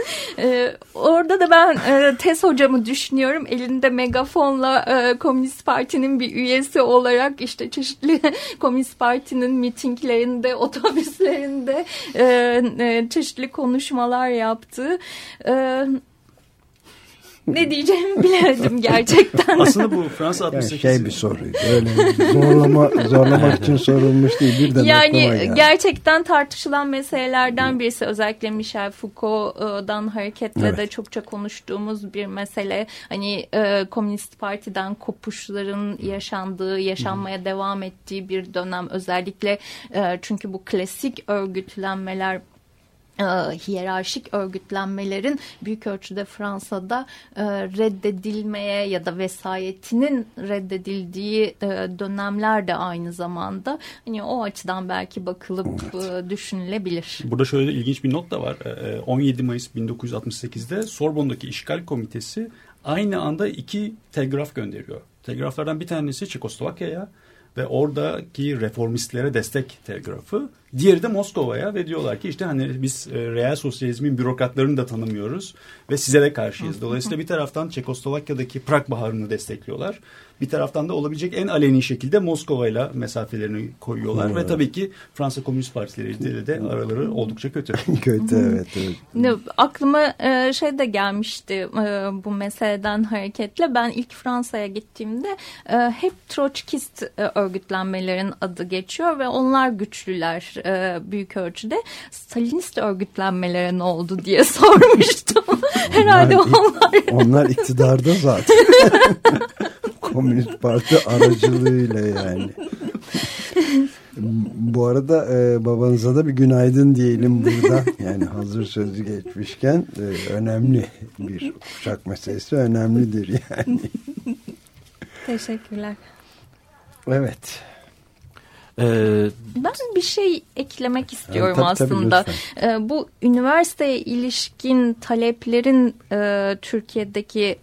Orada da ben Tez hocamı düşünüyorum. Elinde megafonla Komünist Parti'nin bir üyesi olarak işte çeşitli Komünist Parti'nin mitinglerinde, otobüslerinde çeşitli konuşmalar yaptı. Ne diyeceğimi bilemedim gerçekten. Aslında bu Fransa 68... Yani bir soruydu. Öyle zorlamak için sorulmuş değil. Birden yani gerçekten tartışılan meselelerden birisi. Özellikle Michel Foucault'dan hareketle de çokça konuştuğumuz bir mesele. Hani Komünist Parti'den kopuşların yaşanmaya devam ettiği bir dönem. Özellikle çünkü bu klasik örgütlenmeler, hiyerarşik örgütlenmelerin büyük ölçüde Fransa'da reddedilmeye ya da vesayetinin reddedildiği dönemler de aynı zamanda. Hani o açıdan belki bakılıp düşünülebilir. Burada şöyle ilginç bir not da var. 17 Mayıs 1968'de Sorbonne'daki işgal komitesi aynı anda 2 telgraf gönderiyor. Telgraflardan bir tanesi Çekoslovakya'ya ve oradaki reformistlere destek telgrafı. Diğeri de Moskova'ya ve diyorlar ki işte hani biz reel sosyalizmin bürokratlarını da tanımıyoruz ve size de karşıyız. Dolayısıyla bir taraftan Çekoslovakya'daki Prag Baharı'nı destekliyorlar. Bir taraftan da olabilecek en aleni şekilde Moskova'yla mesafelerini koyuyorlar. Ve tabii ki Fransa Komünist Partisi'yle de araları oldukça kötü. Kötü, evet. Aklıma şey de gelmişti bu meseleden hareketle. Ben ilk Fransa'ya gittiğimde hep Troçkist örgütlenmelerin adı geçiyor ve onlar güçlüler büyük ölçüde. Stalinist örgütlenmelere ne oldu diye sormuştum. Herhalde onlar iktidarda zaten. Komünist Parti aracılığıyla yani. Bu arada babanıza da bir günaydın diyelim burada. Yani hazır sözü geçmişken önemli bir kuşak meselesi önemlidir yani. Teşekkürler. Evet. Ben bir şey eklemek istiyorum aslında. Bu üniversiteye ilişkin taleplerin Türkiye'deki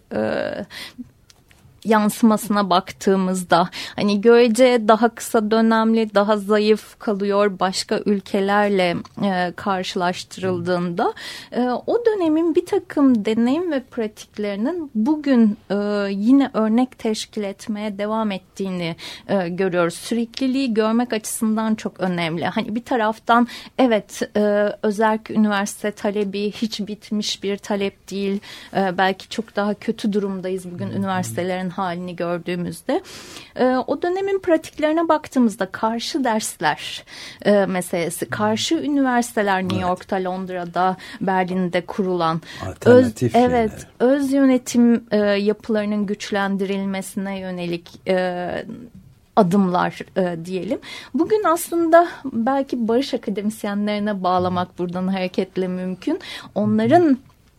yansımasına baktığımızda hani görece daha kısa dönemli, daha zayıf kalıyor başka ülkelerle karşılaştırıldığında o dönemin bir takım deneyim ve pratiklerinin bugün yine örnek teşkil etmeye devam ettiğini görüyoruz. Sürekliliği görmek açısından çok önemli. Hani bir taraftan evet özerk üniversite talebi hiç bitmiş bir talep değil. Belki çok daha kötü durumdayız bugün üniversitelerin halini gördüğümüzde. O dönemin pratiklerine baktığımızda karşı dersler meselesi, karşı üniversiteler New York'ta, Londra'da, Berlin'de kurulan öz yönetim yapılarının güçlendirilmesine yönelik adımlar diyelim. Bugün aslında belki barış akademisyenlerine bağlamak buradan hareketle mümkün. Onların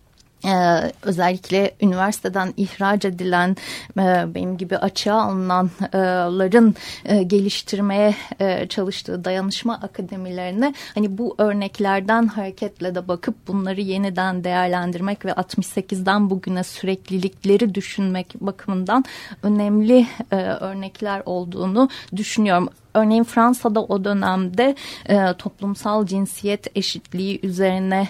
özellikle üniversiteden ihraç edilen benim gibi açığa alınanların geliştirmeye çalıştığı dayanışma akademilerine hani bu örneklerden hareketle de bakıp bunları yeniden değerlendirmek ve 68'den bugüne süreklilikleri düşünmek bakımından önemli örnekler olduğunu düşünüyorum. Örneğin Fransa'da o dönemde toplumsal cinsiyet eşitliği üzerine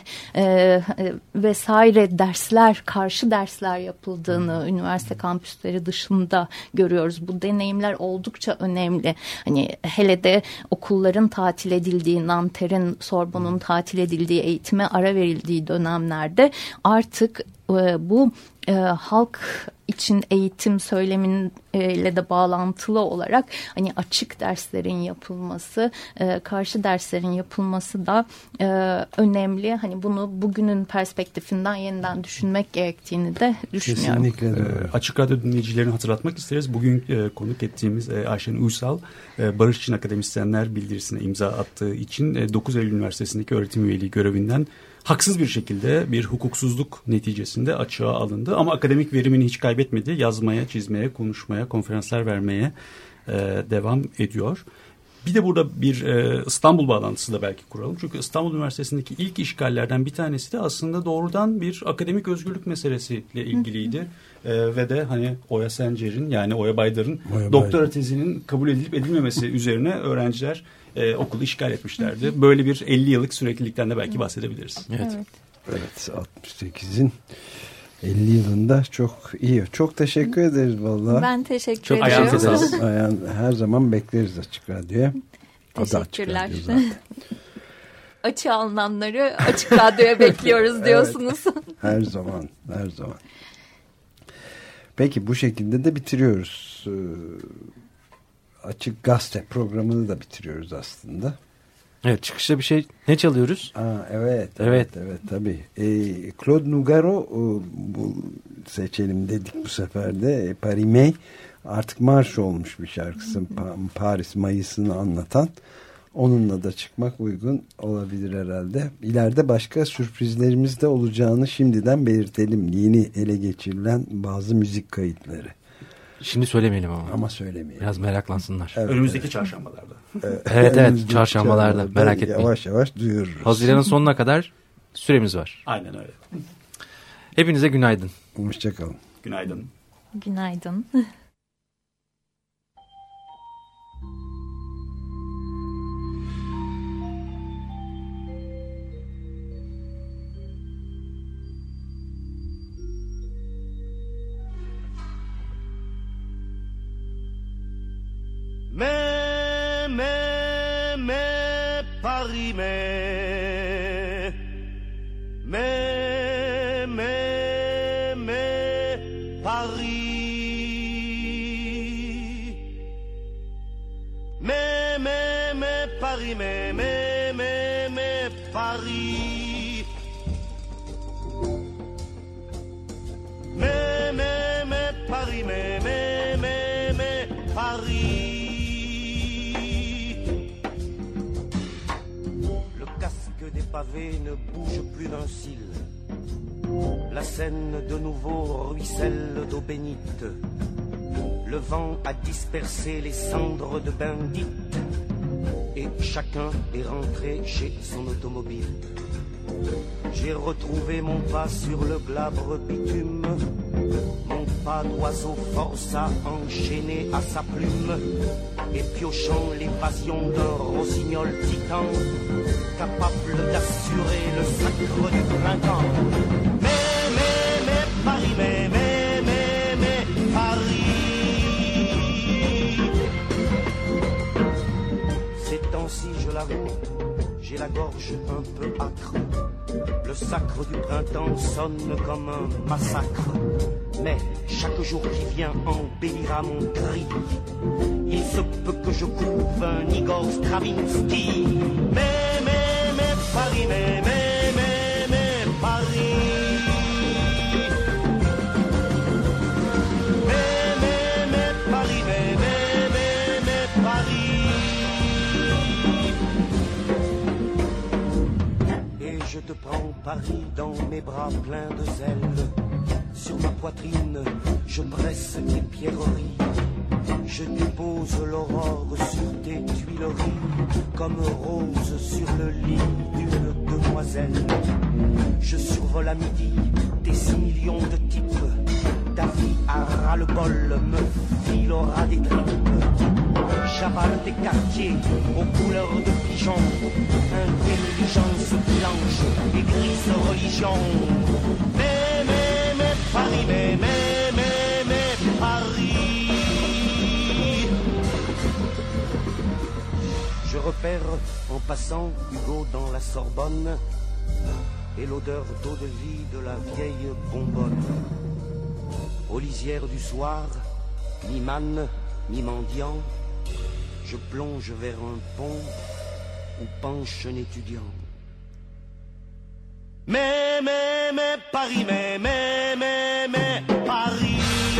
vesaire dersler, karşı dersler yapıldığını üniversite kampüsleri dışında görüyoruz. Bu deneyimler oldukça önemli. Hani hele de okulların tatil edildiği, Nanterre'in, Sorbonne'un tatil edildiği, eğitime ara verildiği dönemlerde artık bu halk için eğitim söylemiyle de bağlantılı olarak hani açık derslerin yapılması, karşı derslerin yapılması da önemli. Hani bunu bugünün perspektifinden yeniden düşünmek gerektiğini de düşünüyorum. Kesinlikle. Açık Radyo dinleyicilerini hatırlatmak isteriz. Bugün konuk ettiğimiz Ayşen Uysal, Barış için Akademisyenler bildirisine imza attığı için 9 Eylül Üniversitesi'ndeki öğretim üyeliği görevinden haksız bir şekilde bir hukuksuzluk neticesinde açığa alındı. Ama akademik verimini hiç kaybetmedi. Yazmaya, çizmeye, konuşmaya, konferanslar vermeye devam ediyor. Bir de burada bir İstanbul bağlantısı da belki kuralım. Çünkü İstanbul Üniversitesi'ndeki ilk işgallerden bir tanesi de aslında doğrudan bir akademik özgürlük meselesiyle ilgiliydi. Ve de hani Oya Sencer'in yani Oya Baydar'ın doktora tezinin kabul edilip edilmemesi üzerine öğrenciler okulu işgal etmişlerdi. Böyle bir 50 yıllık süreklilikten de belki bahsedebiliriz. Evet 68'in 50 yılında çok iyi. Çok teşekkür ederiz vallahi. Ben teşekkür çok ederim. Her zaman bekleriz Açık Radyo'ya. Teşekkürler. Açığa alınanları Açık Radyo'ya bekliyoruz diyorsunuz. Evet. Her zaman. Peki bu şekilde de bitiriyoruz. Açık Gazete programını da bitiriyoruz aslında. Evet, çıkışta bir şey ne çalıyoruz? Evet tabii. Claude Nougaro bu seçelim dedik bu sefer de. Paris May artık marş olmuş bir şarkısı. Paris Mayıs'ını anlatan. Onunla da çıkmak uygun olabilir herhalde. İleride başka sürprizlerimiz de olacağını şimdiden belirtelim. Yeni ele geçirilen bazı müzik kayıtları. Şimdi söylemeyelim ama. Ama söylemeyelim. Biraz meraklansınlar. Evet, önümüzdeki çarşambalarda. Evet, çarşambalarda merak etmeyin. Yavaş yavaş duyururuz. Haziran'ın sonuna kadar süremiz var. Aynen öyle. Hepinize günaydın. Hoşçakalın. Günaydın. Günaydın. Mais, Paris, mais, Paris, mais, Paris, mais, Paris, mais, Paris, mais, Paris. Des pavés ne bouge plus d'un cil. La Seine de nouveau ruisselle d'eau bénite. Le vent a dispersé les cendres de Bendite. Et chacun est rentré chez son automobile. J'ai retrouvé mon pas sur le glabre bitume. Mon pas d'oiseau force à enchaîner à sa plume. Et piochant l'évasion d'un rossignol titan, capable d'assurer le sacre du printemps. Mais, Paris, mais, Paris. Ces temps-ci, je l'avoue, j'ai la gorge un peu âcre. Le sacre du printemps sonne comme un massacre. Mais chaque jour qui vient embellira mon cri. Il se peut que je couve un Igor Stravinsky. Mais, Paris, mais, Paris. Mais, Paris, mais, Paris. Et je te prends Paris dans mes bras pleins de zèle. Sur ma poitrine, je presse tes pierreries. Je dépose l'aurore sur tes tuileries, comme rose sur le lit d'une demoiselle. Je survole à midi tes 6 millions de types. Ta vie à ras-le-bol me filera des tripes. J'avale tes quartiers aux couleurs de pigeons. Intelligence blanche et grise religion. Mais, Paris, mais, Paris. Je repère en passant Hugo dans la Sorbonne et l'odeur d'eau de vie de la vieille bonbonne. Aux lisières du soir, ni manne, ni mendiant, je plonge vers un pont où penche un étudiant. Mais, Paris, mais, Paris.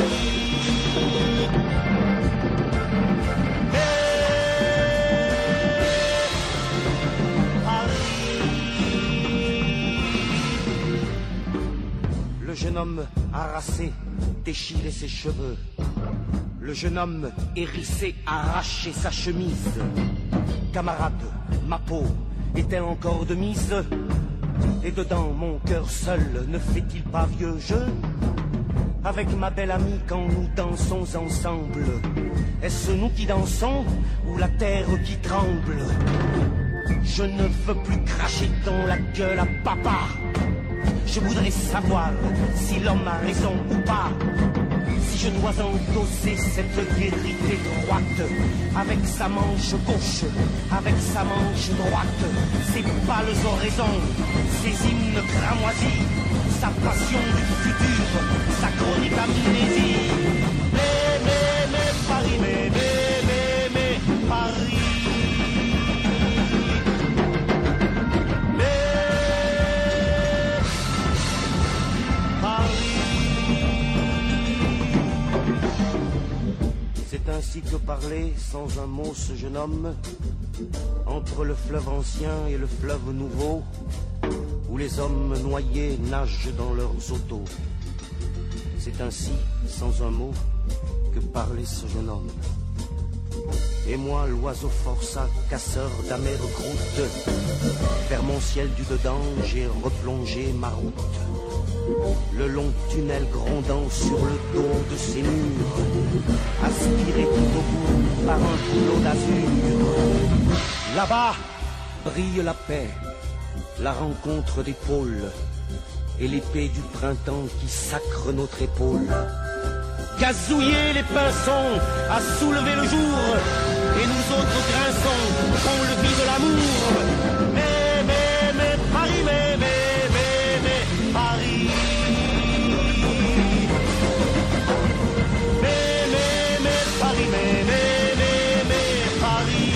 Le jeune homme harassé déchirait ses cheveux. Le jeune homme hérissé arrachait sa chemise. Camarade, ma peau est-elle encore de mise? Et dedans mon cœur seul ne fait-il pas vieux jeu? Avec ma belle amie quand nous dansons ensemble, est-ce nous qui dansons ou la terre qui tremble? Je ne veux plus cracher dans la gueule à papa. Je voudrais savoir si l'homme a raison ou pas. Si je dois endosser cette vérité droite, avec sa manche gauche, avec sa manche droite, ses pâles oraisons, ses hymnes cramoisis, sa passion du futur, sa chronique amnésie. ainsi que parler sans un mot ce jeune homme, entre le fleuve ancien et le fleuve nouveau, où les hommes noyés nagent dans leurs autos. C'est ainsi, sans un mot, que parlait ce jeune homme. Et moi, l'oiseau forçat, casseur d'amères croûtes, vers mon ciel du dedans, j'ai replongé ma route. Le long tunnel grondant sur le dos de ces murs, aspiré tout au bout par un flot d'azur. Là-bas brille la paix, la rencontre des pôles, et l'épée du printemps qui sacre notre épaule. Gazouiller les pinsons, à soulever le jour, et nous autres grinçons, qu'on le vit de l'amour. Mais, Paris, Paris. Mais, Paris, Paris.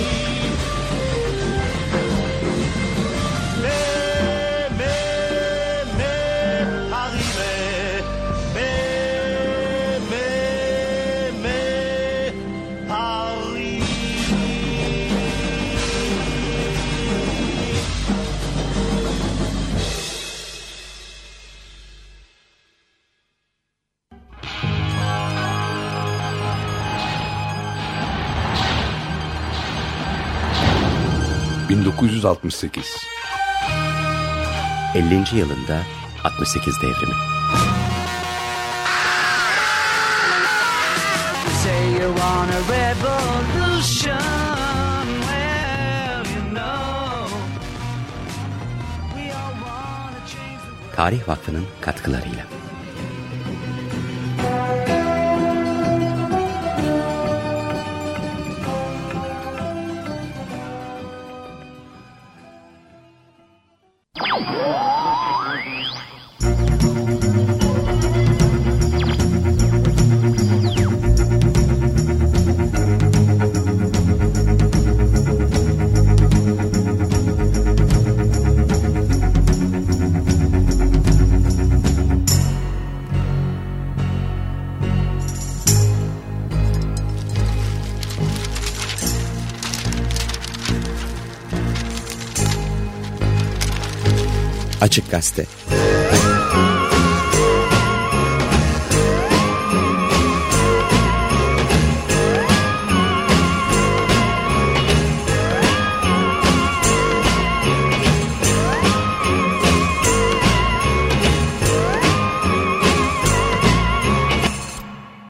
...1968. 50. yılında 68 devrimi. Tarih Vakfı'nın katkılarıyla. Açık Gazete.